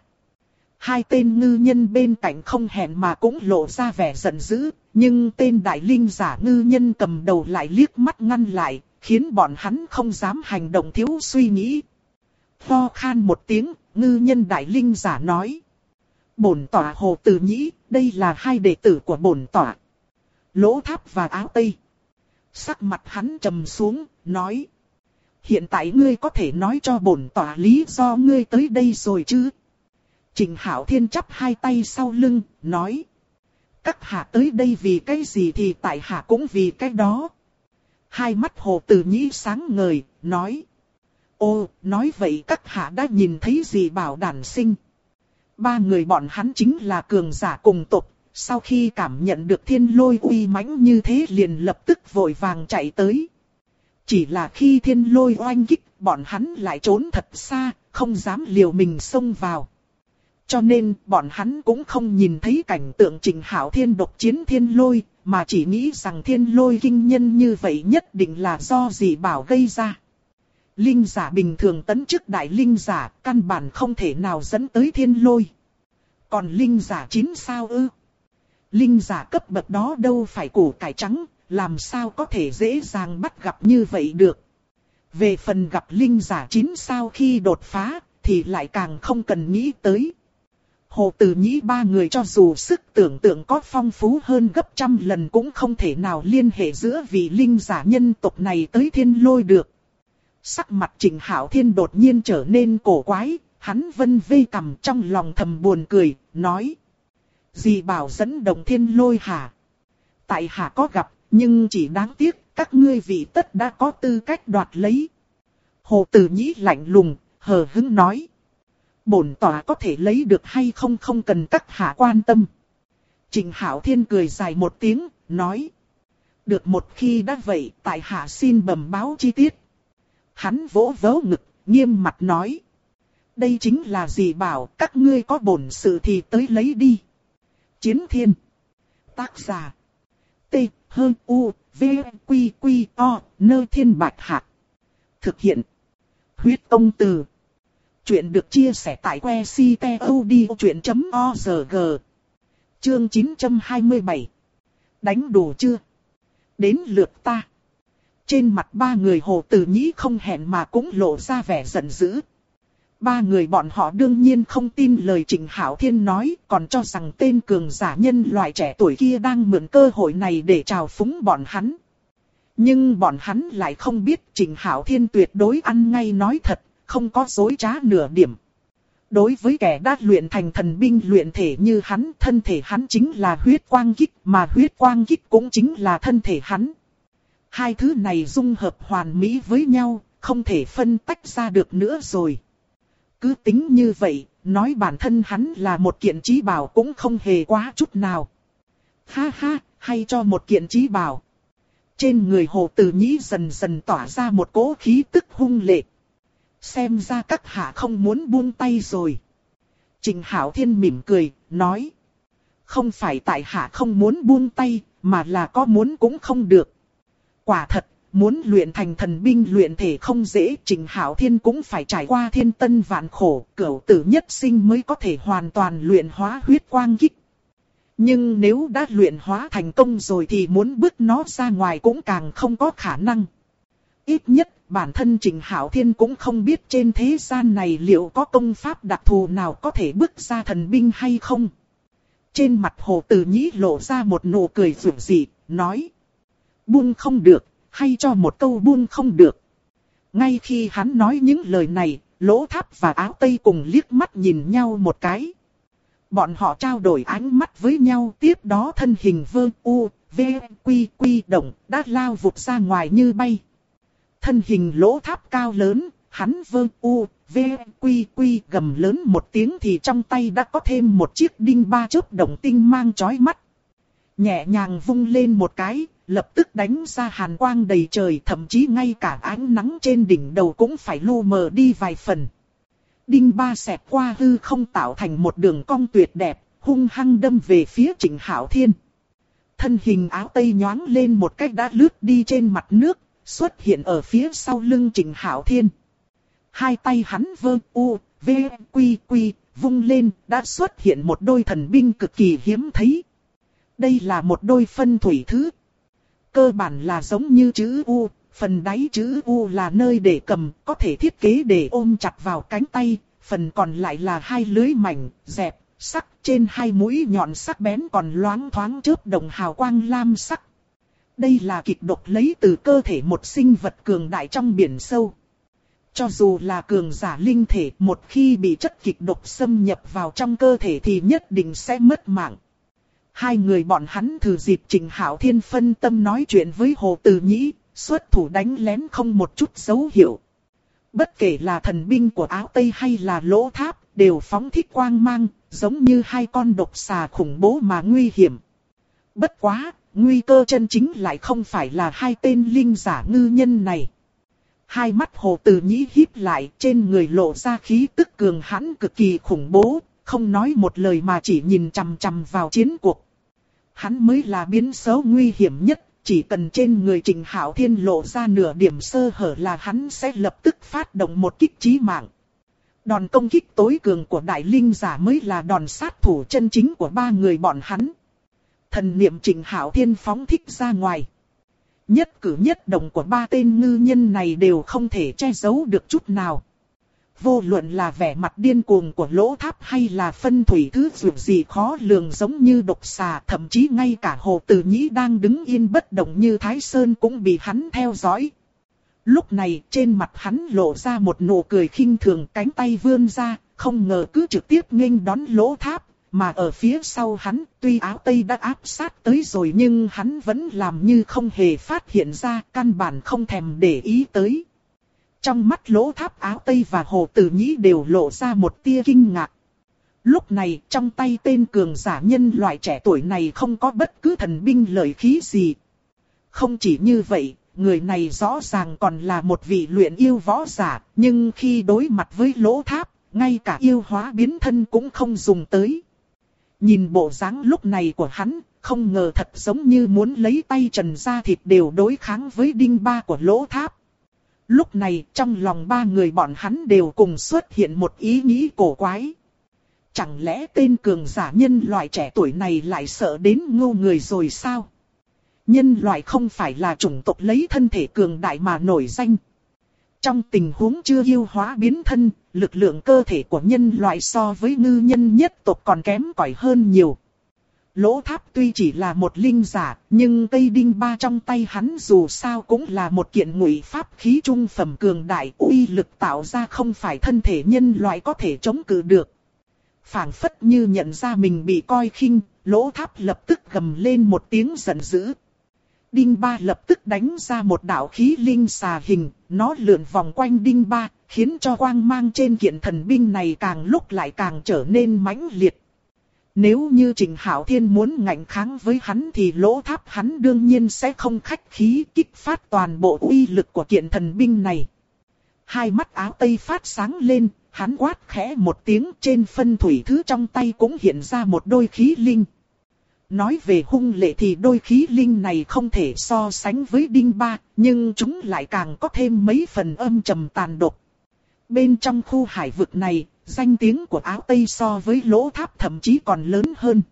2 tên ngư nhân bên cạnh không hẹn mà cũng lộ ra vẻ giận dữ, nhưng tên đại linh giả ngư nhân cầm đầu lại liếc mắt ngăn lại, khiến bọn hắn không dám hành động thiếu suy nghĩ. Ho khan một tiếng, ngư nhân đại linh giả nói: Bổn tọa Hồ Tử Nhĩ, đây là 2 đệ tử của bổn tọa, Lỗ Tháp và Áo Tây. Sắc mặt hắn trầm xuống, nói: Hiện tại ngươi có thể nói cho bổn tọa lý do ngươi tới đây rồi chứ? Trịnh Hạo Thiên chắp 2 tay sau lưng, nói: Các hạ tới đây vì cái gì thì tại hạ cũng vì cái đó. 2 mắt Hồ Tử Nhĩ sáng ngời, nói: Ô, nói vậy các hạ đã nhìn thấy gì bảo đản sinh? 3 người bọn hắn chính là cường giả cùng tộc, sau khi cảm nhận được thiên lôi uy mãnh như thế liền lập tức vội vàng chạy tới. Chỉ là khi thiên lôi oanh kích, bọn hắn lại trốn thật xa, không dám liều mình xông vào. Cho nên, bọn hắn cũng không nhìn thấy cảnh tượng Trịnh Hạo Thiên độc chiến thiên lôi, mà chỉ nghĩ rằng thiên lôi kinh nhân như vậy nhất định là do dị bảo gây ra. Linh giả bình thường tấn chức đại linh giả, căn bản không thể nào dẫn tới thiên lôi. Còn linh giả 9 sao ư? Linh giả cấp bậc đó đâu phải củ cải trắng, làm sao có thể dễ dàng bắt gặp như vậy được. Về phần gặp linh giả 9 sao khi đột phá, thì lại càng không cần nghĩ tới. Hồ Tử Nhĩ 3 người cho dù sức tưởng tượng có phong phú hơn gấp trăm lần cũng không thể nào liên hệ giữa vị linh giả nhân tộc này tới thiên lôi được. Sắc mặt Trịnh Hạo Thiên đột nhiên trở nên cổ quái, hắn vân vê cằm trong lòng thầm buồn cười, nói: Dì bảo dẫn động thiên lôi hả? Tại hạ có gặp, nhưng chỉ đáng tiếc, các ngươi vị tất đã có tư cách đoạt lấy. Hồ Tử Nhĩ lạnh lùng, hờ hững nói: Bổn tọa có thể lấy được hay không không cần các hạ quan tâm. Trịnh Hạo Thiên cười dài một tiếng, nói: Được, một khi đã vậy, tại hạ xin bẩm báo chi tiết. Hắn vỗ vỗ ngực, nghiêm mặt nói: Đây chính là dị bảo, các ngươi có bổn sự thì tới lấy đi. Chiến Thiên. Tác giả: T, H, U, V, Quy, Quy, O, Nơ Thiên Bạch Hạc. Thực hiện. Huyết Công Từ. Chuyện được chia sẻ tại que ctod.org. Chương 927. Đánh đủ chưa? Đến lượt ta. Trên mặt ba người Hồ Tử Nhĩ không hẹn mà cũng lộ ra vẻ giận dữ. Ba người bọn họ đương nhiên không tin lời Trịnh Hạo Thiên nói, còn cho rằng tên cường giả nhân loại trẻ tuổi kia đang mượn cơ hội này để trào phúng bọn hắn. Nhưng bọn hắn lại không biết Trịnh Hạo Thiên tuyệt đối ăn ngay nói thật, không có dối trá nửa điểm. Đối với kẻ đã luyện thành thần binh luyện thể như hắn, thân thể hắn chính là huyết quang kích, mà huyết quang kích cũng chính là thân thể hắn. Hai thứ này dung hợp hoàn mỹ với nhau, không thể phân tách ra được nữa rồi. Cứ tính như vậy, nói bản thân hắn là một kiện chí bảo cũng không hề quá chút nào. Ha ha, hay cho một kiện chí bảo. Trên người Hồ Tử Nhĩ dần dần tỏa ra một cỗ khí tức hung lệ. Xem ra các hạ không muốn buông tay rồi. Trịnh Hạo Thiên mỉm cười, nói. Không phải tại hạ không muốn buông tay, mà là có muốn cũng không được. Quả thật, muốn luyện thành thần binh luyện thể không dễ, Trịnh Hạo Thiên cũng phải trải qua thiên tân vạn khổ, cửu tử nhất sinh mới có thể hoàn toàn luyện hóa huyết quang kích. Nhưng nếu đã luyện hóa thành công rồi thì muốn bước nó ra ngoài cũng càng không có khả năng. Ít nhất, bản thân Trịnh Hạo Thiên cũng không biết trên thế gian này liệu có công pháp đặc thù nào có thể bước ra thần binh hay không. Trên mặt Hồ Tử Nhĩ lộ ra một nụ cười rực rỡ, nói. Buông không được, hay cho một câu buông không được. Ngay khi hắn nói những lời này, Lỗ Tháp và Áo Tây cùng liếc mắt nhìn nhau một cái. Bọn họ trao đổi ánh mắt với nhau, tiếp đó thân hình Vơ U, V, Quy, Quy động đã lao vụt ra ngoài như bay. Thân hình Lỗ Tháp cao lớn, hắn Vơ U, V, Quy, Quy gầm lớn một tiếng thì trong tay đã có thêm một chiếc đinh ba chớp động tinh mang chói mắt. Nhẹ nhàng vung lên một cái, lập tức đánh ra hàn quang đầy trời, thậm chí ngay cả ánh nắng trên đỉnh đầu cũng phải lu mờ đi vài phần. Đinh ba xẹt qua hư không tạo thành một đường cong tuyệt đẹp, hung hăng đâm về phía Trịnh Hạo Thiên. Thân hình Áo Tây nhoáng lên một cách đã lướt đi trên mặt nước, xuất hiện ở phía sau lưng Trịnh Hạo Thiên. Hai tay hắn Vơ U, V, Quy, Quy, vung lên, đã xuất hiện một đôi thần binh cực kỳ hiếm thấy. Đây là một đôi phân thủy thứ. Cơ bản là giống như chữ U, phần đáy chữ U là nơi để cầm, có thể thiết kế để ôm chặt vào cánh tay, phần còn lại là hai lưới mảnh, dẹp, sắc, trên hai mũi nhọn sắc bén còn loáng thoáng chớp đồng hào quang lam sắc. Đây là kịch độc lấy từ cơ thể một sinh vật cường đại trong biển sâu. Cho dù là cường giả linh thể, một khi bị chất kịch độc xâm nhập vào trong cơ thể thì nhất định sẽ mất mạng. Hai người bọn hắn thử dịp Trịnh Hạo Thiên phân tâm nói chuyện với Hồ Tử Nhĩ, xuất thủ đánh lén không một chút dấu hiệu. Bất kể là thần binh của Áo Tây hay là Lỗ Tháp, đều phóng thích quang mang, giống như hai con độc xà khủng bố mà nguy hiểm. Bất quá, nguy cơ chân chính lại không phải là hai tên linh giả ngư nhân này. Hai mắt Hồ Tử Nhĩ híp lại, trên người lộ ra khí tức cường hãn cực kỳ khủng bố, không nói một lời mà chỉ nhìn chằm chằm vào chiến cuộc. Hắn mới là biến số nguy hiểm nhất, chỉ cần trên người Trịnh Hạo Thiên lộ ra nửa điểm sơ hở là hắn sẽ lập tức phát động một kích chí mạng. Đòn công kích tối cường của đại linh giả mới là đòn sát thủ chân chính của ba người bọn hắn. Thần niệm Trịnh Hạo Thiên phóng thích ra ngoài. Nhất cử nhất động của ba tên ngư nhân này đều không thể che giấu được chút nào. Vô luận là vẻ mặt điên cuồng của Lỗ Tháp hay là phân thủy thứ dù gì khó lường giống như độc xà, thậm chí ngay cả Hồ Tử Nhĩ đang đứng yên bất động như Thái Sơn cũng bị hắn theo dõi. Lúc này trên mặt hắn lộ ra một nụ cười khinh thường, cánh tay vươn ra, không ngờ cứ trực tiếp nghênh đón Lỗ Tháp, mà ở phía sau hắn tuy Áo Tây đã áp sát tới rồi nhưng hắn vẫn làm như không hề phát hiện ra, căn bản không thèm để ý tới. Trong mắt Lỗ Tháp, Áo Tây và Hồ Tử Nhĩ đều lộ ra một tia kinh ngạc. Lúc này trong tay tên cường giả nhân loại trẻ tuổi này không có bất cứ thần binh lợi khí gì. Không chỉ như vậy, người này rõ ràng còn là một vị luyện yêu võ giả, nhưng khi đối mặt với Lỗ Tháp, ngay cả yêu hóa biến thân cũng không dùng tới. Nhìn bộ dáng lúc này của hắn, không ngờ thật giống như muốn lấy tay trần ra thịt đều đối kháng với đinh ba của Lỗ Tháp. Lúc này trong lòng ba người bọn hắn đều cùng xuất hiện một ý nghĩ cổ quái. Chẳng lẽ tên cường giả nhân loại trẻ tuổi này lại sợ đến ngu người rồi sao? Nhân loại không phải là chủng tộc lấy thân thể cường đại mà nổi danh. Trong tình huống chưa yêu hóa biến thân, lực lượng cơ thể của nhân loại so với ngư nhân nhất tộc còn kém cỏi hơn nhiều. Lỗ Tháp tuy chỉ là một linh giả, nhưng cây đinh ba trong tay hắn dù sao cũng là một kiện ngụy pháp khí trung phẩm cường đại, uy lực tạo ra không phải thân thể nhân loại có thể chống cự được. Phảng phất như nhận ra mình bị coi khinh, Lỗ Tháp lập tức gầm lên một tiếng giận dữ. Đinh ba lập tức đánh ra một đạo khí linh xà hình, nó lượn vòng quanh đinh ba, khiến cho quang mang trên kiện thần binh này càng lúc lại càng trở nên mãnh liệt. Nếu như Trình Hạo Thiên muốn ngạnh kháng với hắn thì Lỗ Tháp hắn đương nhiên sẽ không khách khí kích phát toàn bộ uy lực của kiện thần binh này. Hai mắt áo tây phát sáng lên, hắn quát khẽ một tiếng, trên phân thủy thứ trong tay cũng hiện ra một đôi khí linh. Nói về hung lệ thì đôi khí linh này không thể so sánh với đinh ba, nhưng chúng lại càng có thêm mấy phần âm trầm tàn độc. Bên trong khu hải vực này, danh tiếng của áo tây so với Lỗ Tháp thậm chí còn lớn hơn.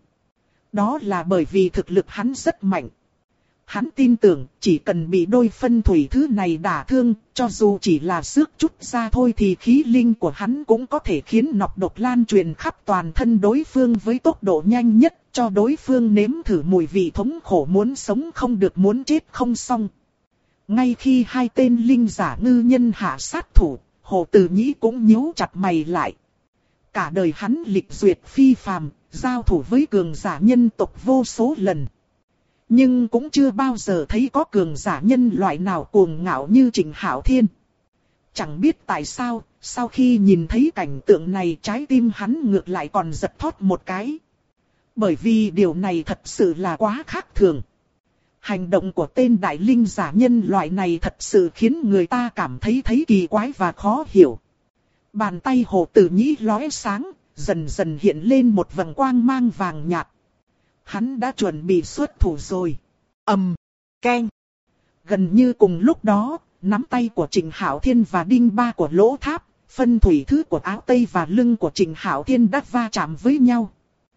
Đó là bởi vì thực lực hắn rất mạnh. Hắn tin tưởng chỉ cần bị đôi phân thủy thứ này đả thương, cho dù chỉ là xước chút ra thôi thì khí linh của hắn cũng có thể khiến nọc độc lan truyền khắp toàn thân đối phương với tốc độ nhanh nhất, cho đối phương nếm thử mùi vị thống khổ muốn sống không được muốn chết không xong. Ngay khi hai tên linh giả ngư nhân hạ sát thủ, Hồ Tử Nhĩ cũng nhíu chặt mày lại. Cả đời hắn lịch duyệt phi phàm, giao thủ với cường giả nhân tộc vô số lần. Nhưng cũng chưa bao giờ thấy có cường giả nhân loại nào cuồng ngạo như Trình Hạo Thiên. Chẳng biết tại sao, sau khi nhìn thấy cảnh tượng này trái tim hắn ngược lại còn giật thót một cái. Bởi vì điều này thật sự là quá khác thường. Hành động của tên đại linh giả nhân loại này thật sự khiến người ta cảm thấy kỳ quái và khó hiểu. Bàn tay Hồ Tử Nhĩ lóe sáng, dần dần hiện lên một vầng quang mang vàng nhạt. Hắn đã chuẩn bị xuất thủ rồi. Keng. Gần như cùng lúc đó, nắm tay của Trình Hạo Thiên và đinh ba của Lỗ Tháp, phân thủy thứ của áo tây và lưng của Trình Hạo Thiên đã va chạm với nhau.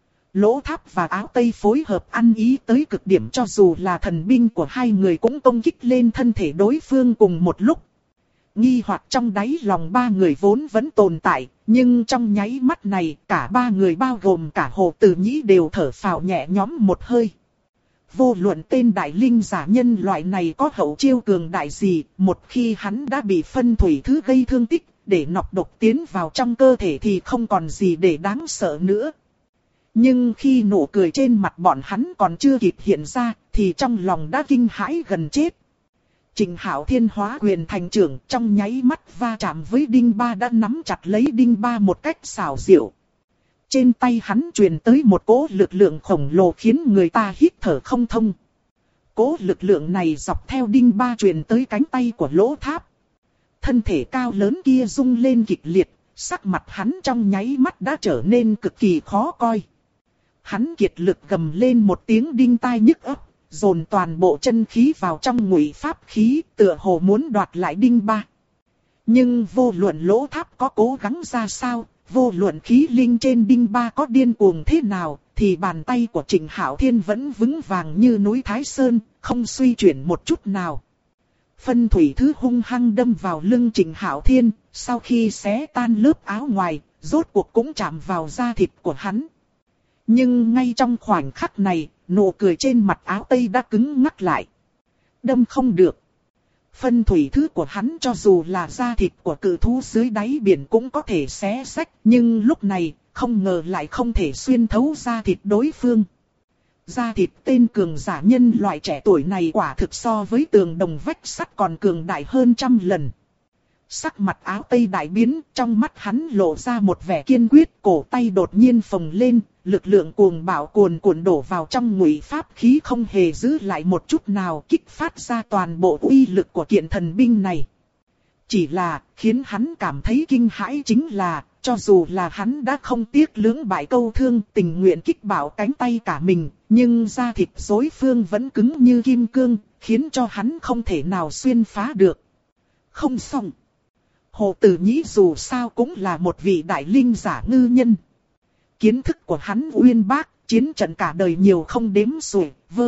Lỗ Tháp và áo tây phối hợp ăn ý tới cực điểm, cho dù là thần binh của hai người cũng công kích lên thân thể đối phương cùng một lúc. Nghi hoặc trong đáy lòng ba người vốn vẫn tồn tại, nhưng trong nháy mắt này cả ba người bao gồm cả Hồ Tử Nhĩ đều thở phào nhẹ nhõm một hơi. Vô luận tên đại linh giả nhân loại này có hậu chiêu cường đại gì, một khi hắn đã bị phân thủy thứ gây thương tích, để nọc độc tiến vào trong cơ thể thì không còn gì để đáng sợ nữa. Nhưng khi nụ cười trên mặt bọn hắn còn chưa kịp hiện ra, thì trong lòng đã kinh hãi gần chết. Trình Hạo Thiên hóa quyền thành trưởng, trong nháy mắt va chạm với đinh ba đã nắm chặt lấy đinh ba một cách xảo diệu. Trên tay hắn truyền tới một cỗ lực lượng khổng lồ khiến người ta hít thở không thông. Cỗ lực lượng này dọc theo đinh ba truyền tới cánh tay của Lỗ Tháp. Thân thể cao lớn kia rung lên kịch liệt, sắc mặt hắn trong nháy mắt đã trở nên cực kỳ khó coi. Hắn kiệt lực gầm lên một tiếng đinh tai nhức óc, dồn toàn bộ chân khí vào trong ngụy pháp khí, tựa hồ muốn đoạt lại đinh ba. Nhưng vô luận Lỗ Tháp có cố gắng ra sao, vô luận khí linh trên đinh ba có điên cuồng thế nào, thì bàn tay của Trình Hạo Thiên vẫn vững vàng như núi Thái Sơn, không suy chuyển một chút nào. Phân thủy thứ hung hăng đâm vào lưng Trình Hạo Thiên, sau khi xé tan lớp áo ngoài, rốt cuộc cũng chạm vào da thịt của hắn. Nhưng ngay trong khoảnh khắc này, nụ cười trên mặt áo tây đã cứng ngắc lại. Đâm không được. Phân thủy thứ của hắn cho dù là da thịt của cự thú dưới đáy biển cũng có thể xé rách, nhưng lúc này, không ngờ lại không thể xuyên thấu da thịt đối phương. Da thịt tên cường giả nhân loại trẻ tuổi này quả thực so với tường đồng vách sắt còn cường đại hơn trăm lần. Sắc mặt áo tây đại biến, trong mắt hắn lộ ra một vẻ kiên quyết, cổ tay đột nhiên phồng lên, lực lượng cuồng bạo cuồn cuộn đổ vào trong ngụy pháp khí không hề giữ lại một chút nào, kích phát ra toàn bộ uy lực của kiện thần binh này. Chỉ là, khiến hắn cảm thấy kinh hãi chính là, cho dù là hắn đã không tiếc lưỡng bại câu thương tình nguyện kích bảo cánh tay cả mình, nhưng da thịt đối phương vẫn cứng như kim cương, khiến cho hắn không thể nào xuyên phá được. Không xong. Hồ Tử Nhĩ dù sao cũng là một vị đại linh giả ngư nhân. Kiến thức của hắn uyên bác, chiến trận cả đời nhiều không đếm xuể,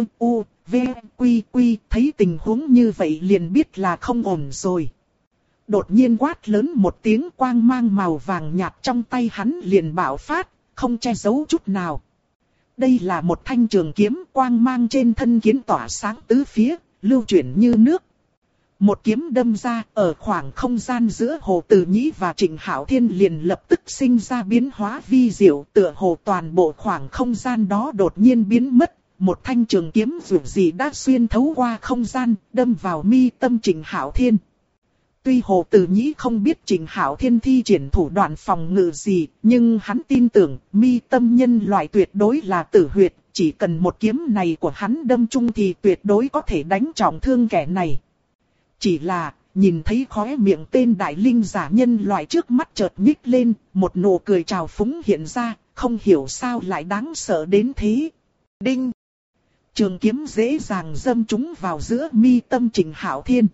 thấy tình huống như vậy liền biết là không ổn rồi. Đột nhiên quát lớn một tiếng, quang mang màu vàng nhạt trong tay hắn liền bạo phát, không che giấu chút nào. Đây là một thanh trường kiếm, quang mang trên thân kiếm tỏa sáng tứ phía, lưu chuyển như nước. Một kiếm đâm ra, ở khoảng không gian giữa Hồ Tử Nhĩ và Trịnh Hạo Thiên liền lập tức sinh ra biến hóa vi diệu, tựa hồ toàn bộ khoảng không gian đó đột nhiên biến mất. Một thanh trường kiếm dù gì đã xuyên thấu qua không gian, đâm vào mi tâm Trịnh Hạo Thiên. Tuy Hồ Tử Nhĩ không biết Trịnh Hạo Thiên thi triển thủ đoạn phòng ngự gì, nhưng hắn tin tưởng mi tâm nhân loại tuyệt đối là tử huyệt, chỉ cần một kiếm này của hắn đâm trúng thì tuyệt đối có thể đánh trọng thương kẻ này. Chỉ là, nhìn thấy khóe miệng tên đại linh giả nhân loại trước mắt chợt nhích lên, một nụ cười trào phúng hiện ra, không hiểu sao lại đáng sợ đến thế. Đinh! Trường kiếm dễ dàng đâm trúng vào giữa mi tâm Trịnh Hạo Thiên.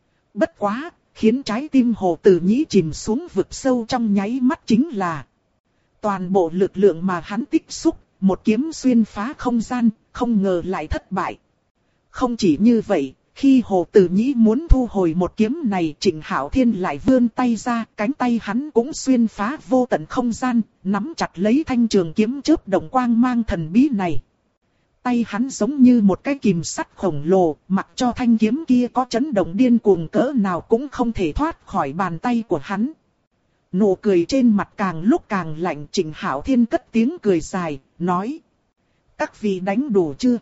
Bất quá, khiến trái tim Hồ Tử Nhĩ chìm xuống vực sâu trong nháy mắt chính là toàn bộ lực lượng mà hắn tích xúc, một kiếm xuyên phá không gian, không ngờ lại thất bại. Không chỉ như vậy, khi Hồ Tử Nhĩ muốn thu hồi một kiếm này, Trịnh Hạo Thiên lại vươn tay ra, cánh tay hắn cũng xuyên phá vô tận không gian, nắm chặt lấy thanh trường kiếm chớp động quang mang thần bí này. Tay hắn giống như một cái kìm sắt khổng lồ, mặc cho thanh kiếm kia có chấn động điên cuồng cỡ nào cũng không thể thoát khỏi bàn tay của hắn. Nụ cười trên mặt càng lúc càng lạnh, Trịnh Hạo Thiên cất tiếng cười dài, nói: các vị đánh đủ chưa?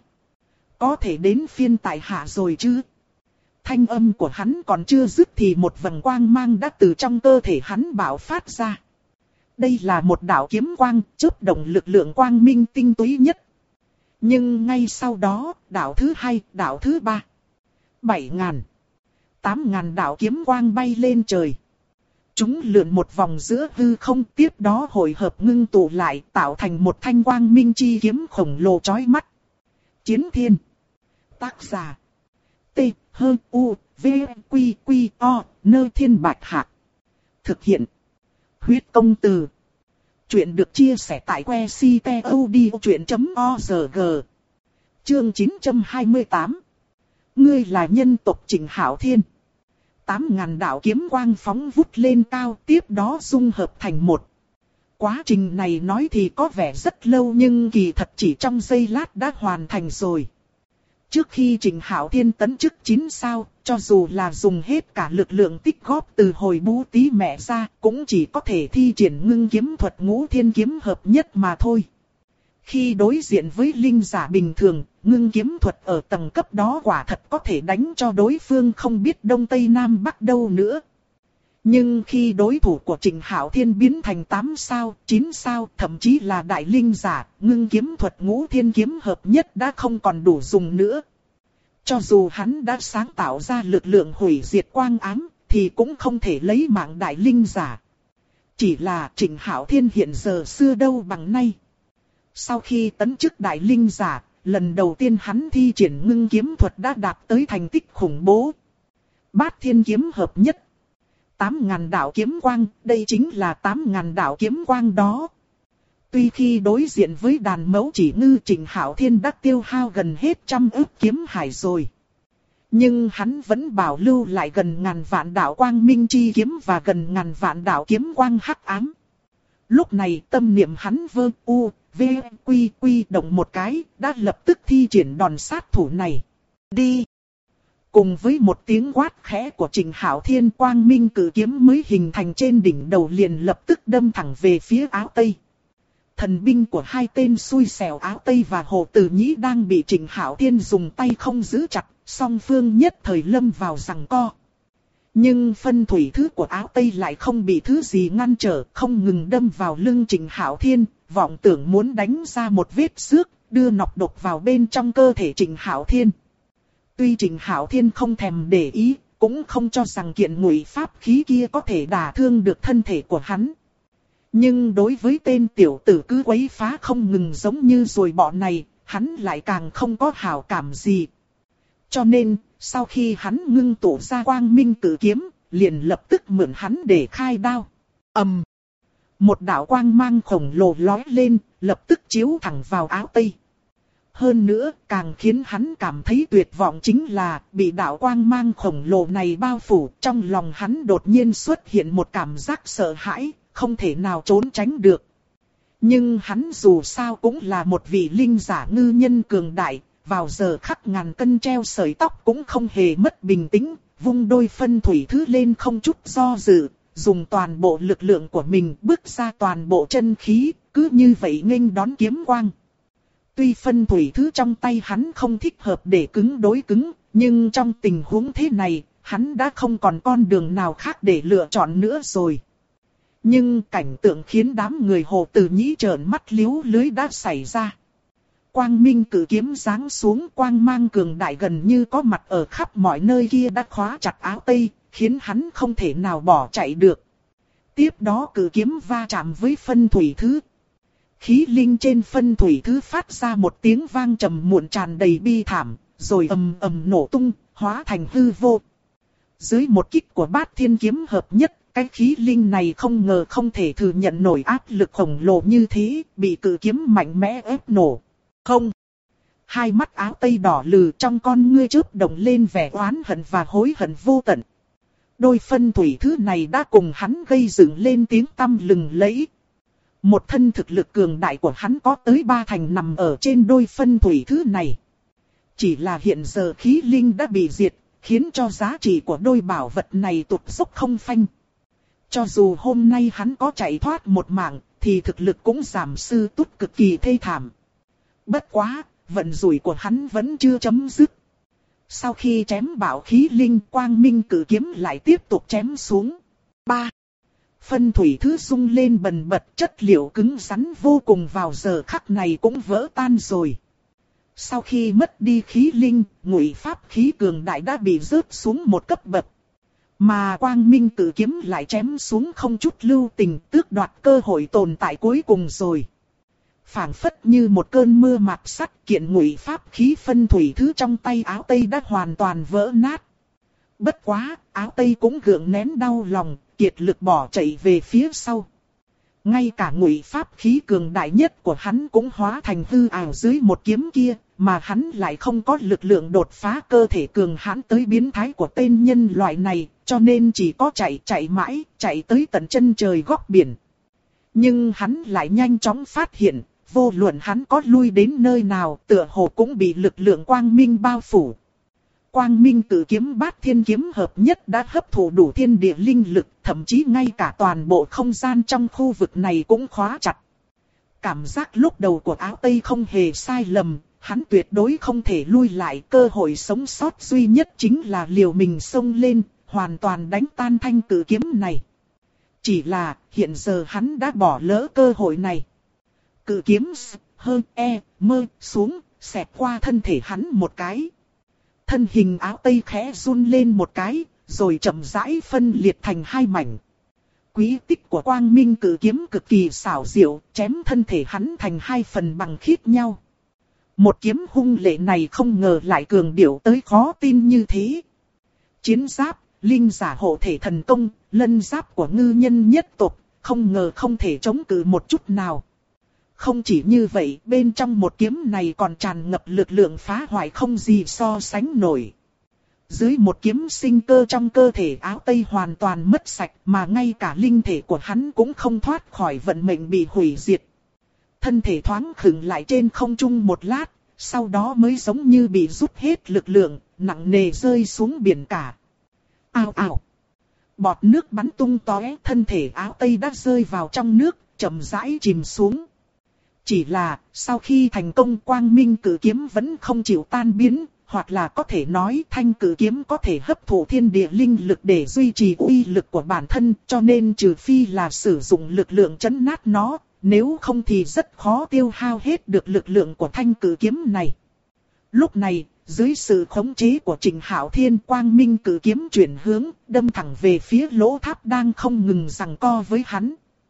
Có thể đến phiên tại hạ rồi chứ? Thanh âm của hắn còn chưa dứt thì một vầng quang mang đã từ trong cơ thể hắn bạo phát ra. Đây là một đạo kiếm quang, chớp động lực lượng quang minh tinh túy nhất. Nhưng ngay sau đó, đạo thứ hai, đạo thứ ba, 7.000, 8.000 đạo kiếm quang bay lên trời. Chúng lượn một vòng giữa hư không, tiếp đó hội hợp ngưng tụ lại, tạo thành một thanh quang minh chi kiếm khổng lồ chói mắt. Chiến Thiên. Tác giả: T, H, U, V, Q, Q, O, Nơi Thiên Bạch Hạc. Thực hiện: Huyết Công Từ. Chuyện được chia sẻ tại website.odchuyện.org. Chương 928. Ngươi là nhân tộc Trịnh Hạo Thiên. 8.000 đạo kiếm quang phóng vút lên cao, tiếp đó dung hợp thành một. Quá trình này nói thì có vẻ rất lâu nhưng kỳ thật chỉ trong giây lát đã hoàn thành rồi. Trước khi Trịnh Hạo Thiên tấn chức 9 sao, cho dù là dùng hết cả lực lượng tích góp từ hồi Bú Tí mẹ ra, cũng chỉ có thể thi triển ngưng kiếm thuật Ngũ Thiên kiếm hợp nhất mà thôi. Khi đối diện với linh giả bình thường, ngưng kiếm thuật ở tầng cấp đó quả thật có thể đánh cho đối phương không biết đông tây nam bắc đâu nữa. Nhưng khi đối thủ của Trịnh Hạo Thiên biến thành 8 sao, 9 sao, thậm chí là đại linh giả, ngưng kiếm thuật Ngũ Thiên kiếm hợp nhất đã không còn đủ dùng nữa. Cho dù hắn đã sáng tạo ra lực lượng hủy diệt quang ám, thì cũng không thể lấy mạng đại linh giả. Chỉ là Trịnh Hạo Thiên hiện giờ xưa đâu bằng nay. Sau khi tấn chức đại linh giả, lần đầu tiên hắn thi triển ngưng kiếm thuật đã đạt tới thành tích khủng bố. Bát Thiên kiếm hợp nhất. 8.000 đạo kiếm quang, đây chính là 8.000 đạo kiếm quang đó. Tuy khi đối diện với đàn mẫu chỉ ngư, Trịnh Hạo Thiên đã tiêu hao gần hết 100 ức kiếm hải rồi. Nhưng hắn vẫn bảo lưu lại gần ngàn vạn đạo quang minh chi kiếm và gần ngàn vạn đạo kiếm quang hắc ám. Lúc này tâm niệm hắn động một cái, đã lập tức thi triển đòn sát thủ này. Đi! Cùng với một tiếng quát khẽ của Trịnh Hạo Thiên, quang minh cử kiếm mới hình thành trên đỉnh đầu liền lập tức đâm thẳng về phía áo tây. Thần binh của hai tên xui xẻo áo tây và Hồ Tử Nhĩ đang bị Trịnh Hạo Thiên dùng tay không giữ chặt, song phương nhất thời lâm vào giằng co. Nhưng phân thủy thứ của áo tây lại không bị thứ gì ngăn trở, không ngừng đâm vào lưng Trịnh Hạo Thiên, vọng tưởng muốn đánh ra một vết xước, đưa nọc độc vào bên trong cơ thể Trịnh Hạo Thiên. Tuy Trịnh Hạo Thiên không thèm để ý, cũng không cho rằng kiện ngụy pháp khí kia có thể đả thương được thân thể của hắn. Nhưng đối với tên tiểu tử cứ quấy phá không ngừng giống như ruồi bọ này, hắn lại càng không có hảo cảm gì. Cho nên, sau khi hắn ngưng tụ ra quang minh cử kiếm, liền lập tức mượn hắn để khai đao. Một đạo quang mang khổng lồ lóe lên, lập tức chiếu thẳng vào áo tây. Hơn nữa, càng khiến hắn cảm thấy tuyệt vọng chính là, bị đạo quang mang khổng lồ này bao phủ, trong lòng hắn đột nhiên xuất hiện một cảm giác sợ hãi, không thể nào trốn tránh được. Nhưng hắn dù sao cũng là một vị linh giả ngư nhân cường đại, vào giờ khắc ngàn cân treo sợi tóc cũng không hề mất bình tĩnh, vung đôi phân thủy thứ lên không chút do dự, dùng toàn bộ lực lượng của mình bước ra toàn bộ chân khí, cứ như vậy nghênh đón kiếm quang. Tuy phân thủy thứ trong tay hắn không thích hợp để cứng đối cứng, nhưng trong tình huống thế này, hắn đã không còn con đường nào khác để lựa chọn nữa rồi. Nhưng cảnh tượng khiến đám người Hồ Tử Nhĩ trợn mắt liếu lưới đã xảy ra. Quang minh cử kiếm giáng xuống, quang mang cường đại gần như có mặt ở khắp mọi nơi kia đã khóa chặt áo tây, khiến hắn không thể nào bỏ chạy được. Tiếp đó cử kiếm va chạm với phân thủy thứ. Khí linh trên phân thủy thứ phát ra một tiếng vang trầm muộn tràn đầy bi thảm, rồi ầm ầm nổ tung, hóa thành hư vô. Dưới một kích của Bát Thiên kiếm hợp nhất, cái khí linh này không ngờ không thể thừa nhận nổi áp lực khổng lồ như thế, bị cử kiếm mạnh mẽ ép nổ. Không! Hai mắt áo tây đỏ lừ, trong con ngươi chớp động lên vẻ oán hận và hối hận vô tận. Đôi phân thủy thứ này đã cùng hắn gây dựng lên tiếng tăm lừng lẫy. Một thân thực lực cường đại của hắn có tới 3 thành nằm ở trên đôi phân thủy thứ này. Chỉ là hiện giờ khí linh đã bị diệt, khiến cho giá trị của đôi bảo vật này tụt dốc không phanh. Cho dù hôm nay hắn có chạy thoát một mạng, thì thực lực cũng giảm sư tút cực kỳ thê thảm. Bất quá, vận rủi của hắn vẫn chưa chấm dứt. Sau khi chém bảo khí linh, quang minh cử kiếm lại tiếp tục chém xuống. 3. Phân thủy thứ rung lên bần bật, chất liệu cứng rắn vô cùng vào giờ khắc này cũng vỡ tan rồi. Sau khi mất đi khí linh, ngụy pháp khí cường đại đã bị rớt xuống một cấp bậc. Mà quang minh cử kiếm lại chém xuống không chút lưu tình, tước đoạt cơ hội tồn tại cuối cùng rồi. Phảng phất như một cơn mưa mạt sắt, kiện ngụy pháp khí phân thủy thứ trong tay áo tây đã hoàn toàn vỡ nát. Bất quá, áo tây cũng gượng nén đau lòng, kiệt lực bỏ chạy về phía sau. Ngay cả ngụy pháp khí cường đại nhất của hắn cũng hóa thành hư ảo dưới một kiếm kia, mà hắn lại không có lực lượng đột phá cơ thể cường hãn tới biến thái của tên nhân loại này, cho nên chỉ có chạy mãi, chạy tới tận chân trời góc biển. Nhưng hắn lại nhanh chóng phát hiện, vô luận hắn có lui đến nơi nào, tựa hồ cũng bị lực lượng quang minh bao phủ. Quang minh cử kiếm Bát Thiên kiếm hợp nhất đã hấp thụ đủ thiên địa linh lực, thậm chí ngay cả toàn bộ không gian trong khu vực này cũng khóa chặt. Cảm giác lúc đầu của áo tây không hề sai lầm, hắn tuyệt đối không thể lui lại, cơ hội sống sót duy nhất chính là liều mình xông lên, hoàn toàn đánh tan thanh cử kiếm này. Chỉ là, hiện giờ hắn đã bỏ lỡ cơ hội này. Cử kiếm mơ xuống, xẹt qua thân thể hắn một cái. Thân hình áo tây khẽ run lên một cái, rồi chậm rãi phân liệt thành hai mảnh. Quý tích của quang minh cử kiếm cực kỳ xảo diệu, chém thân thể hắn thành hai phần bằng khít nhau. Một kiếm hung lệ này không ngờ lại cường điệu tới khó tin như thế. Chiến giáp, linh giả hộ thể thần công, lân giáp của ngư nhân nhất tộc, không ngờ không thể chống cự một chút nào. Không chỉ như vậy, bên trong một kiếm này còn tràn ngập lực lượng phá hoại không gì so sánh nổi. Dưới một kiếm sinh cơ trong cơ thể áo tây hoàn toàn mất sạch, mà ngay cả linh thể của hắn cũng không thoát khỏi vận mệnh bị hủy diệt. Thân thể thoáng khựng lại trên không trung một lát, sau đó mới giống như bị rút hết lực lượng, nặng nề rơi xuống biển cả. Ao ào! Bọt nước bắn tung tóe, thân thể áo tây đã rơi vào trong nước, chậm rãi chìm xuống. Chỉ là, sau khi thành công quang minh cử kiếm vẫn không chịu tan biến, hoặc là có thể nói thanh cử kiếm có thể hấp thụ thiên địa linh lực để duy trì uy lực của bản thân, cho nên trừ phi là sử dụng lực lượng chấn nát nó, nếu không thì rất khó tiêu hao hết được lực lượng của thanh cử kiếm này. Lúc này, dưới sự khống chế của Trịnh Hạo Thiên, quang minh cử kiếm chuyển hướng, đâm thẳng về phía lỗ tháp đang không ngừng giằng co với hắn.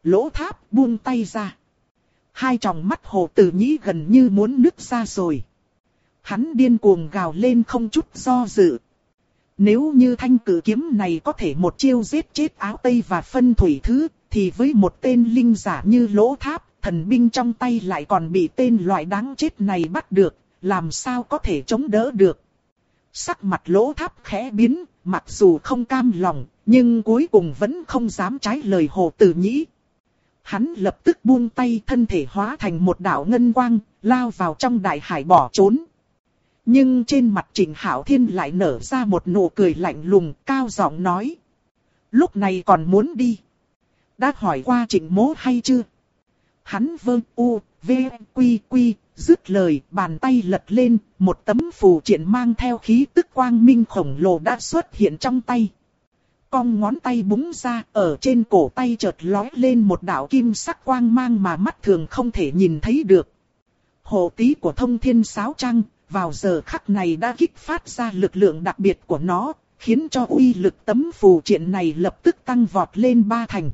Lỗ Tháp buông tay ra. Hai tròng mắt Hồ Tử Nhĩ gần như muốn nứt ra rồi. Hắn điên cuồng gào lên không chút do dự. Nếu như thanh cử kiếm này có thể một chiêu giết chết Áo Tây và Phân Thủy Thứ, thì với một tên linh giả như Lỗ Tháp, thần binh trong tay lại còn bị tên loại đáng chết này bắt được, làm sao có thể chống đỡ được. Sắc mặt Lỗ Tháp khẽ biến, mặc dù không cam lòng, nhưng cuối cùng vẫn không dám trái lời Hồ Tử Nhĩ. Hắn lập tức buông tay, thân thể hóa thành một đạo ngân quang, lao vào trong đại hải bỏ trốn. Nhưng trên mặt Trịnh Hạo Thiên lại nở ra một nụ cười lạnh lùng, cao giọng nói. Lúc này còn muốn đi. Đã hỏi qua Trịnh Mỗ hay chưa? Hắn vâng u, v, quy quy, dứt lời, bàn tay lật lên, một tấm phù triện mang theo khí tức quang minh khổng lồ đã xuất hiện trong tay. Cong ngón tay búng ra, ở trên cổ tay chợt lói lên một đạo kim sắc quang mang mà mắt thường không thể nhìn thấy được. Hộ tí của Thông Thiên Sáo Trăng, vào giờ khắc này đã kích phát ra lực lượng đặc biệt của nó, khiến cho uy lực tấm phù triện này lập tức tăng vọt lên 3 thành.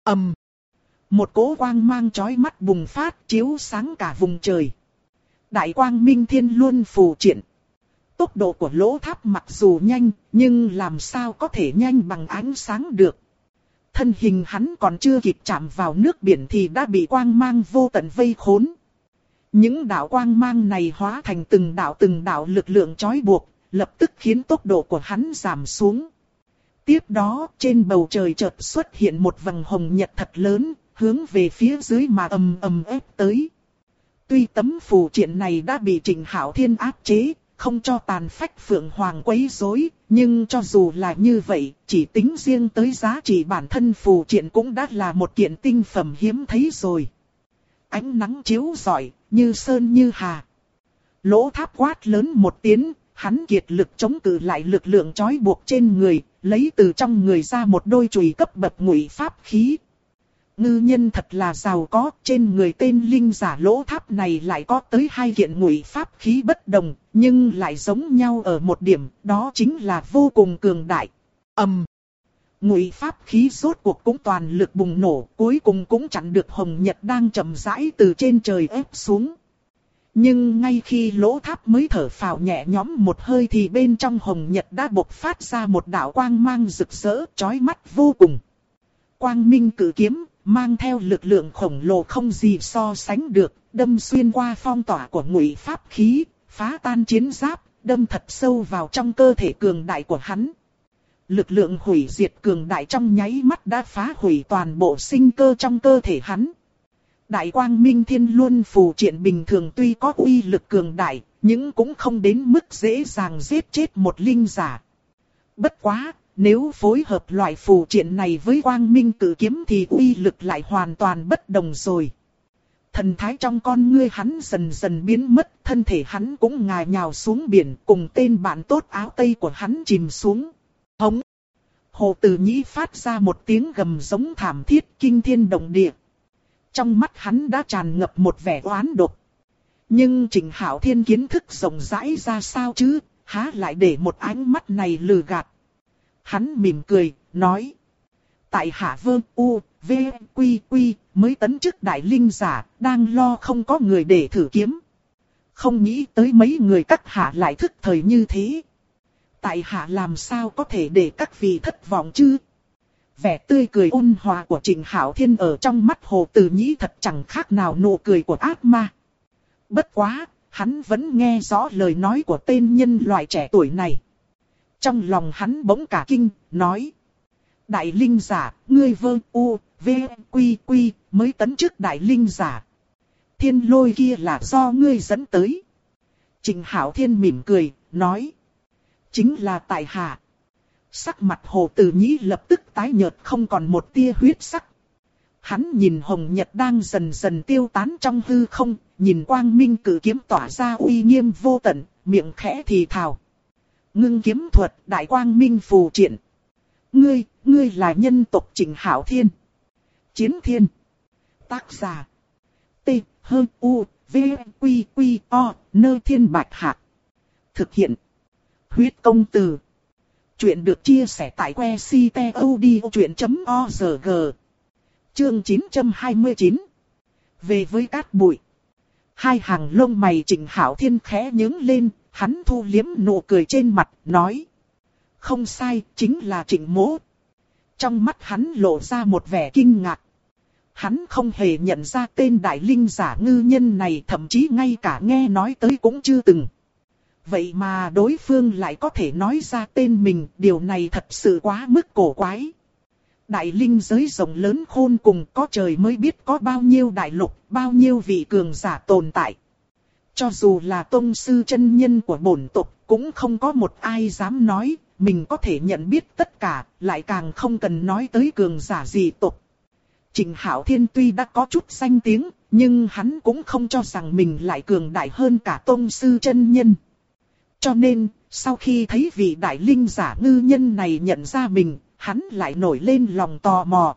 Một cỗ quang mang chói mắt bùng phát, chiếu sáng cả vùng trời. Đại quang minh thiên luân phù triện. Tốc độ của Lỗ Tháp mặc dù nhanh, nhưng làm sao có thể nhanh bằng ánh sáng được. Thân hình hắn còn chưa kịp chạm vào nước biển thì đã bị quang mang vô tận vây khốn. Những đạo quang mang này hóa thành từng đạo lực lượng chói buộc, lập tức khiến tốc độ của hắn giảm xuống. Tiếp đó, trên bầu trời chợt xuất hiện một vầng hồng nhật thật lớn, hướng về phía dưới mà ầm ầm ép tới. Tuy tấm phù triện này đã bị Trịnh Hạo Thiên áp chế, không cho tàn phách Phượng Hoàng quấy rối, nhưng cho dù là như vậy, chỉ tính riêng tới giá trị bản thân phù triện cũng đã là một kiện tinh phẩm hiếm thấy rồi. Ánh nắng chiếu rọi, như sơn như hà. Lỗ Tháp quát lớn một tiếng, hắn kiệt lực chống cự lại lực lượng trói buộc trên người, lấy từ trong người ra một đôi chùy cấp bậc ngụy pháp khí. Ngư nhân thật là giàu có, trên người tên linh giả Lỗ Tháp này lại có tới 2 kiện ngụy pháp khí bất đồng, nhưng lại giống nhau ở một điểm, đó chính là vô cùng cường đại. Ngụy pháp khí rốt cuộc cũng toàn lực bùng nổ, cuối cùng cũng chặn được Hồng Nhật đang chậm rãi từ trên trời ép xuống. Nhưng ngay khi Lỗ Tháp mới thở phào nhẹ nhõm một hơi thì bên trong Hồng Nhật đã bộc phát ra một đạo quang mang rực rỡ, chói mắt vô cùng. Quang minh cử kiếm, mang theo lực lượng khổng lồ không gì so sánh được, đâm xuyên qua phong tỏa của ngụy pháp khí, phá tan chiến giáp, đâm thật sâu vào trong cơ thể cường đại của hắn. Lực lượng hủy diệt cường đại trong nháy mắt đã phá hủy toàn bộ sinh cơ trong cơ thể hắn. Đại quang minh thiên luân phù triện bình thường tuy có uy lực cường đại, nhưng cũng không đến mức dễ dàng giết chết một linh giả. Bất quá, nếu phối hợp loại phù triện này với quang minh cử kiếm thì uy lực lại hoàn toàn bất đồng rồi. Thần thái trong con ngươi hắn dần dần biến mất, thân thể hắn cũng ngả nhào xuống biển cùng tên bạn tốt Áo Tây của hắn chìm xuống. Hống! Hồ Tử Nhĩ phát ra một tiếng gầm giống thảm thiết kinh thiên động địa. Trong mắt hắn đã tràn ngập một vẻ oán độc. Nhưng Trịnh Hạo Thiên kiến thức rộng rãi ra sao chứ, há lại để một ánh mắt này lừa gạt. Hắn mỉm cười, nói. Tại hạ Vương U, V, Quy Quy, mới tấn chức đại linh giả, đang lo không có người để thử kiếm. Không nghĩ tới mấy người các hạ lại thức thời như thế. Tại hạ làm sao có thể để các vị thất vọng chứ? Vẻ tươi cười ôn hòa của Trịnh Hạo Thiên ở trong mắt Hồ Tử Nhĩ thật chẳng khác nào nụ cười của ác ma. Bất quá, hắn vẫn nghe rõ lời nói của tên nhân loại trẻ tuổi này. Trong lòng hắn bỗng cả kinh, nói. Đại linh giả, ngươi Vương U, V, Quy Quy, mới tấn chức đại linh giả. Thiên lôi kia là do ngươi dẫn tới. Trịnh Hạo Thiên mỉm cười, nói. Chính là tại hạ. Sắc mặt Hồ Tử Nhĩ lập tức tái nhợt không còn một tia huyết sắc. Hắn nhìn Hồng Nhật đang dần dần tiêu tán trong hư không, nhìn quang minh cử kiếm tỏa ra uy nghiêm vô tận, miệng khẽ thì thào. Ngưng kiếm thuật đại quang minh phù triện. Ngươi là nhân tộc Trịnh Hạo Thiên. Chiến thiên. Tác giả. T, H, U, V, Quy, Quy, O, Nơ Thiên Bạch Hạc. Thực hiện. Huyết công từ. Chuyện được chia sẻ tại que ctod.org. Chương 929. Về với cát bụi. Hai hàng lông mày Trịnh Hạo Thiên khẽ nhướng lên, hắn thu liếm nụ cười trên mặt, nói. Không sai, chính là Trịnh mỗ. Trong mắt hắn lộ ra một vẻ kinh ngạc. Hắn không hề nhận ra tên đại linh giả ngư nhân này, thậm chí ngay cả nghe nói tới cũng chưa từng. Vậy mà đối phương lại có thể nói ra tên mình, điều này thật sự quá mức cổ quái. Đại linh giới rộng lớn khôn cùng, có trời mới biết có bao nhiêu đại lục, bao nhiêu vị cường giả tồn tại. Cho dù là tông sư chân nhân của bổn tộc, cũng không có một ai dám nói, mình có thể nhận biết tất cả, lại càng không cần nói tới cường giả dị tộc. Trịnh Hạo Thiên tuy đã có chút danh tiếng, nhưng hắn cũng không cho rằng mình lại cường đại hơn cả tông sư chân nhân. Cho nên, sau khi thấy vị đại linh giả ngư nhân này nhận ra mình, hắn lại nổi lên lòng tò mò.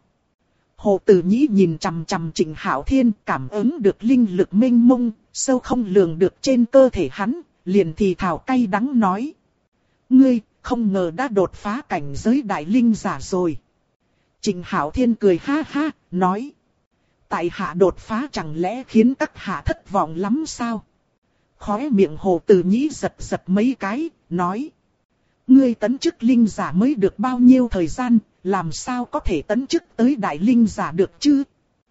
Hồ Tử Nhĩ nhìn chằm chằm Trịnh Hạo Thiên, cảm ứng được linh lực mênh mông, sâu không lường được trên cơ thể hắn, liền thì thào cay đắng nói. Ngươi, không ngờ đã đột phá cảnh giới đại linh giả rồi. Trịnh Hạo Thiên cười ha ha, nói. Tại hạ đột phá chẳng lẽ khiến các hạ thất vọng lắm sao? Khóe miệng Hồ Tử Nhĩ giật giật mấy cái, nói. Ngươi tấn chức linh giả mới được bao nhiêu thời gian, làm sao có thể tấn chức tới đại linh giả được chứ?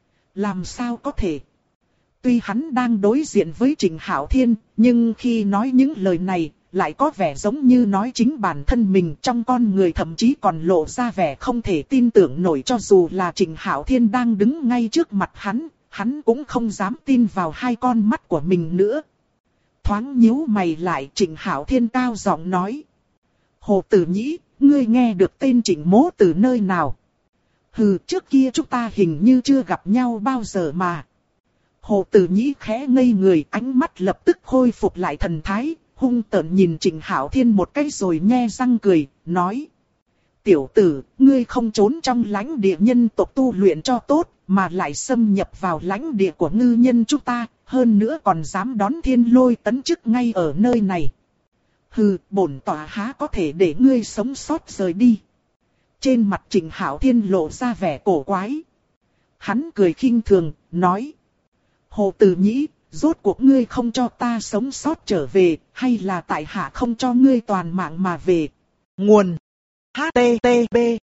Làm sao có thể? Tuy hắn đang đối diện với Trịnh Hạo Thiên, nhưng khi nói những lời này, lại có vẻ giống như nói chính bản thân mình, trong con người thậm chí còn lộ ra vẻ không thể tin tưởng nổi. Cho dù là Trịnh Hạo Thiên đang đứng ngay trước mặt hắn cũng không dám tin vào hai con mắt của mình nữa. Thoáng nhíu mày lại, Trịnh Hạo Thiên cao giọng nói. Hồ Tử Nhĩ, ngươi nghe được tên Trịnh mỗ từ nơi nào? Hừ, trước kia chúng ta hình như chưa gặp nhau bao giờ mà. Hồ Tử Nhĩ khẽ ngây người, ánh mắt lập tức khôi phục lại thần thái, hung tợn nhìn Trịnh Hạo Thiên một cái rồi nhe răng cười, nói. Tiểu tử, ngươi không trốn trong lãnh địa nhân tộc tu luyện cho tốt, mà lại xâm nhập vào lãnh địa của ngư nhân chúng ta, hơn nữa còn dám đón thiên lôi tấn chức ngay ở nơi này. Hừ, bổn tọa há có thể để ngươi sống sót rời đi. Trên mặt Trịnh Hạo Thiên lộ ra vẻ cổ quái. Hắn cười khinh thường, nói. Hồ Tử Nhĩ, rốt cuộc ngươi không cho ta sống sót trở về, hay là tại hạ không cho ngươi toàn mạng mà về? Nguồn HTTP.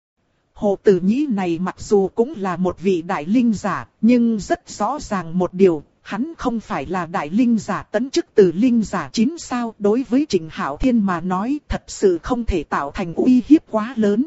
Hồ Tử Nhĩ này mặc dù cũng là một vị đại linh giả, nhưng rất rõ ràng một điều, hắn không phải là đại linh giả tấn chức từ linh giả 9 sao. Đối với Trịnh Hạo Thiên mà nói, thật sự không thể tạo thành uy hiếp quá lớn.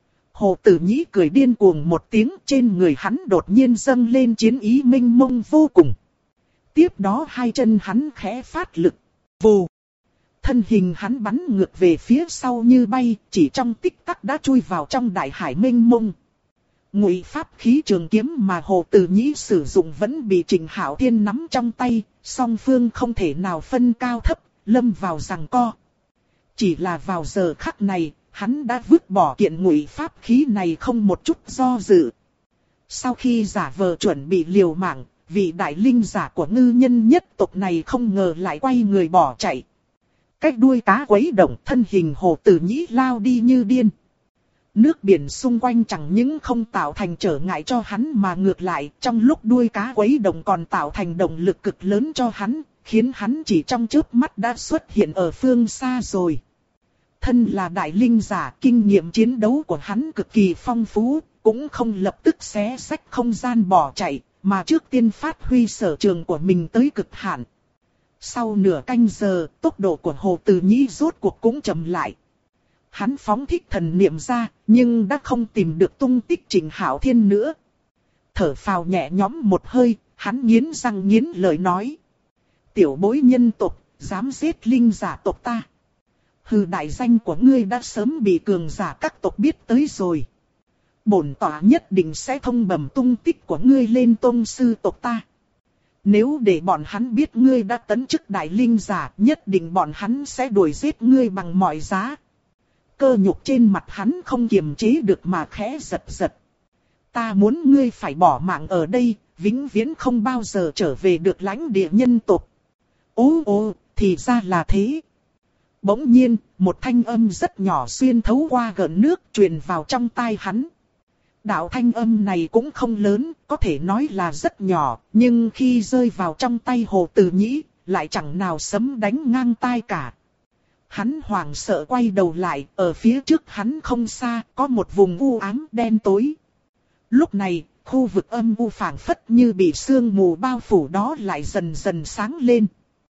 Hồ Tử Nhĩ cười điên cuồng một tiếng, trên người hắn đột nhiên dâng lên chiến ý mênh mông vô cùng. Tiếp đó hai chân hắn khẽ phát lực, vù. Thân hình hắn bắn ngược về phía sau như bay, chỉ trong tích tắc đã chui vào trong đại hải mênh mông. Ngụy pháp khí trường kiếm mà Hồ Tử Nhĩ sử dụng vẫn bị Trịnh Hạo Thiên nắm trong tay, song phương không thể nào phân cao thấp, lâm vào giằng co. Chỉ là vào giờ khắc này, hắn đã vứt bỏ kiện ngụy pháp khí này không một chút do dự. Sau khi giả vờ chuẩn bị liều mạng, vị đại linh giả của ngư nhân nhất tộc này không ngờ lại quay người bỏ chạy. Cách đuôi cá quấy động, thân hình Hồ Tử Nhĩ lao đi như điên. Nước biển xung quanh chẳng những không tạo thành trở ngại cho hắn mà ngược lại, trong lúc đuôi cá quấy động còn tạo thành động lực cực lớn cho hắn, khiến hắn chỉ trong chớp mắt đã xuất hiện ở phương xa rồi. Thân là đại linh giả, kinh nghiệm chiến đấu của hắn cực kỳ phong phú, cũng không lập tức xé xách không gian bỏ chạy, mà trước tiên phát huy sở trường của mình tới cực hạn. Sau nửa canh giờ, tốc độ của Hồ Tử Nhĩ rốt cuộc cũng chậm lại. Hắn phóng thích thần niệm ra, nhưng đã không tìm được tung tích Trịnh Hạo Thiên nữa. Thở phào nhẹ nhõm một hơi, hắn nghiến răng nghiến lợi nói. Tiểu bối nhân tộc, dám giết linh giả tộc ta. Hừ, đại danh của ngươi đã sớm bị cường giả các tộc biết tới rồi. Bổn tọa nhất định sẽ thông bẩm tung tích của ngươi lên tông sư tộc ta. Nếu để bọn hắn biết ngươi đã tấn chức đại linh giả, nhất định bọn hắn sẽ đuổi giết ngươi bằng mọi giá. Cơ nhục trên mặt hắn không kiềm chế được mà khẽ giật giật. Ta muốn ngươi phải bỏ mạng ở đây, vĩnh viễn không bao giờ trở về được lãnh địa nhân tộc. Ô, thì ra là thế. Bỗng nhiên, một thanh âm rất nhỏ xuyên thấu qua gợn nước truyền vào trong tai hắn. Đạo thanh âm này cũng không lớn, có thể nói là rất nhỏ, nhưng khi rơi vào trong tay Hồ Tử Nhĩ, lại chẳng nào sấm đánh ngang tai cả. Hắn hoảng sợ quay đầu lại, ở phía trước hắn không xa, có một vùng u ám đen tối. Lúc này, khu vực âm u phảng phất như bị sương mù bao phủ đó lại dần dần sáng lên.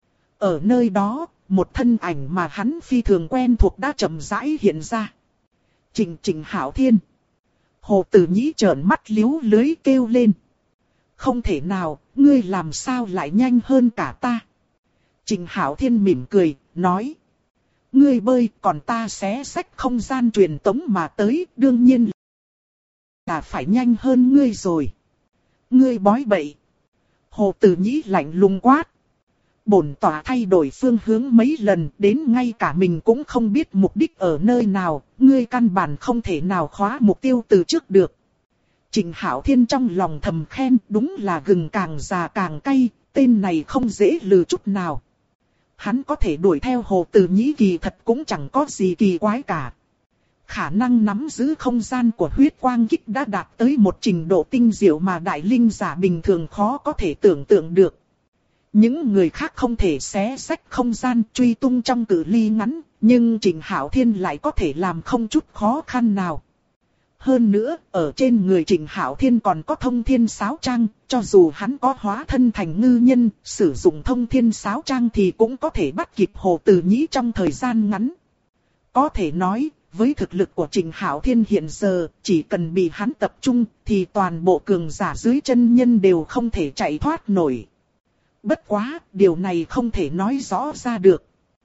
Ở nơi đó, một thân ảnh mà hắn phi thường quen thuộc đã chậm rãi hiện ra. Trịnh Hạo Thiên. Hồ Tử Nhĩ trợn mắt liếu lưới kêu lên. Không thể nào, ngươi làm sao lại nhanh hơn cả ta. Trịnh Hạo Thiên mỉm cười, nói. Ngươi bơi còn ta xé xách không gian truyền tống mà tới, đương nhiên là phải nhanh hơn ngươi rồi. Ngươi bói bậy. Hồ Tử Nhĩ lạnh lùng quát. Bổn tỏa thay đổi phương hướng mấy lần, đến ngay cả mình cũng không biết mục đích ở nơi nào, ngươi căn bản không thể nào khóa mục tiêu từ trước được. Trịnh Hạo Thiên trong lòng thầm khen, đúng là gừng càng già càng cay, tên này không dễ lừa chút nào. Hắn có thể đuổi theo Hồ Tử Nhĩ kỳ thật cũng chẳng có gì kỳ quái cả. Khả năng nắm giữ không gian của huyết quang kích đã đạt tới một trình độ tinh diệu mà đại linh giả bình thường khó có thể tưởng tượng được. Những người khác không thể xé xách không gian truy tung trong cự ly ngắn, nhưng Trịnh Hạo Thiên lại có thể làm không chút khó khăn nào. Hơn nữa, ở trên người Trịnh Hạo Thiên còn có thông thiên sáo trang, cho dù hắn có hóa thân thành ngư nhân, sử dụng thông thiên sáo trang thì cũng có thể bắt kịp Hồ Tử Nhĩ trong thời gian ngắn. Có thể nói, với thực lực của Trịnh Hạo Thiên hiện giờ, chỉ cần bị hắn tập trung, thì toàn bộ cường giả dưới chân nhân đều không thể chạy thoát nổi. Bất quá, điều này không thể nói rõ ra được.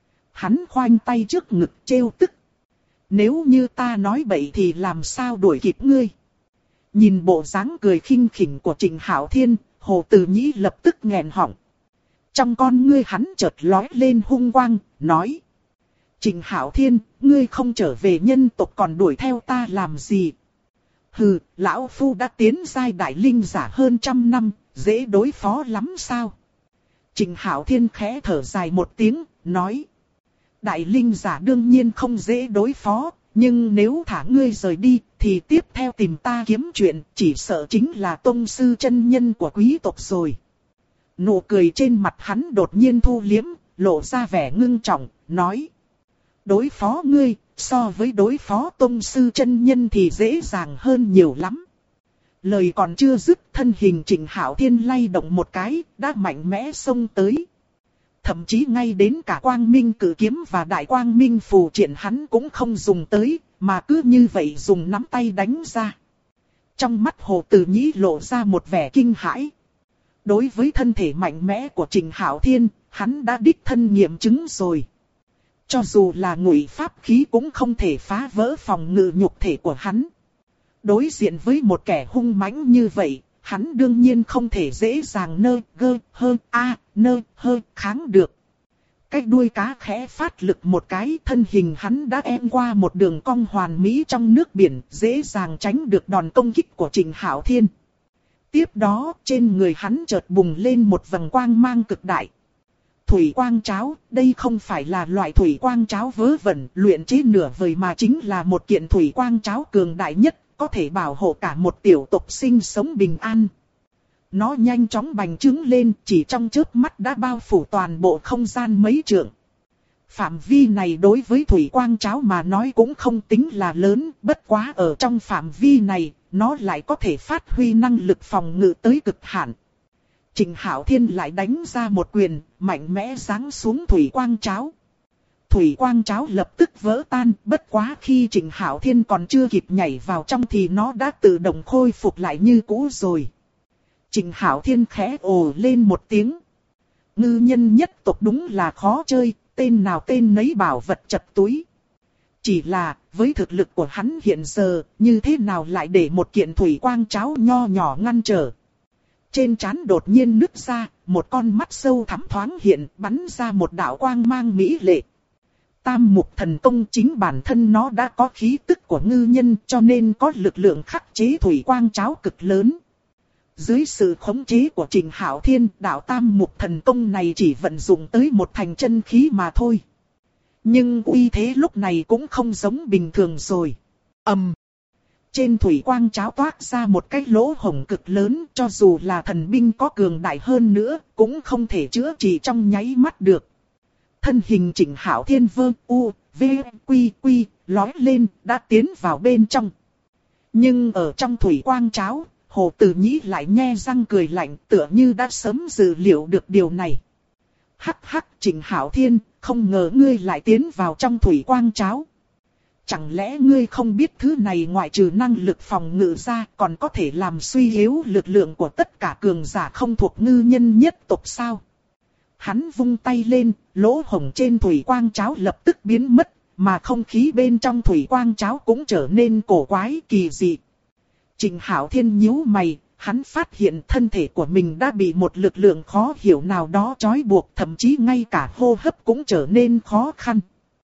Hắn khoanh tay trước ngực trêu tức. Nếu như ta nói bậy thì làm sao đuổi kịp ngươi? Nhìn bộ dáng cười khinh khỉnh của Trịnh Hạo Thiên, Hồ Tử Nhĩ lập tức nghẹn họng. Trong con ngươi hắn chợt lóe lên hung quang, nói. Trịnh Hạo Thiên, ngươi không trở về nhân tộc còn đuổi theo ta làm gì? Hừ, lão phu đã tiến giai đại linh giả hơn 100 năm, dễ đối phó lắm sao? Trịnh Hạo Thiên khẽ thở dài một tiếng, nói. Đại linh giả đương nhiên không dễ đối phó, nhưng nếu thả ngươi rời đi, thì tiếp theo tìm ta kiếm chuyện, chỉ sợ chính là tông sư chân nhân của quý tộc rồi. Nụ cười trên mặt hắn đột nhiên thu liếm, lộ ra vẻ ngưng trọng, nói. Đối phó ngươi, so với đối phó tông sư chân nhân thì dễ dàng hơn nhiều lắm. Lời còn chưa dứt, thân hình Trịnh Hạo Thiên lay động một cái, đã mạnh mẽ xông tới. Thậm chí ngay đến cả quang minh cử kiếm và đại quang minh phù triện hắn cũng không dùng tới, mà cứ như vậy dùng nắm tay đánh ra. Trong mắt Hồ Tử Nhĩ lộ ra một vẻ kinh hãi. Đối với thân thể mạnh mẽ của Trịnh Hạo Thiên, hắn đã đích thân nghiệm chứng rồi. Cho dù là ngụy pháp khí cũng không thể phá vỡ phòng ngự nhục thể của hắn. Đối diện với một kẻ hung mãnh như vậy, hắn đương nhiên không thể dễ dàng kháng được. Cái đuôi cá khẽ phát lực một cái, thân hình hắn đã ém qua một đường cong hoàn mỹ trong nước biển, dễ dàng tránh được đòn công kích của Trịnh Hạo Thiên. Tiếp đó, trên người hắn chợt bùng lên một vầng quang mang cực đại. Thủy quang cháo, đây không phải là loại thủy quang cháo vớ vẩn, luyện chế nửa vời mà chính là một kiện thủy quang cháo cường đại nhất, có thể bảo hộ cả một tiểu tộc sinh sống bình an. Nó nhanh chóng bành trướng lên, chỉ trong chớp mắt đã bao phủ toàn bộ không gian mấy trượng. Phạm vi này đối với thủy quang cháo mà nói cũng không tính là lớn, bất quá ở trong phạm vi này, nó lại có thể phát huy năng lực phòng ngự tới cực hạn. Trịnh Hạo Thiên lại đánh ra một quyền, mạnh mẽ giáng xuống thủy quang cháo. Thủy quang cháo lập tức vỡ tan, bất quá khi Trịnh Hạo Thiên còn chưa kịp nhảy vào trong thì nó đã tự động khôi phục lại như cũ rồi. Trịnh Hạo Thiên khẽ ồ lên một tiếng. Ngư nhân nhất tộc đúng là khó chơi, tên nào tên nấy bảo vật chật túi. Chỉ là, với thực lực của hắn hiện giờ, như thế nào lại để một kiện thủy quang cháo nho nhỏ ngăn trở. Trên trán đột nhiên nứt ra, một con mắt sâu thẳm thoáng hiện, bắn ra một đạo quang mang mỹ lệ. Tam mục thần công chính bản thân nó đã có khí tức của ngư nhân, cho nên có lực lượng khắc chế thủy quang cháo cực lớn. Dưới sự khống chế của Trịnh Hạo Thiên, đạo tam mục thần công này chỉ vận dụng tới một thành chân khí mà thôi. Nhưng uy thế lúc này cũng không giống bình thường rồi. Trên thủy quang cháo toát ra một cái lỗ hổng cực lớn, cho dù là thần binh có cường đại hơn nữa, cũng không thể chữa trị trong nháy mắt được. Thân hình Trịnh Hạo Thiên vương u, v, quy quy, lói lên, đã tiến vào bên trong. Nhưng ở trong thủy quang cháo, Hồ Tử Nhĩ lại nhe răng cười lạnh, tựa như đã sớm dự liệu được điều này. Hắc hắc, Trịnh Hạo Thiên, không ngờ ngươi lại tiến vào trong thủy quang cháo. Chẳng lẽ ngươi không biết thứ này ngoại trừ năng lực phòng ngự ra còn có thể làm suy yếu lực lượng của tất cả cường giả không thuộc ngư nhân nhất tộc sao? Hắn vung tay lên, lỗ hổng trên thủy quang cháo lập tức biến mất, mà không khí bên trong thủy quang cháo cũng trở nên cổ quái kỳ dị. Trịnh Hạo Thiên nhíu mày, hắn phát hiện thân thể của mình đã bị một lực lượng khó hiểu nào đó trói buộc, thậm chí ngay cả hô hấp cũng trở nên khó khăn.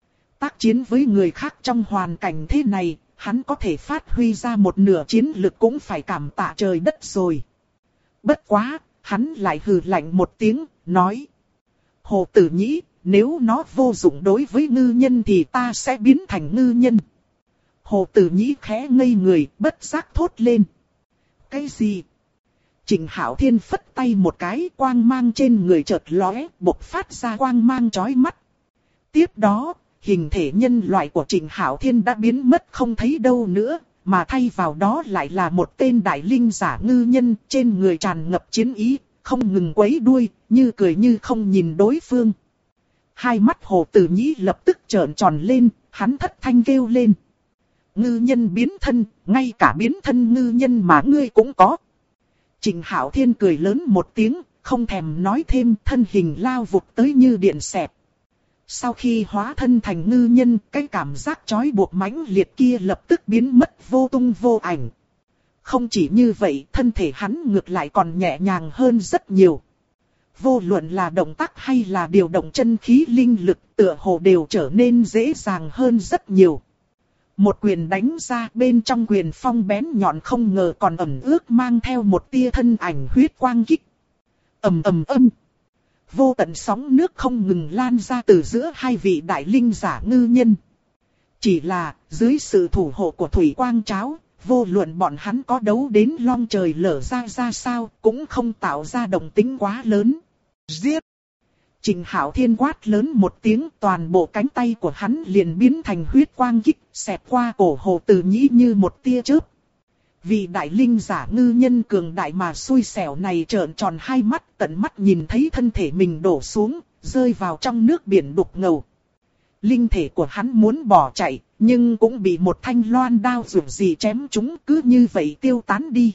Tác chiến với người khác trong hoàn cảnh thế này, hắn có thể phát huy ra một nửa chiến lực cũng phải cảm tạ trời đất rồi. Bất quá, hắn lại hừ lạnh một tiếng, nói. Hồ Tử Nhĩ, nếu nó vô dụng đối với ngư nhân thì ta sẽ biến thành ngư nhân. Hồ Tử Nhĩ khẽ ngây người, bất giác thốt lên. Cái gì? Trịnh Hạo Thiên phất tay một cái, quang mang trên người chợt lóe, bộc phát ra quang mang chói mắt. Tiếp đó, hình thể nhân loại của Trịnh Hạo Thiên đã biến mất không thấy đâu nữa, mà thay vào đó lại là một tên đại linh giả ngư nhân, trên người tràn ngập chiến ý, không ngừng quấy đuôi, như cười như không nhìn đối phương. Hai mắt Hồ Tử Nhĩ lập tức trợn tròn lên, hắn thất thanh kêu lên. Ngư nhân biến thân, ngay cả biến thân ngư nhân mà ngươi cũng có. Trịnh Hạo Thiên cười lớn một tiếng, không thèm nói thêm, thân hình lao vụt tới như điện xẹt. Sau khi hóa thân thành ngư nhân, cái cảm giác trói buộc mãnh liệt kia lập tức biến mất vô tung vô ảnh. Không chỉ như vậy, thân thể hắn ngược lại còn nhẹ nhàng hơn rất nhiều. Vô luận là động tác hay là điều động chân khí linh lực, tựa hồ đều trở nên dễ dàng hơn rất nhiều. Một quyền đánh ra, bên trong quyền phong bén nhọn không ngờ còn ẩn ước mang theo một tia thân ảnh huyết quang kích. Ầm ầm ầm. Vô tận sóng nước không ngừng lan ra từ giữa hai vị đại linh giả ngư nhân. Chỉ là, dưới sự thủ hộ của thủy quang cháo, vô luận bọn hắn có đấu đến long trời lở ra sao, cũng không tạo ra động tĩnh quá lớn. Giết! Trịnh Hạo Thiên quát lớn một tiếng, toàn bộ cánh tay của hắn liền biến thành huyết quang kích, xẹt qua cổ Hồ Tử Nhĩ như một tia chớp. Vì đại linh giả ngư nhân cường đại mà xui xẻo này trợn tròn hai mắt, tận mắt nhìn thấy thân thể mình đổ xuống, rơi vào trong nước biển đục ngầu. Linh thể của hắn muốn bỏ chạy, nhưng cũng bị một thanh loan đao rủi gì chém chúng, cứ như vậy tiêu tán đi.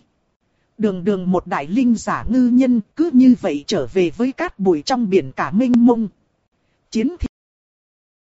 Đường một đại linh giả ngư nhân cứ như vậy trở về với cát bụi trong biển cả mênh mông. Chiến